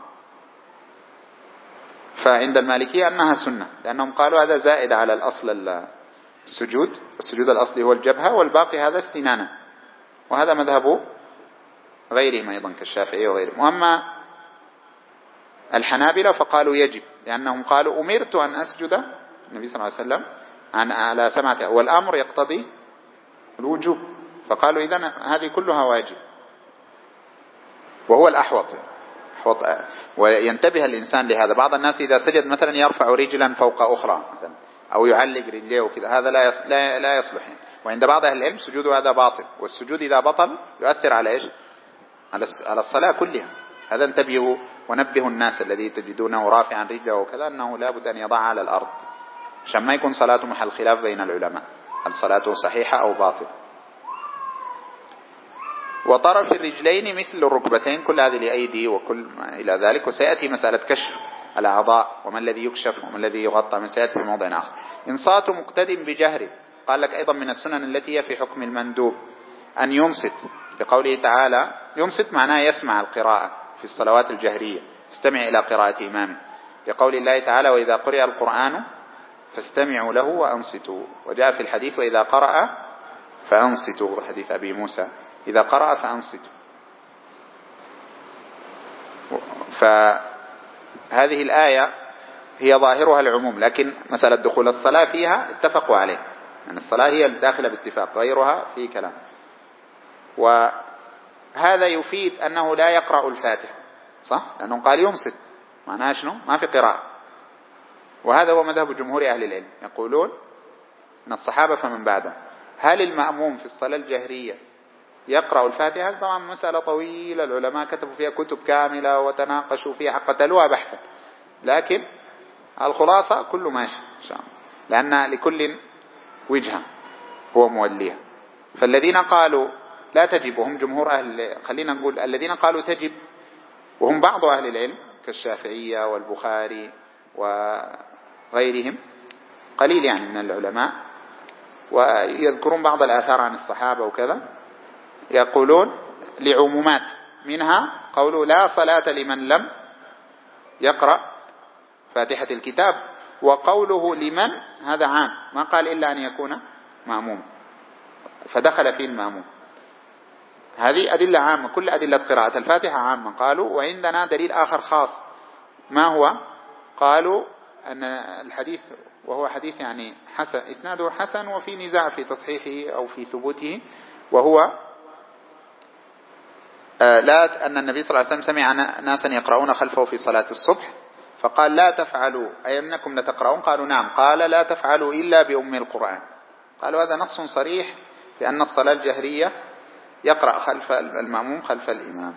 فعند المالكية أنها سنة، لأنهم قالوا هذا زائد على الأصل السجود الأصلي هو الجبهة، والباقي هذا السنانة، وهذا مذهب غيرهم أيضا كالشافعي وغيرهم. وأما الحنابلة فقالوا يجب، لأنهم قالوا أمرت أن أسجد النبي صلى الله عليه وسلم على سمعته، والأمر يقتضي الوجوب، فقالوا إذن هذه كلها واجب، وهو الأحوط. وينتبه الإنسان لهذا. بعض الناس إذا سجد مثلا يرفع رجلا فوق أخرى مثلا، أو يعلق رجليه وكذا، هذا لا يصلح يعني. وعند بعض أهل العلم سجود هذا باطل، والسجود إذا بطل يؤثر على إيش؟ على الصلاة كلها. هذا انتبهوا ونبهوا الناس الذي تجدونه رافعا رجله وكذا، أنه لا بد أن يضعها على الأرض عشان ما يكون صلاته محل خلاف بين العلماء، هل صلاته صحيحة أو باطل. وطرف الرجلين مثل الركبتين، كل هذه لأيدي وكل ما إلى ذلك. وسيأتي مسألة كشف الأعضاء وما الذي يكشف وما الذي يغطى، من سيأتي في موضع آخر. إنصات مقتد بجهر، قال لك أيضا من السنن التي هي في حكم المندوب أن ينصت، لقوله تعالى ينصت معناه يسمع القراءة في الصلوات الجهرية، استمع إلى قراءة إمامه، لقول الله تعالى وإذا قرئ القرآن فاستمعوا له وأنصتوا. وجاء في الحديث وإذا قرأ فأنصتوا، حديث أبي موسى إذا قرأ فأنصتوا. فهذه الآية هي ظاهرها العموم، لكن مسألة دخول الصلاة فيها اتفقوا عليه، أن الصلاة هي الداخلة باتفاق، غيرها في كلام. وهذا يفيد أنه لا يقرأ الفاتحة، صح؟ لأنه قال ينصت، معناها شنو؟ ما في قراءة. وهذا هو مذهب جمهور أهل العلم، يقولون من الصحابة فمن بعدهم. هل المأموم في الصلاة الجهرية يقرأ الفاتحة؟ طبعا مسألة طويلة، العلماء كتبوا فيها كتب كاملة وتناقشوا فيها، قتلوها بحثا، لكن الخلاصة كله ماشي إن شاء الله، لأن لكل وجهة هو موليها. فالذين قالوا لا تجب وهم جمهور خلينا نقول الذين قالوا تجب وهم بعض أهل العلم كالشافعية والبخاري وغيرهم، قليل يعني من العلماء، ويذكرون بعض الآثار عن الصحابة وكذا، يقولون لعمومات، منها قولوا لا صلاة لمن لم يقرأ فاتحة الكتاب، وقوله لمن هذا عام، ما قال إلا أن يكون مأموم، فدخل فيه المأموم. هذه أدلة عامة، كل أدلة قراءة الفاتحة عامة قالوا. وعندنا دليل آخر خاص، ما هو؟ قالوا أن الحديث، وهو حديث يعني حسن، إسناده حسن وفي نزاع في تصحيحه أو في ثبوته، وهو لا أن النبي صلى الله عليه وسلم سمع ناسا يقرؤون خلفه في صلاة الصبح فقال لا تفعلوا، أي أنكم لتقرؤون؟ قالوا نعم. قال لا تفعلوا إلا بأم القرآن. قالوا هذا نص صريح في أن الصلاة الجهرية يقرأ خلف المأموم خلف الإمام.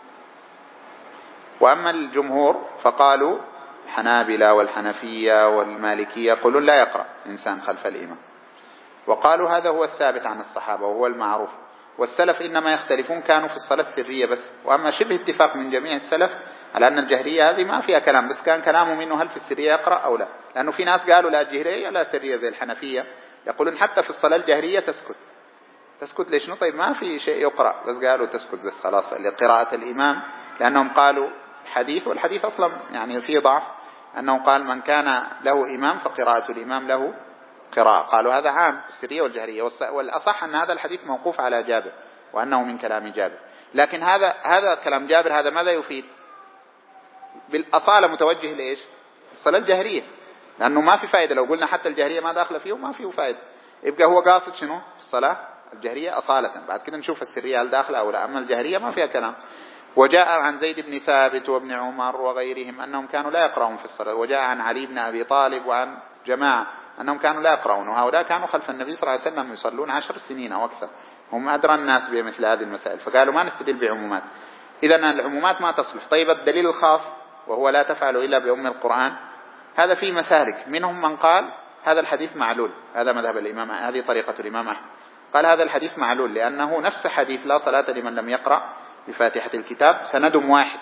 وأما الجمهور فقالوا الحنابلة والحنفية والمالكية يقولون لا يقرأ إنسان خلف الإمام، وقالوا هذا هو الثابت عن الصحابة وهو المعروف. والسلف إنما يختلفون كانوا في الصلاة السرية بس، وأما شبه اتفاق من جميع السلف على أن الجهرية هذه ما فيها كلام، بس كان كلامه منه هل في السرية يقرأ أو لا، لأنه في ناس قالوا لا جهرية لا سرية زي الحنفية، يقولون حتى في الصلاة الجهرية تسكت ليش؟ طيب ما في شيء يقرأ، بس قالوا تسكت بس خلاص لقراءة الإمام، لأنهم قالوا حديث، والحديث أصلا يعني فيه ضعف، أنه قال من كان له إمام فقراءة الإمام له قراءة. قالوا هذا عام السرية والجهرية، والأصح أن هذا الحديث موقوف على جابر وأنه من كلام جابر. لكن هذا كلام جابر، هذا ماذا يفيد؟ بالأصالة متوجه لإيش؟ الصلاة الجهرية، لأنه ما في فائدة لو قلنا حتى الجهرية ما داخل فيه، ما فيه فائدة، يبقى هو قاصد شنو في الصلاة الجهرية أصالة، بعد كده نشوف السرية هل داخلة أو لا، أما الجهرية ما فيها كلام. وجاء عن زيد بن ثابت وابن عمر وغيرهم أنهم كانوا لا يقرؤون في الصلاة، وجاء عن علي بن أبي طالب وعن جماعة أنهم كانوا لا يقرؤون، وهؤلاء كانوا خلف النبي صلى الله عليه وسلم يصلون 10 سنين أو أكثر، هم أدرى الناس بمثل هذه المسائل، فقالوا ما نستدل بعمومات، إذن العمومات ما تصلح. طيب الدليل الخاص وهو لا تفعل إلا بأم القرآن، هذا فيه مسالك، منهم من قال هذا الحديث معلول، هذا مذهب الإمام، هذه طريقة الإمام أحمد، قال هذا الحديث معلول لأنه نفس حديث لا صلاة لمن لم يقرأ بفاتحة الكتاب سندهم واحد،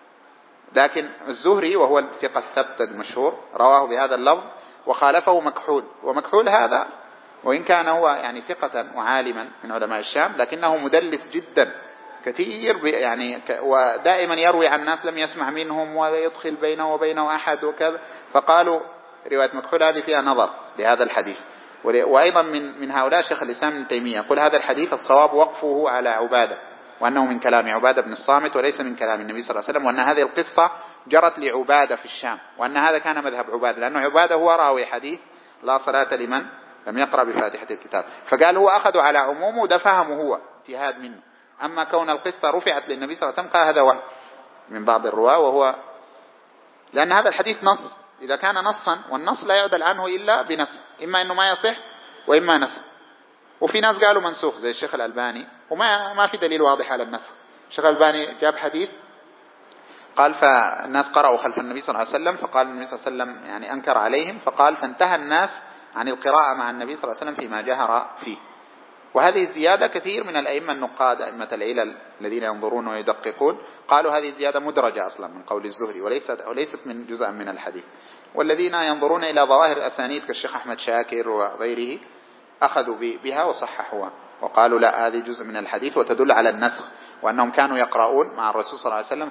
لكن الزهري وهو الثقة الثبت المشهور رواه بهذا اللفظ وخالفه مكحول، ومكحول هذا وإن كان هو يعني ثقة وعالما من علماء الشام لكنه مدلس جدا كثير يعني ودائما يروي عن الناس لم يسمع منهم ولا يدخل بينه وبينه أحد وكذا، فقالوا رواية مكحول هذه فيها نظر لهذا الحديث. وأيضا من هؤلاء شيخ الإسلام ابن تيمية يقول هذا الحديث الصواب وقفه على عبادة، وأنه من كلام عبادة بن الصامت وليس من كلام النبي صلى الله عليه وسلم، وأن هذه القصة جرت لعبادة في الشام، وأن هذا كان مذهب عبادة، لأنه عبادة هو راوي حديث لا صلاة لمن لم يقرأ بفاتحة الكتاب، فقال هو أخذ على عمومه وده فهمه هو اجتهاد منه، أما كون القصة رفعت للنبي صلى الله عليه وسلم قال هذا وهم من بعض الرواة، وهو لأن هذا الحديث نص، إذا كان نصا والنص لا يعدل عنه إلا بنص، إما أنه ما يصح وإما نسخ، وفي ناس قالوا منسوخ زي الشيخ الألباني، وما في دليل واضح على النسخ. الشيخ الألباني جاب حديث قال فالناس قرأوا خلف النبي صلى الله عليه وسلم، فقال النبي صلى الله عليه وسلم يعني أنكر عليهم، فقال فانتهى الناس عن القراءة مع النبي صلى الله عليه وسلم فيما جهر فيه. وهذه الزيادة كثير من الأئمة النقاد أئمة العلل الذين ينظرون ويدققون قالوا هذه الزيادة مدرجة أصلا من قول الزهري وليست من جزء من الحديث، والذين ينظرون إلى ظواهر الأسانيد كالشيخ أحمد شاكر وغيره أخذوا بها وصححوها وقالوا لا هذه جزء من الحديث وتدل على النسخ، وأنهم كانوا يقرؤون مع الرسول صلى الله عليه وسلم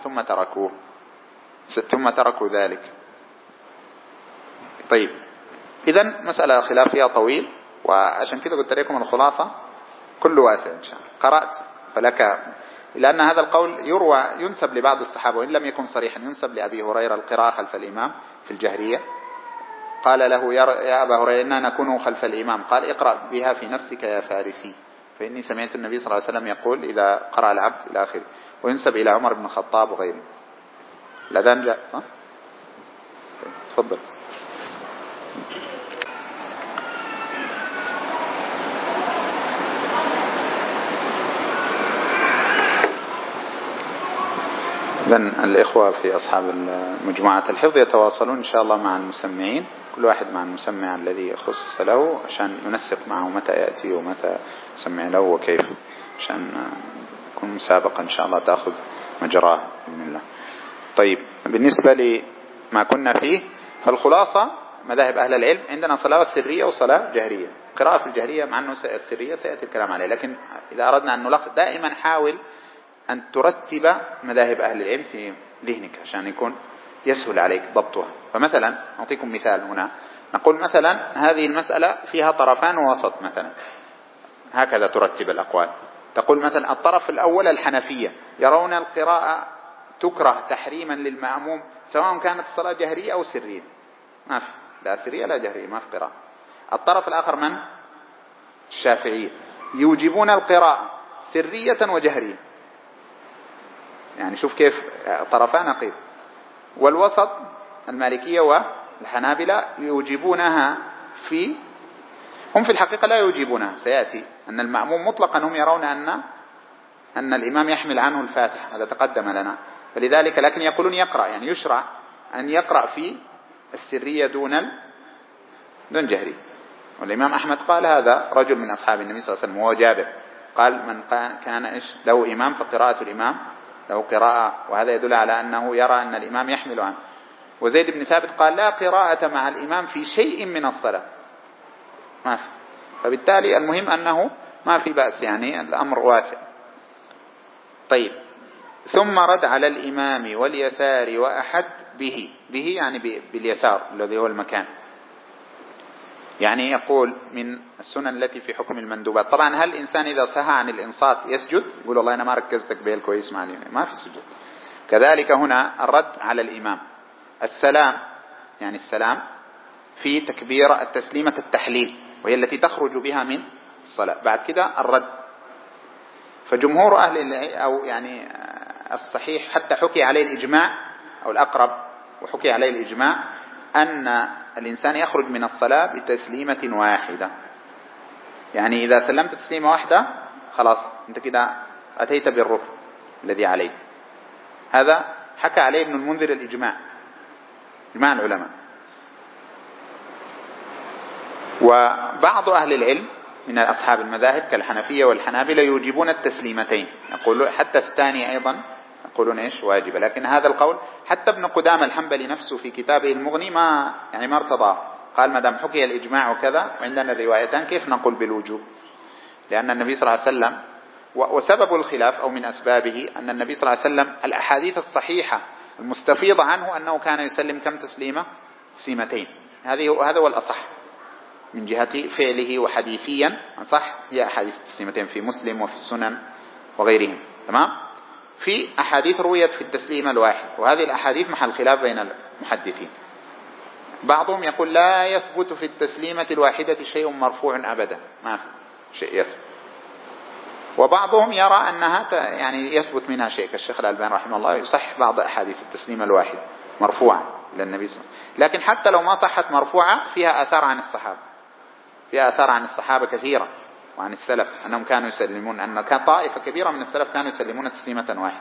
ثم تركوا ذلك. طيب إذن مسألة خلافية طويل، وعشان كده قلت لكم الخلاصة كل واسع إن شاء الله قرأت فلك، لأن هذا القول ينسب لبعض الصحابة وإن لم يكن صريحا، ينسب لأبي هريرة القراءة خلف الإمام في الجهرية، قال له يا أبا هريرة إننا نكون خلف الإمام، قال اقرأ بها في نفسك يا فارسي فإني سمعت النبي صلى الله عليه وسلم يقول إذا قرأ العبد إلى آخره، وينسب إلى عمر بن الخطاب وغيره. الأذان جاء صح؟ تفضل. إذن الإخوة في أصحاب مجموعة الحفظ يتواصلون إن شاء الله مع المسمعين، كل واحد مع المسمع الذي خصص له عشان ينسق معه متى يأتي ومتى يسمع له وكيف، عشان يكون مسابقة إن شاء الله تأخذ مجراها بإذن الله. طيب بالنسبة لما كنا فيه فالخلاصة مذاهب أهل العلم عندنا صلاة سرية وصلاة جهرية، قراءة في الجهرية مع أنه السرية سيأتي الكلام عليه، لكن إذا أردنا أن نلخص دائما حاول أن ترتب مذاهب أهل العلم في ذهنك عشان يكون يسهل عليك ضبطها. فمثلا أعطيكم مثال هنا، نقول مثلا هذه المسألة فيها طرفان ووسط مثلا، هكذا ترتب الأقوال، تقول مثلا الطرف الأول الحنفية يرون القراءة تكره تحريما للمأموم سواء كانت الصلاة جهرية أو سرية، ما في لا سرية لا جهرية ما في قراءة. الطرف الآخر من؟ الشافعية يوجبون القراءة سرية وجهرية، يعني شوف كيف طرفان نقيض. والوسط المالكية والحنابلة يوجبونها هم في الحقيقة لا يوجبونها، سيأتي أن المأموم مطلقا هم يرون أن الإمام يحمل عنه الفاتح، هذا تقدم لنا، فلذلك لكن يقولون يقرأ، يعني يشرع أن يقرأ في السرية دون جهري. والإمام أحمد قال هذا رجل من أصحاب النبي صلى الله عليه وسلم وهو جابر، قال من كان له إمام فقراءة الإمام له قراءة، وهذا يدل على أنه يرى أن الإمام يحمل عنه. وزيد بن ثابت قال لا قراءة مع الإمام في شيء من الصلاة، ما في، فبالتالي المهم أنه ما في بأس، يعني الأمر واسع. طيب ثم رد على الإمام واليسار وأحد به يعني باليسار الذي هو المكان، يعني يقول من السنن التي في حكم المندوبات. طبعا هل الإنسان إذا سهى عن الإنصات يسجد؟ يقول والله أنا ما ركزتك به كويس مع الإمام، ما في سجود. كذلك هنا الرد على الإمام، السلام يعني السلام في تكبير التسليمة التحليل وهي التي تخرج بها من الصلاة، بعد كده الرد. فجمهور أهل أو يعني الصحيح حتى حكي عليه الإجماع أو الأقرب وحكي عليه الإجماع أن الإنسان يخرج من الصلاة بتسليمة واحدة. يعني إذا سلمت تسليمة واحدة خلاص أنت كده أتيت بالركن الذي عليك. هذا حكى عليه ابن المنذر الإجماع، إجماع العلماء. وبعض أهل العلم من أصحاب المذاهب كالحنفية والحنابلة يوجبون التسليمتين، يقولون حتى الثانية أيضا يقولون إيش واجبة. لكن هذا القول حتى ابن قدامة الحنبلي نفسه في كتابه المغني ما ارتضاه، قال ما دام حكي الإجماع وكذا وعندنا الروايتان كيف نقول بالوجوب؟ لأن النبي صلى الله عليه وسلم، وسبب الخلاف أو من أسبابه أن النبي صلى الله عليه وسلم الأحاديث الصحيحة المستفيضة عنه أنه كان يسلم كم تسليمة؟ تسليمتين. هذا هو الأصح من جهة فعله، وحديثيا صح هي أحاديث التسليمتين في مسلم وفي السنن وغيرهم. تمام. في أحاديث رويت في التسليم الواحد، وهذه الأحاديث محل خلاف بين المحدثين. بعضهم يقول لا يثبت في التسليمة الواحدة شيء مرفوع أبدا، ما في شيء يثبت. وبعضهم يرى أنها يعني يثبت منها شيء، كالشيخ الألباني رحمه الله يصح بعض أحاديث التسليم الواحد مرفوعة إلى النبي صلى الله عليه وسلم. لكن حتى لو ما صحت مرفوعة فيها آثار عن الصحابة، فيها آثار عن الصحابة كثيرة وعن السلف أنهم كانوا يسلمون، أن كان طائفة كبيرة من السلف كانوا يسلمون تسليمة واحدة.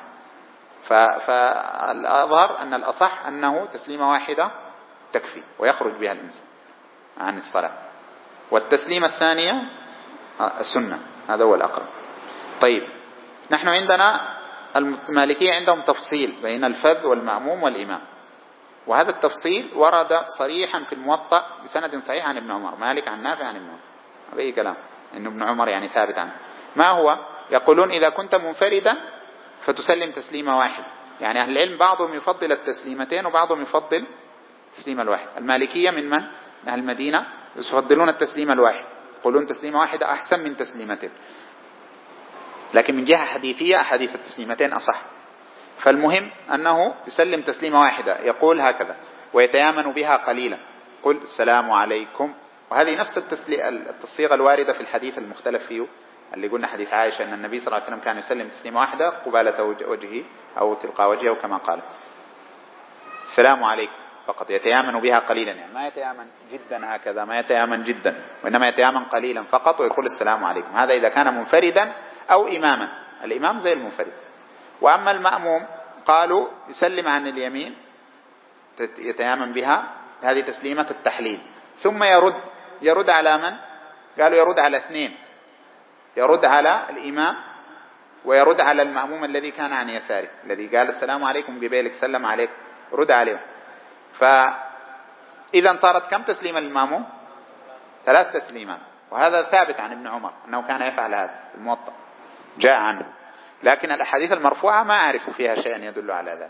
فالأظهر أن الأصح أنه تسليمة واحدة تكفي ويخرج بها الإنسان عن الصلاة، والتسليمة الثانية السنة، هذا هو الأقرب. طيب، نحن عندنا المالكية عندهم تفصيل بين الفذ والمأموم والإمام، وهذا التفصيل ورد صريحا في الموطأ بسند صحيح عن ابن عمر، مالك عن نافع عن ابن عمر. هذا أي كلام، إنه ابن عمر يعني ثابت عنه. ما هو؟ يقولون إذا كنت منفردا فتسلم تسليمة واحد. يعني أهل العلم بعضهم يفضل التسليمتين وبعضهم يفضل التسليمة الواحد. المالكية من أهل المدينة يفضلون التسليمة الواحد، يقولون تسليمة واحدة أحسن من تسليمتين. لكن من جهة حديثية أحاديث التسليمتين أصح. فالمهم أنه يسلم تسليمة واحدة، يقول هكذا ويتيامن بها قليلا، قل السلام عليكم. وهذه نفس التصيغة الواردة في الحديث المختلف فيه، اللي قلنا حديث عائشة أن النبي صلى الله عليه وسلم كان يسلم تسليمة واحدة قبالة وجهه أو تلقاء وجهه كما قال السلام عليكم فقط، يتيامن بها قليلا، يعني ما يتيامن جدا هكذا، ما يتيامن جدا، وإنما يتيامن قليلا فقط ويقول السلام عليكم. هذا إذا كان منفردا أو إماما، الإمام زي المنفرد. وأما المأموم قالوا يسلم عن اليمين يتيامن بها، هذه تسليمة التحليل، ثم يرد على من؟ قالوا يرد على اثنين، يرد على الإمام ويرد على المأموم الذي كان عن يساره، الذي قال السلام عليكم قبيلك سلم عليك، رد عليه. فإذا صارت كم تسليمة للمأموم؟ 3 تسليمات. وهذا ثابت عن ابن عمر أنه كان يفعل هذا، الموطأ جاء عنه. لكن الأحاديث المرفوعة ما أعرف فيها شيئا يدل على ذلك.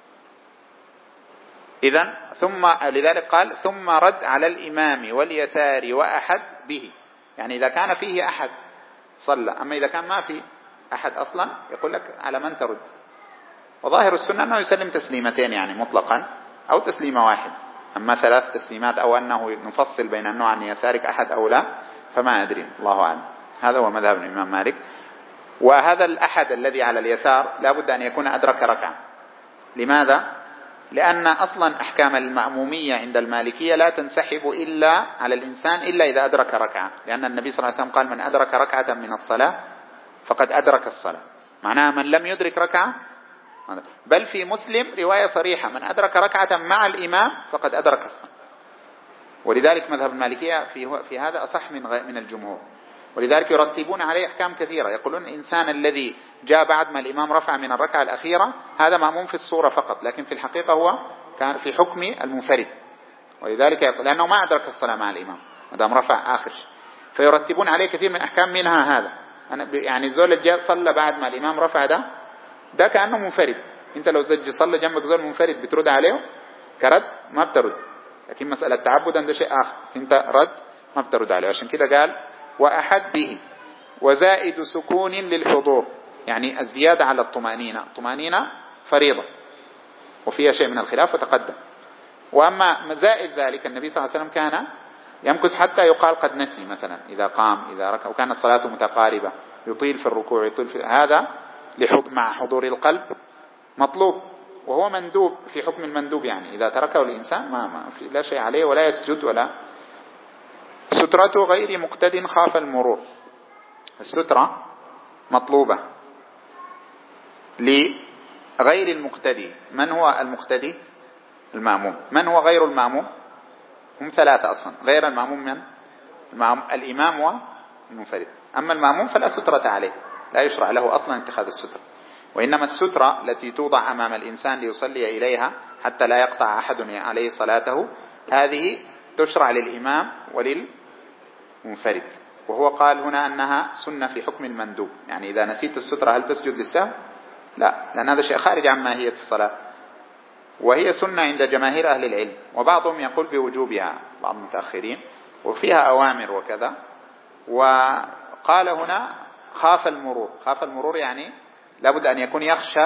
إذن لذلك قال ثم رد على الإمام واليسار وأحد به، يعني إذا كان فيه أحد صلى، أما إذا كان ما في أحد أصلا يقول لك على من ترد. وظاهر السنة أنه يسلم تسليمتين يعني مطلقا، أو تسليمة واحد. أما 3 تسليمات أو أنه نفصل بين النوع عن يسارك أحد أو لا فما أدري، الله أعلم. هذا هو مذهب الإمام مالك. وهذا الأحد الذي على اليسار لا بد أن يكون أدرك ركعة. لماذا؟ لأن أصلا أحكام المأمومية عند المالكية لا تنسحب إلا على الإنسان إلا إذا أدرك ركعة، لأن النبي صلى الله عليه وسلم قال من أدرك ركعة من الصلاة فقد أدرك الصلاة، معناها من لم يدرك ركعة. بل في مسلم رواية صريحة من أدرك ركعة مع الإمام فقد أدرك الصلاة. ولذلك مذهب المالكية في هذا أصح من الجمهور. ولذلك يرتبون عليه أحكام كثيرة، يقولون الإنسان الذي جاء بعد ما الإمام رفع من الركعة الأخيرة هذا مأموم في الصورة فقط، لكن في الحقيقة هو كان في حكم المنفرد، ولذلك لأنه ما أدرك الصلاة مع الإمام ودام رفع آخر شيء. فيرتبون عليه كثير من أحكام، منها هذا. يعني الزول اللي جاء صلى بعد ما الإمام رفع ده كأنه منفرد. أنت لو صلى جنبك زول منفرد بترد عليه كرد؟ ما بترد. لكن مسألة تعبدا ده شيء آخر، أنت رد ما بترد عليه. عشان كده قال وأحد به وزائد سكون للحضور، يعني الزيادة على الطمأنينة فريضة وفيها شيء من الخلاف وتقدم. وأما زائد ذلك النبي صلى الله عليه وسلم كان يمكث حتى يقال قد نسي مثلا إذا قام إذا ركع وكانت صلاته متقاربة، يطيل في الركوع يطيل في هذا مع حضور القلب مطلوب، وهو مندوب في حكم المندوب، يعني إذا تركه الإنسان ما في لا شيء عليه ولا يسجد ولا. سترة غير مقتد خاف المرور، السترة مطلوبة لغير المقتدي. من هو المقتدي؟ المأموم. من هو غير المأموم؟ هم ثلاثة أصلا. غير المأموم من؟ الإمام والمنفرد. أما المأموم فلا سترة عليه، لا يشرع له أصلا اتخاذ السترة، وإنما السترة التي توضع أمام الإنسان ليصلي إليها حتى لا يقطع أحد عليه صلاته، هذه تشرع للإمام وللمنفرد. وهو قال هنا أنها سنة في حكم المندوب، يعني إذا نسيت السترة هل تسجد للسهو؟ لا، لأن هذا شيء خارج عن ماهية الصلاة، وهي سنة عند جماهير أهل العلم، وبعضهم يقول بوجوبها، بعض المتأخرين، وفيها أوامر وكذا. وقال هنا خاف المرور. خاف المرور يعني لابد أن يكون يخشى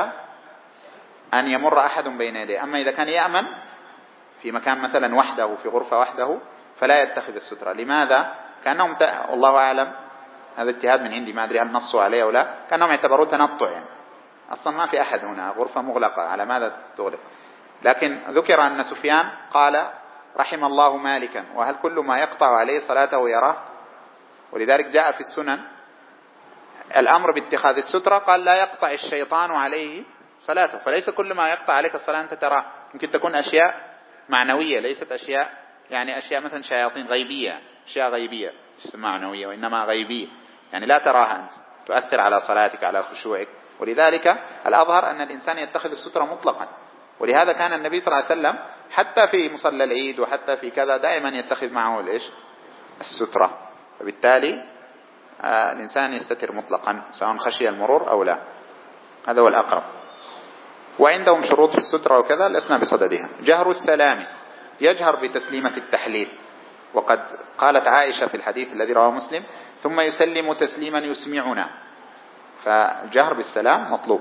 أن يمر أحد بين يديه. أما إذا كان يأمن في مكان مثلا وحده في غرفة وحده فلا يتخذ السترة. لماذا؟ كأنهم الله أعلم، هذا اجتهاد من عندي، ما أدري هل نصوا عليه أو لا، كأنهم يعتبروه تنطع، يعني أصلا ما في أحد هنا، غرفة مغلقة، على ماذا تغلق؟ لكن ذكر أن سفيان قال رحم الله مالكا، وهل كل ما يقطع عليه صلاته يراه؟ ولذلك جاء في السنن الأمر باتخاذ السترة، قال لا يقطع الشيطان عليه صلاته. فليس كل ما يقطع عليك الصلاة أنت تراه، ممكن تكون أشياء معنوية ليست أشياء، يعني أشياء مثلا شياطين غيبية، أشياء غيبية ليست معنوية وإنما غيبية، يعني لا تراها أنت، تؤثر على صلاتك على خشوعك. ولذلك الأظهر أن الإنسان يتخذ السترة مطلقا. ولهذا كان النبي صلى الله عليه وسلم حتى في مصلى العيد وحتى في كذا دائما يتخذ معه السترة. فبالتالي الإنسان يستتر مطلقا سواء خشي المرور أو لا، هذا هو الأقرب. وعندهم شروط في السترة وكذا لسنا بصددها. جهر السلام، يجهر بتسليمة التحليل، وقد قالت عائشة في الحديث الذي رواه مسلم ثم يسلم تسليما يسمعنا، فالجهر بالسلام مطلوب.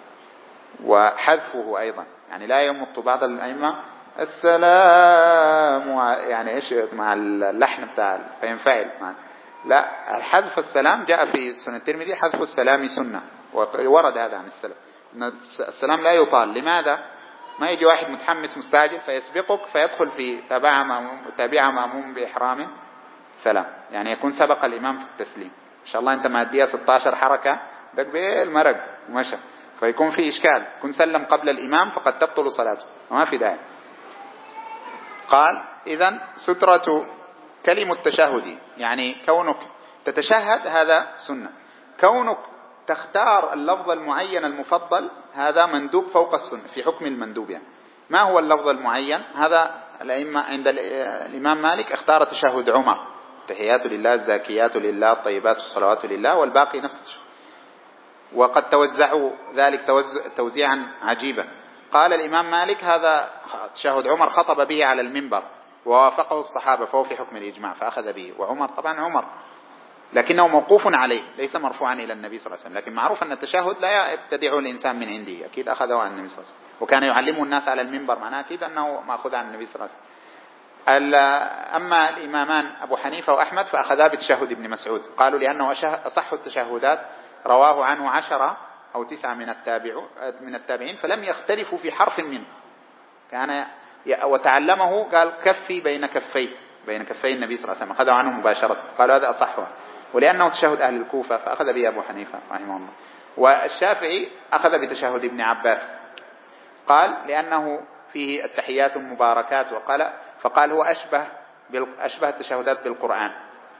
وحذفه أيضا، يعني لا يمط بعض الأئمة السلام يعني إيش مع اللحن بتاع فينفعل لا، حذف السلام جاء في سنة الترمذي، حذف السلام سنة، وورد هذا عن السلف أن السلام لا يطال. لماذا؟ ما يجي واحد متحمس مستعجل فيسبقك فيدخل في تابع مأموم بإحرام سلام، يعني يكون سبق الإمام في التسليم، إن شاء الله أنت مادية 16 حركة دق بالمرق ومشى، فيكون في إشكال، كن سلم قبل الإمام فقد تبطل صلاته وما في داعي. قال إذن سترة كلمة التشهد، يعني كونك تتشهد هذا سنة، كونك تختار اللفظ المعين المفضل هذا مندوب فوق السنة في حكم المندوب. يعني ما هو اللفظ المعين؟ هذا الأئمة عند الإمام مالك اختار تشهد عمر، تحيات لله الزاكيات لله الطيبات الصلوات لله، والباقي نفس، وقد توزعوا ذلك توزيعا عجيبا. قال الإمام مالك هذا تشهد عمر خطب به على المنبر ووافقه الصحابة فهو في حكم الإجماع فأخذ به، وعمر طبعا عمر لكنه موقوف عليه ليس مرفوعا إلى النبي صلى الله عليه وسلم، لكن معروف أن التشهد لا يبتدعه الإنسان من عنده، أكيد أخذه عن النبي صلى الله عليه وسلم، وكان يعلمه الناس على المنبر، معناه أكيد أنه مأخوذ عن النبي صلى الله عليه وسلم. أما الإمامان أبو حنيفة وأحمد فأخذا بتشهد ابن مسعود، قالوا لأنه أصح التشهدات، رواه عنه 10 أو 9 من التابعين فلم يختلفوا في حرف منه، كان وتعلمه قال كفي بين كفي النبي صلى الله عليه وسلم، أخذوا عنه مباشرة، قالوا هذا أصحها، ولأنه تشهد أهل الكوفة فأخذ به أبو حنيفة رحمه الله. والشافعي أخذ بتشهد ابن عباس، قال لأنه فيه التحيات المباركات، فقال هو أشبه التشهدات بالقرآن،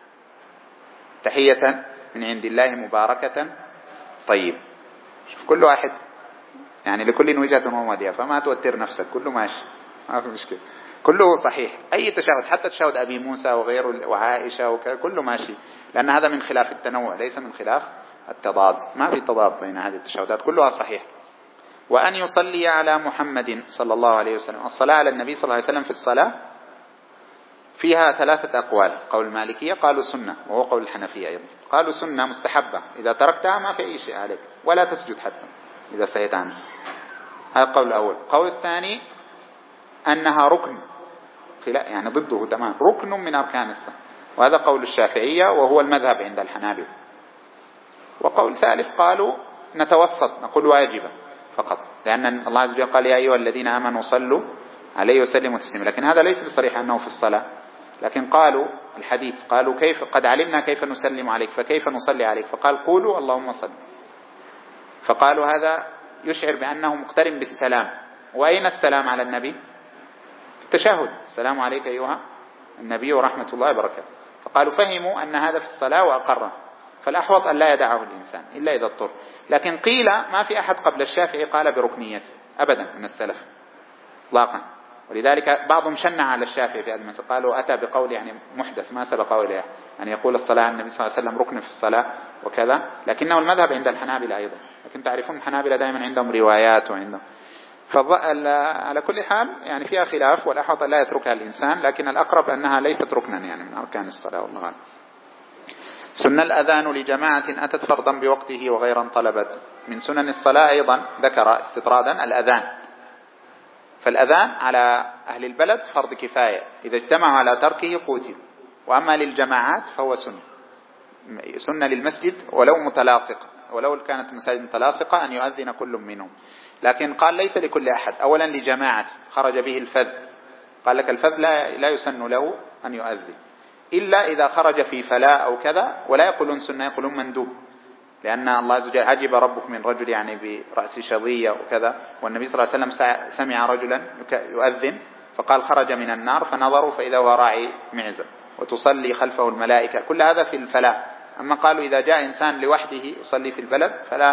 تحية من عند الله مباركة طيب. شوف كل واحد يعني لكل وجهة ومدية، فما توتر نفسك، كله ماشي ما في مشكلة، كله صحيح. أي تشهد حتى تشهد أبي موسى وغيره وعائشة كله ماشي، لأن هذا من خلاف التنوع ليس من خلاف التضاد، ما في تضاد بين هذه التشهدات كلها صحيح. وأن يصلي على محمد صلى الله عليه وسلم، الصلاة على النبي صلى الله عليه وسلم في الصلاة فيها 3 أقوال، قول المالكية قالوا سنة، وهو قول الحنفية أيضا قالوا سنة مستحبة، إذا تركتها ما في أي شيء عليك ولا تسجد حتى إذا سهيت عنه، هذا القول الأول. القول الثاني أنها ركن يعني ضده تمام، ركن من أركان الصلاة، وهذا قول الشافعية وهو المذهب عند الحنابلة. وقول ثالث قالوا نتوسط نقول واجبة فقط، لأن الله عز وجل قال يا أيها الذين آمنوا صلوا عليه وسلموا تسليما، لكن هذا ليس بصريح أنه في الصلاة، لكن قالوا الحديث قالوا كيف قد علمنا كيف نسلم عليك فكيف نصلي عليك، فقال قولوا اللهم صل، فقالوا هذا يشعر بأنه مقترن بالسلام. وأين السلام على النبي؟ التشهد، السلام عليك أيها النبي ورحمة الله وبركاته، فقالوا فهموا أن هذا في الصلاة وأقره، فالأحوط أن لا يدعه الإنسان إلا إذا اضطر. لكن قيل ما في أحد قبل الشافعي قال بركنيته أبدا من السلف اطلاقا، ولذلك بعضهم شنع على الشافعي في المسألة، قالوا أتى بقول يعني محدث ما سبقه إليه أن يقول الصلاة على النبي صلى الله عليه وسلم ركن في الصلاة وكذا، لكنه المذهب عند الحنابلة أيضا، لكن تعرفون الحنابلة دائما عندهم روايات وعندهم، على كل حال يعني فيها خلاف، والأحوط لا يتركها الإنسان، لكن الأقرب أنها ليست ركنا يعني من أركان الصلاة والله أعلم. سنة الأذان لجماعة أتت فرضا بوقته وغيرا طلبت. من سنن الصلاة أيضا ذكر استطرادا الأذان، فالأذان على أهل البلد فرض كفاية، إذا اجتمعوا على تركه قوتل، وأما للجماعات فهو سنة للمسجد ولو متلاصقة، ولو كانت المساجد متلاصقة أن يؤذن كل منهم، لكن قال ليس لكل أحد، أولا لجماعة خرج به الفذ، قال لك الفذ لا يسن له أن يؤذن إلا إذا خرج في فلاة أو كذا، ولا يقولون سنة يقولون مندوب، لأن الله عز وجل عجب ربك من رجل يعني برأس شظية وكذا، والنبي صلى الله عليه وسلم سمع رجلا يؤذن فقال خرج من النار، فنظروا فإذا هو راعي معزة وتصلي خلفه الملائكة، كل هذا في الفلاة. أما قالوا إذا جاء إنسان لوحده يصلي في البلد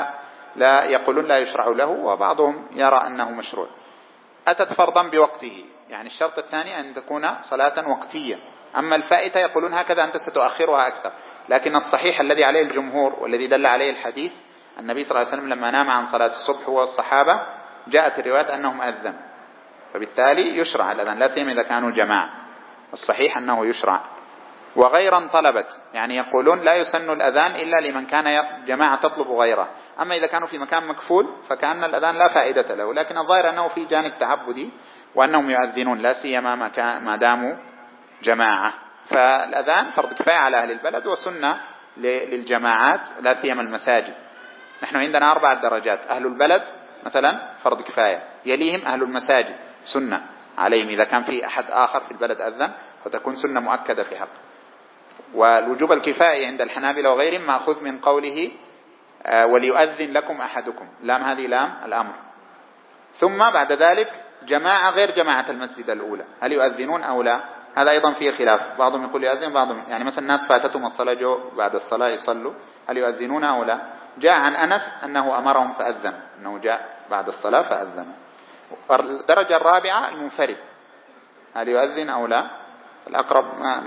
لا يقولون لا يشرع له، وبعضهم يرى أنه مشروع. أتت فرضا بوقته، يعني الشرط الثاني أن تكون صلاة وقتية، أما الفائتة يقولون هكذا أنت ستؤخرها أكثر، لكن الصحيح الذي عليه الجمهور والذي دل عليه الحديث النبي صلى الله عليه وسلم لما نام عن صلاة الصبح هو والصحابة جاءت الروايات أنهم أذن، فبالتالي يشرع الأذان لا سيما إذا كانوا جماعة، الصحيح أنه يشرع. وغيرا طلبت، يعني يقولون لا يسن الأذان إلا لمن كان جماعة تطلب غيره، أما إذا كانوا في مكان مكفول فكأن الأذان لا فائدة له، لكن الظاهر أنه في جانب تعبدي وأنهم يؤذنون لا سيما ما داموا جماعة، فالأذان فرض كفاية على أهل البلد وسنة للجماعات لا سيما المساجد. نحن عندنا 4 درجات، أهل البلد مثلا فرض كفاية، يليهم أهل المساجد سنة عليهم، إذا كان في أحد آخر في البلد أذن فتكون سنة مؤكدة في حق. والوجوب الكفائي عند الحنابلة وغيرهم مأخوذ من قوله وليؤذن لكم أحدكم، لام هذه لام الأمر. ثم بعد ذلك جماعة غير جماعة المسجد الأولى، هل يؤذنون أو لا؟ هذا أيضا فيه خلاف، بعضهم يقول يؤذن، بعضهم يعني مثلا الناس فاتتهم الصلاة جو بعد الصلاة يصلوا، هل يؤذنون أو لا؟ جاء عن أنس أنه أمرهم فأذن، أنه جاء بعد الصلاة فأذن. الدرجة الرابعة المنفرد، هل يؤذن أو لا؟ الأقرب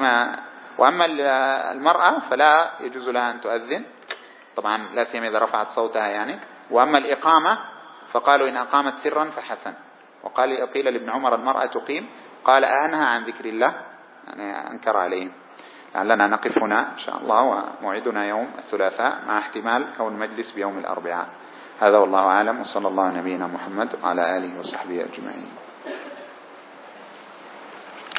وأما المرأة فلا يجوز لها أن تؤذن طبعا لا سيما إذا رفعت صوتها يعني. وأما الإقامة فقالوا إن أقامت سرا فحسن، قيل لابن عمر المرأة تقيم، قال أنهى عن ذكر الله، يعني أنكر عليهم. لعلنا نقف هنا إن شاء الله، وموعدنا يوم الثلاثاء مع احتمال كون المجلس بيوم الأربعاء. هذا والله أعلم، وصلى الله على نبينا محمد وعلى آله وصحبه أجمعين.